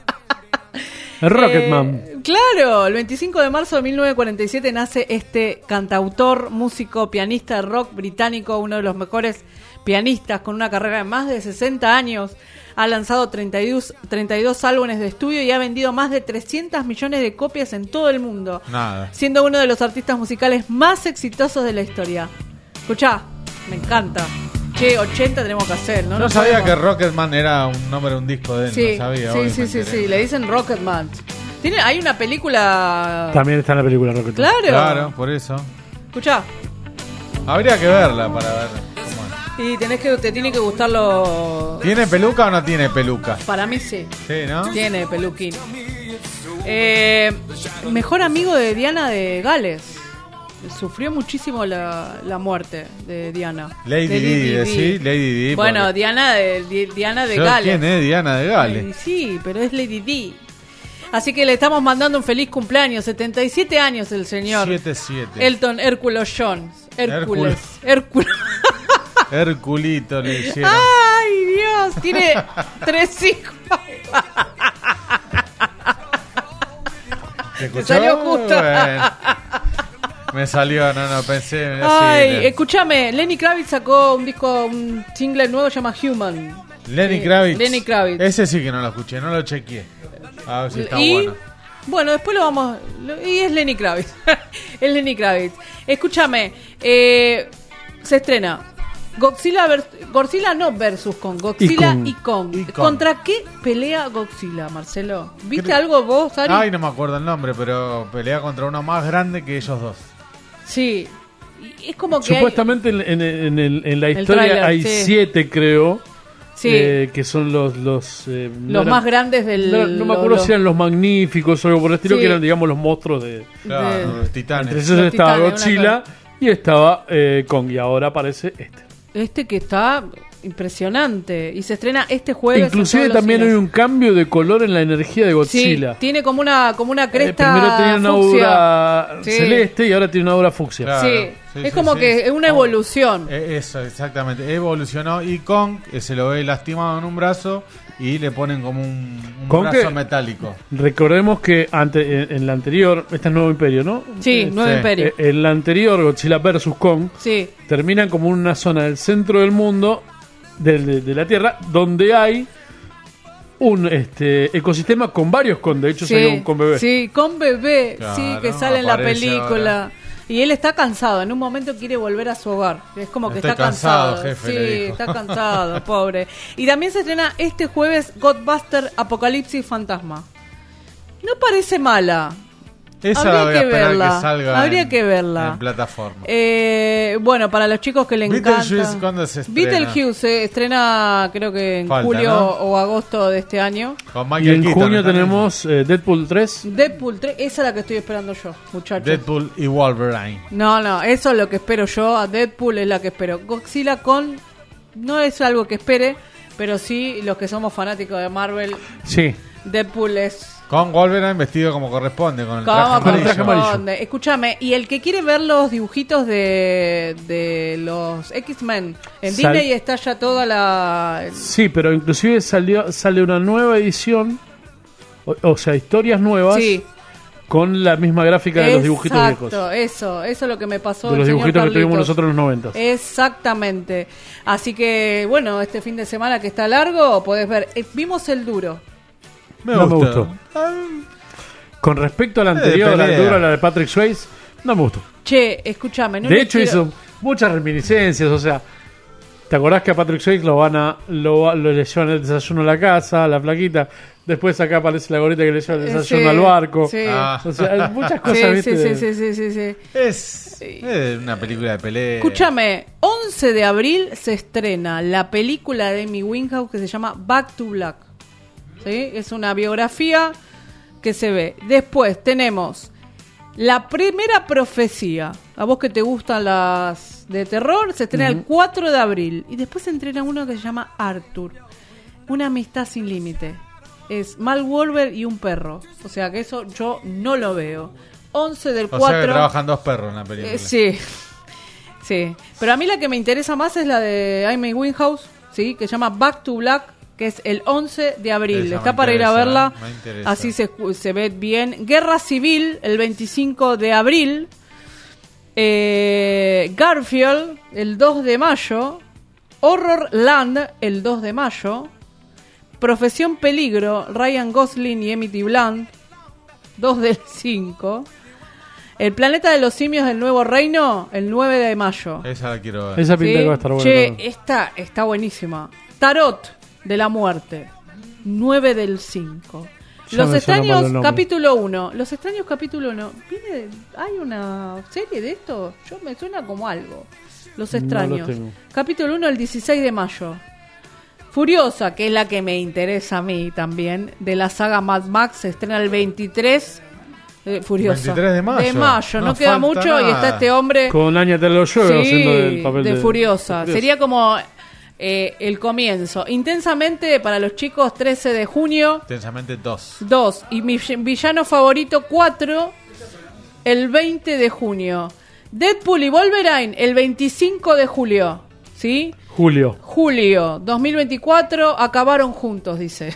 Rocketman. Claro, el 25 de marzo de 1947 nace este cantautor, músico, pianista de rock británico, uno de los mejores pianistas con una carrera de más de 60 años. Ha lanzado 32 álbumes de estudio y ha vendido más de 300 millones de copias en todo el mundo. Nada. Siendo uno de los artistas musicales más exitosos de la historia. Escuchá, me encanta. Che, 80 tenemos que hacer, ¿no? No sabía que Rocketman era un nombre de un disco de él, sí, no sabía. Sí, le dicen Rocketman. Hay una película... También está en la película Rocketman. Claro, por eso. Escuchá. Habría que verla para ver cómo es. Y te tiene que gustar lo... ¿Tiene peluca o no tiene peluca? Para mí sí. Sí, ¿no? Tiene peluquín. Mejor amigo de Diana de Gales. Sufrió muchísimo la muerte de Diana. Lady Di, ¿sí? Lady Di. Bueno, porque... Diana de Gales. ¿Quién es Diana de Gales? Sí, pero es Lady Di. Así que le estamos mandando un feliz cumpleaños. 77 años el señor. 77. Elton Hércules Jones. Hércules. Herculito le hicieron. ¡Ay, Dios! Tiene 3 hijos. ¿Te escuchó? Me salió justo. Bueno. Me salió, no pensé. Ay, escúchame, Lenny Kravitz sacó un single nuevo que se llama Human. Lenny Kravitz. Lenny Kravitz. Ese sí que no lo escuché, no lo chequeé. A ver si está bueno. Bueno, después lo vamos... Y es Lenny Kravitz. Es Lenny Kravitz. Escúchame, se estrena Godzilla no versus Kong, Godzilla Y y Kong. Y Kong. ¿Contra qué pelea Godzilla, Marcelo? ¿Viste algo vos, Ari? Ay, no me acuerdo el nombre, pero pelea contra uno más grande que ellos dos. Sí. Y es como que Supuestamente en la El historia tráiler, hay sí. 7, creo. Sí. Que son los los más grandes del... no me acuerdo si eran los magníficos o algo por el estilo, Sí. que eran, digamos, los monstruos de... Claro, los titanes. Entre ellos Los estaba titanes, Godzilla y estaba Kong, y ahora aparece este. que está impresionante. Y se estrena este jueves. Inclusive en todos los también hay cines. un cambio de color en la energía de Godzilla. Sí, tiene como una cresta Primero tenía una fucsia. aura Sí. celeste y ahora tiene una aura fucsia. Claro. Sí. Sí, Es sí, como sí. que es una evolución. Eso, exactamente. Evolucionó y Kong se lo ve lastimado en un brazo y le ponen como un Kong brazo que- metálico. Recordemos que en la anterior, este es Nuevo Imperio, ¿no? Sí, Nuevo sí. Imperio. En la anterior, Godzilla vs. Kong, Sí. terminan como una zona del centro del mundo, de la Tierra, donde hay un ecosistema con varios Kong. De hecho, salió un Kong bebé. Sí, con bebé. Claro, sí, que sale en la aparece película. Y él está cansado, en un momento quiere volver a su hogar. Es como que Estoy está cansado. cansado, jefe, sí, le dijo. está cansado, pobre. Y también se estrena este jueves Ghostbuster Apocalipsis Fantasma. No parece mala. Esa Habría la voy a que esperar verla. que salga Habría que verla. en plataforma. Bueno, para los chicos que le Beetlejuice, encanta. ¿cuándo se estrena? Beetlejuice se estrena creo que en Falta, julio ¿no? o agosto de este año. Con Y Michael en Keaton, junio ¿no? tenemos Deadpool 3. Deadpool 3, esa es la que estoy esperando yo, muchachos. Deadpool y Wolverine. No, eso es lo que espero yo. A Deadpool es la que espero. Godzilla con... No es algo que espere, pero sí los que somos fanáticos de Marvel, Sí. Deadpool es... Con Wolverine vestido como corresponde, con el Como traje amarillo. corresponde. Escúchame, y el que quiere ver los dibujitos de los X-Men, en Sal- Disney está ya toda la... Sí, pero inclusive sale una nueva edición, o sea, historias nuevas, Sí. con la misma gráfica de los dibujitos viejos. Exacto, eso es lo que me pasó. De los el señor dibujitos que tuvimos Carlitos. nosotros en los 90. Exactamente. Así que, bueno, este fin de semana que está largo, podés ver. Vimos El Duro. No me gustó. Con respecto a la anterior, a la pelea. dura, la de Patrick Swayze, no me gustó. Che, escúchame. No De les hecho, quiero- hizo muchas reminiscencias, o sea, ¿te acordás que a Patrick Swayze lo le llevan el desayuno a la casa, a la flaquita? Después acá aparece la gorrita que le lleva el desayuno Sí, al barco. sí. O sea, hay muchas cosas, Sí, ¿viste? sí. Es una película de pelea. Escúchame, 11 de abril se estrena la película de Amy Winehouse que se llama Back to Black. ¿Sí? Es una biografía que se ve. Después tenemos La Primera Profecía. A vos que te gustan las de terror, se estrena el 4 de abril. Y después se estrena uno que se llama Arthur. Una amistad sin límite. Es Mal Wolver y un perro. O sea que eso yo no lo veo. 11 del 4. O sea que trabajan dos perros en la película. Sí. Sí. Pero a mí la que me interesa más es la de Amy Winehouse, ¿sí? Que se llama Back to Black, que es el 11 de abril. Esa Está me para ir a interesa, verla. me interesa. Así se ve bien. Guerra Civil, el 25 de abril. Garfield, el 2 de mayo. Horror Land, el 2 de mayo. Profesión Peligro, Ryan Gosling y Emily Blunt, 2 del 5. El Planeta de los Simios del Nuevo Reino, el 9 de mayo. Esa la quiero ver. Esa pinta ¿Sí? que va a estar buena. Che, también. esta está buenísima. Tarot de la Muerte, 9 del 5. Ya Los me suena mal Extraños, el nombre. capítulo 1. Los Extraños, capítulo 1. ¿Hay una serie de esto? Yo me suena como algo. Los No lo Extraños. tengo. Capítulo 1, el 16 de mayo. Furiosa, que es la que me interesa a mí también, de la saga Mad Max, se estrena el 23. Furiosa. 23 de mayo. No No queda falta mucho y nada. está este hombre. Con Anya Taylor-Joy Sí, haciendo el papel de Furiosa. Furiosa. Sería como el comienzo. Intensamente para los chicos, 13 de junio. Intensamente 2. 2. Y mi villano favorito, 4. El 20 de junio. Deadpool y Wolverine, el 25 de julio. ¿Sí? Julio. Julio 2024, acabaron juntos, dice.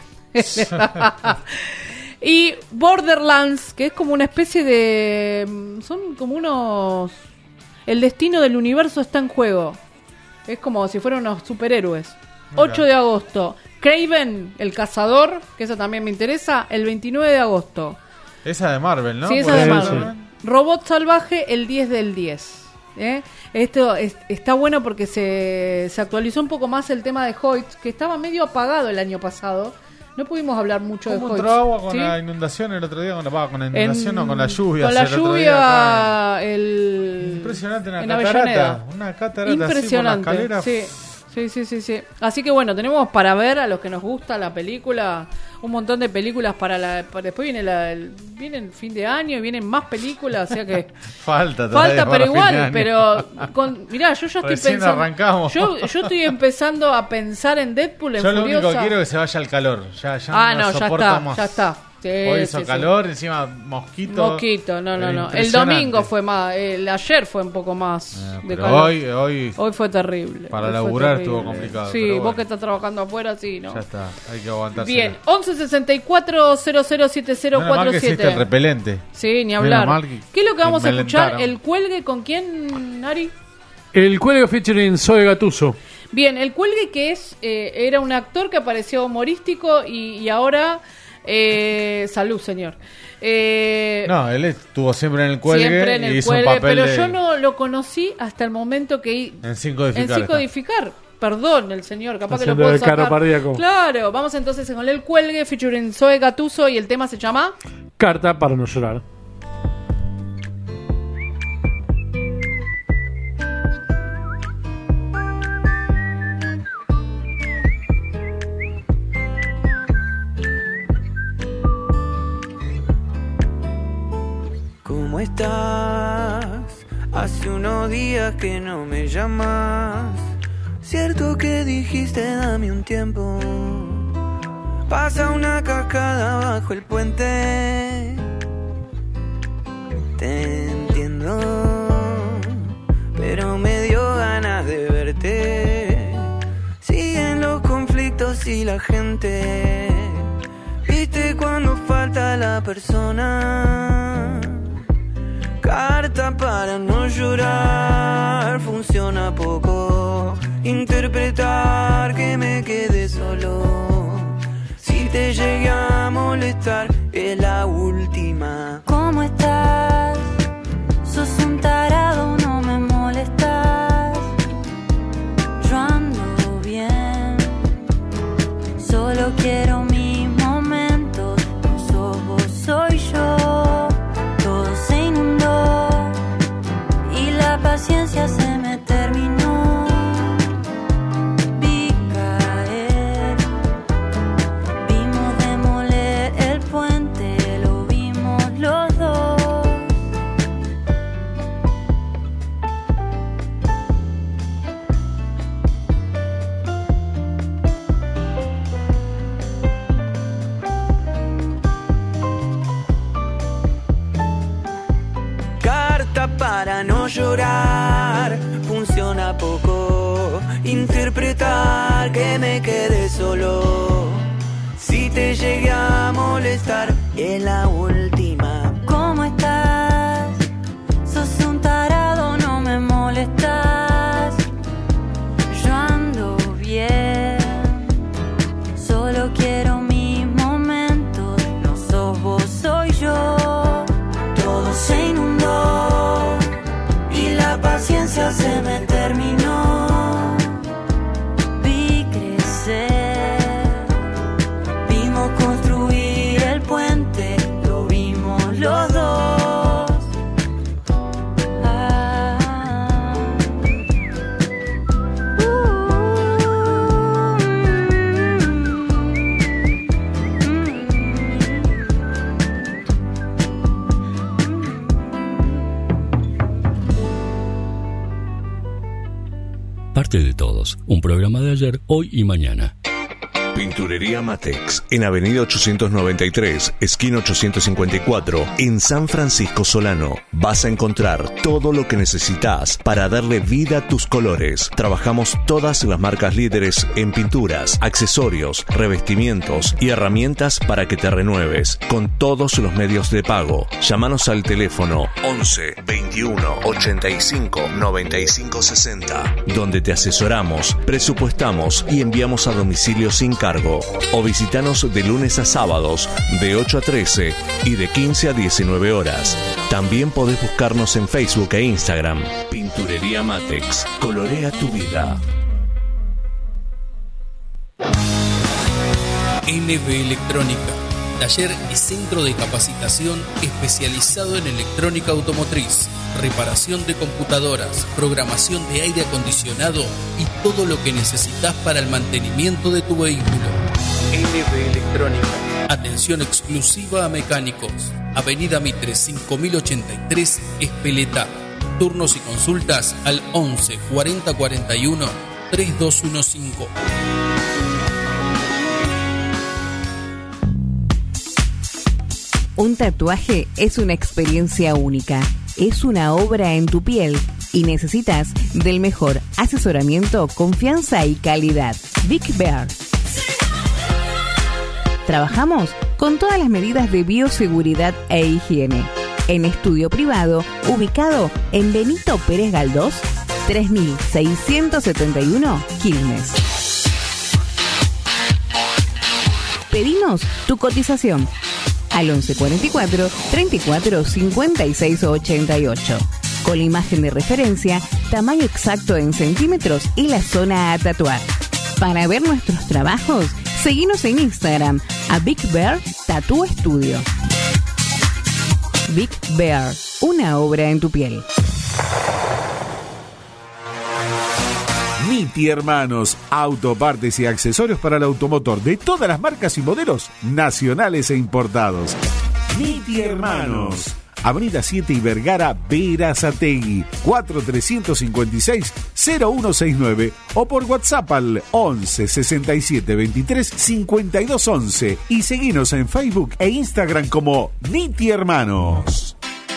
Y Borderlands, que es como una especie de... Son como unos... El destino del universo está en juego. Es como si fueran unos superhéroes. 8 de agosto. Kraven, el cazador, que eso también me interesa, el 29 de agosto. Esa de Marvel, ¿no? Sí, esa ¿Puede de ser Marvel. también? Robot salvaje, el 10 del 10. Esto está bueno porque se actualizó un poco más el tema de Hoyt, que estaba medio apagado el año pasado. No pudimos hablar mucho de ¿Cómo Hoyt. entró agua con ¿sí? la inundación el otro día? Con la inundación o con la lluvia. Con la el otro lluvia, día, impresionante, en Avellaneda. Una catarata Impresionante, así por la escalera. Sí. Así que bueno, tenemos para ver a los que nos gusta la película, un montón de películas después viene el fin de año y vienen más películas, o sea que falta pero igual, mirá, yo ya estoy pensando, arrancamos. yo estoy empezando a pensar en Deadpool, en Yo lo Furiosa. único que quiero es que se vaya el calor, ya no, soporto más. Ya está. Sí, hoy hizo calor, encima mosquito. No. El domingo fue más, ayer fue un poco más de pero calor. Hoy fue terrible. Para hoy laburar estuvo complicado. Sí, pero vos que estás trabajando afuera, sí, ¿no? Ya está, hay que aguantarse. Bien, 1164-007047. Existe el repelente. Sí, ni hablar. ¿Qué es lo que vamos a escuchar? Alentaron. ¿El cuelgue con quién, Ari? El cuelgue featuring Zoe Gattuso. Bien, el cuelgue que era un actor que apareció humorístico y ahora... salud, señor. No, él estuvo siempre en el cuelgue, y hizo cuelgue, un papel pero yo no lo conocí hasta el momento que en Sin Codificar. En Sin Codificar. Perdón, el señor, capaz haciendo que lo puedo de Caro sacar. Pardíaco. Claro, vamos entonces con el cuelgue featuring Zoe Gattuso y el tema se llama Carta para no llorar. ¿Cómo estás? Hace unos días que no me llamas. Cierto que dijiste dame un tiempo. Pasa una cascada bajo el puente. Te entiendo, pero me dio ganas de verte. Siguen los conflictos y la gente. ¿Viste cuando falta la persona? Carta para no llorar, funciona poco. Interpretar que me quedé solo. Si te llegué a molestar, es la última. ¿Cómo estás? Sos un tarado, no me molestas. Yo ando bien, solo quiero mis momentos. No sos vos, soy yo. Todo se inundó y la paciencia se me terminó. Vi caer, vimos demoler el puente, lo vimos los dos. Carta para no llorar, funciona poco. Interpretar que me quedé solo. Si te llegué a molestar, es la última. ¿Cómo estás? Sos un tarado, no me molestas. Yo ando bien, solo quiero mis momentos. No sos vos, soy yo. Todo se inundó y la paciencia se me terminó. Vi crecer, vimos construir el puente, lo vimos los dos. Parte de todos, un programa de ayer, hoy y mañana. Pinturería Matex, en Avenida 893, esquina 854, en San Francisco Solano. Vas a encontrar todo lo que necesitas para darle vida a tus colores. Trabajamos todas las marcas líderes en pinturas, accesorios, revestimientos y herramientas para que te renueves, con todos los medios de pago. Llámanos al teléfono 11 21 85 95 60, donde te asesoramos, presupuestamos y enviamos a domicilio sin cargo. cargo. O visitanos de lunes a sábados de 8 a 13 y de 15 a 19 horas. También podés buscarnos en Facebook e Instagram. Pinturería Matex. Colorea tu vida. NB Electrónica, taller y centro de capacitación especializado en electrónica automotriz, reparación de computadoras, programación de aire acondicionado y todo lo que necesitas para el mantenimiento de tu vehículo. NB Electrónica, atención exclusiva a mecánicos. Avenida Mitre 5083, Espeleta. Turnos y consultas al 11 40 41 3215. Un tatuaje es una experiencia única, es una obra en tu piel y necesitas del mejor asesoramiento, confianza y calidad. Big Bear. Trabajamos con todas las medidas de bioseguridad e higiene. En estudio privado, ubicado en Benito Pérez Galdós, 3671 Quilmes. Pedinos tu cotización al 1144 34 56 88 con la imagen de referencia, tamaño exacto en centímetros y la zona a tatuar. Para ver nuestros trabajos, seguinos en Instagram a Big Bear Tattoo Studio. Big Bear, una obra en tu piel. Niti Hermanos, autopartes y accesorios para el automotor de todas las marcas y modelos nacionales e importados. Niti Hermanos, Avenida 7 y Vergara, Berazategui, 4356-0169 o por WhatsApp al 11 67 23 52 11 y seguinos en Facebook e Instagram como Niti Hermanos.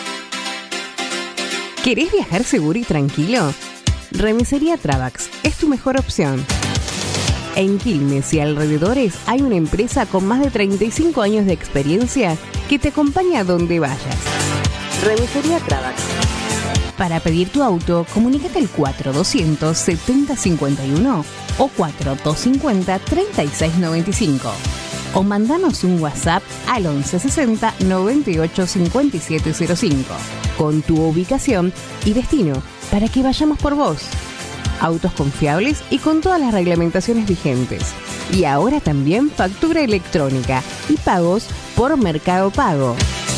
¿Querés viajar seguro y tranquilo? Remisería Travax es tu mejor opción. En Quilmes y alrededores hay una empresa con más de 35 años de experiencia que te acompaña a donde vayas. Remisería Travax. Para pedir tu auto, comunícate al 4200 7051 o 4250 3695 o mandanos un WhatsApp al 1160 98 5705 con tu ubicación y destino para que vayamos por vos. Autos confiables y con todas las reglamentaciones vigentes. Y ahora también factura electrónica y pagos por Mercado Pago.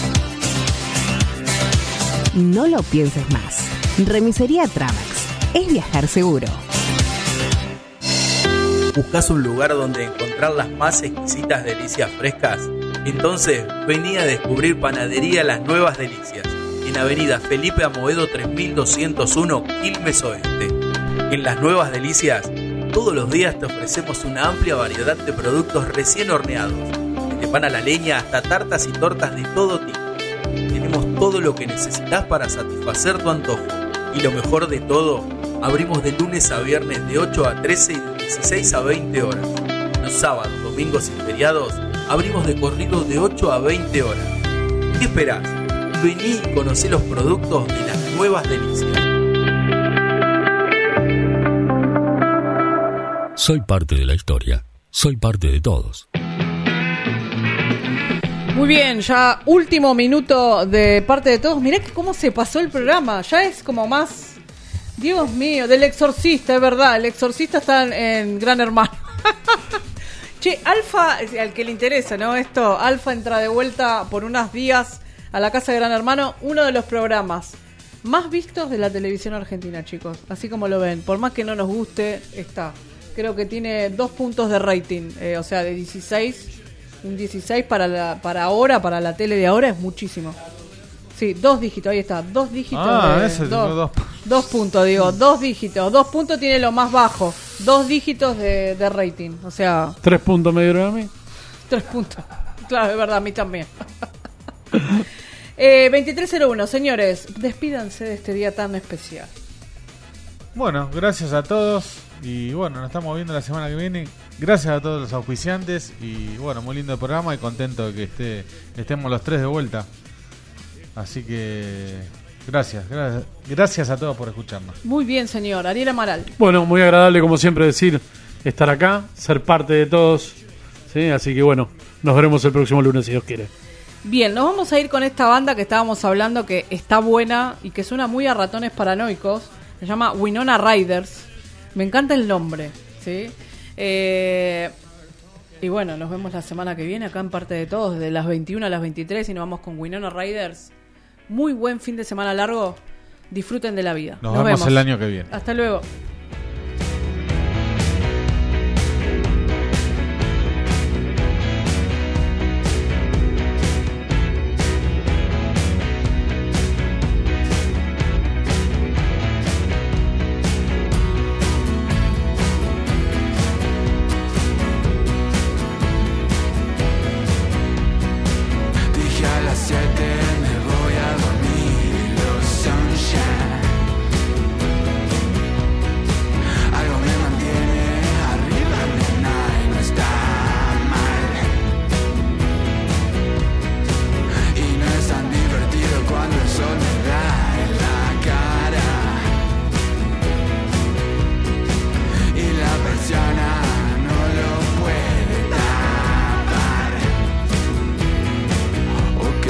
No lo pienses más. Remisería Travax. Es viajar seguro. ¿Buscás un lugar donde encontrar las más exquisitas delicias frescas? Entonces vení a descubrir Panadería Las Nuevas Delicias, en Avenida Felipe Amoedo 3201, Quilmes Oeste. En Las Nuevas Delicias, todos los días te ofrecemos una amplia variedad de productos recién horneados, desde pan a la leña hasta tartas y tortas de todo tipo. Tenemos todo lo que necesitas para satisfacer tu antojo. Y lo mejor de todo, abrimos de lunes a viernes de 8 a 13 y de 16 a 20 horas. Los sábados, domingos y feriados, abrimos de corrido de 8 a 20 horas. ¿Qué esperás? Vení y conocé los productos de Las Nuevas Delicias. Soy parte de la historia. Soy parte de todos. Muy bien, ya último minuto de parte de todos. Mirá cómo se pasó el programa. Ya es como más... Dios mío, del Exorcista, es verdad. El Exorcista está en Gran Hermano. Che, Alfa, al que le interesa, ¿no? Esto, Alfa entra de vuelta por unos días a la casa de Gran Hermano. Uno de los programas más vistos de la televisión argentina, chicos. Así como lo ven. Por más que no nos guste, está. Creo que tiene 2 puntos de rating. O sea, de 16... Un 16 para ahora, para la tele de ahora es muchísimo. Sí, 2 dígitos, ahí está. 2 dígitos. Ese tiene 2 puntos, digo. 2 dígitos. 2 puntos tiene lo más bajo. 2 dígitos de rating. O sea... 3 puntos me dieron a mí. 3 puntos. Claro, es verdad, a mí también. 2301, señores, despídanse de este día tan especial. Bueno, gracias a todos. Y bueno, nos estamos viendo la semana que viene. Gracias a todos los auspiciantes. Y bueno, muy lindo el programa y contento de que estemos los 3 de vuelta. Así que gracias a todos por escucharnos. Muy bien, señor. Ariel Amaral. Bueno, muy agradable como siempre decir, estar acá, ser parte de todos ¿sí? Así que bueno, nos veremos el próximo lunes si Dios quiere. Bien, nos vamos a ir con esta banda que estábamos hablando, que está buena y que suena muy a Ratones Paranoicos. Se llama Winona Riders. Me encanta el nombre, ¿sí? Y bueno, nos vemos la semana que viene acá en Parte de Todos, desde las 21 a las 23, y nos vamos con Winona Riders. Muy buen fin de semana largo. Disfruten de la vida. Nos vemos el año que viene. Hasta luego. Dije a las 7 me voy a dormir y los sunshine. Algo me mantiene arriba, nena, y no está mal. Y no es tan divertido cuando el sol me da en la cara. Y la persiana no lo puede tapar. Ok.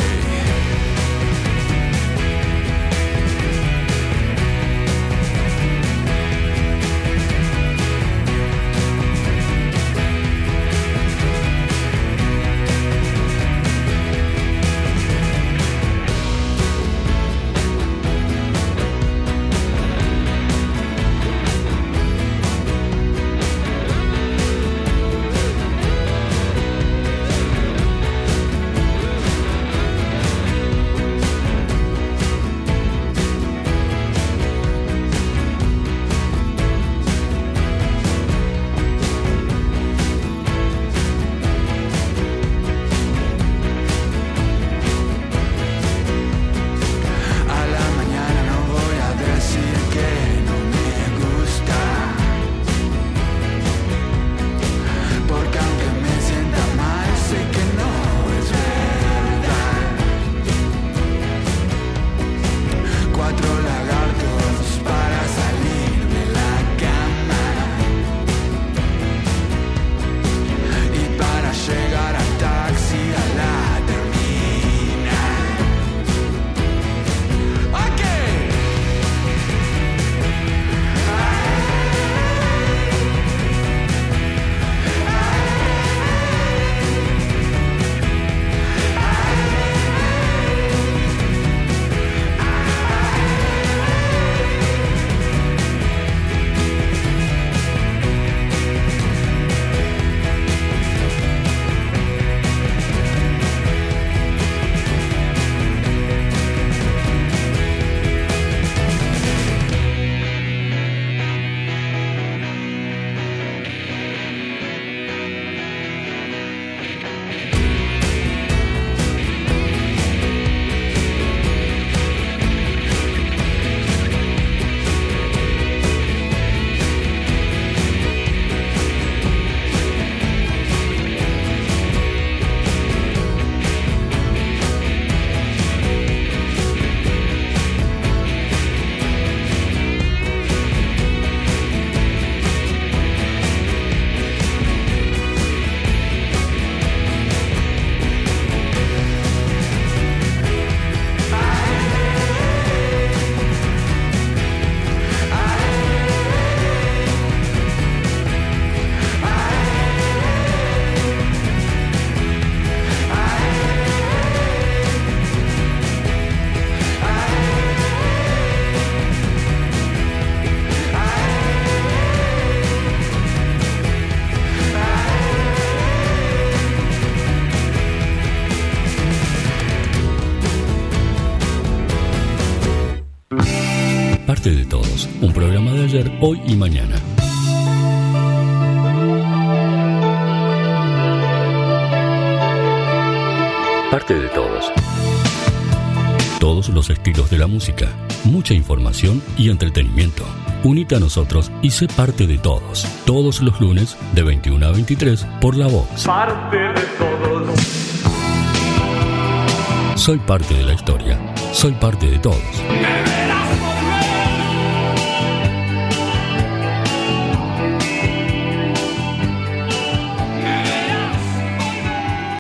A la mañana no voy a decir que no me gusta, porque aunque me sienta mal sé que no es verdad. 4 lagartos para salir de la cama y para llegar al taxi a la terminal. Ok. Parte de Todos, un programa de ayer, hoy y mañana. Parte de Todos. Todos los estilos de la música, mucha información y entretenimiento. Unite a nosotros y sé parte de todos. Todos los lunes de 21 a 23 por La Vox. Parte de todos. Soy parte de la historia. Soy parte de todos.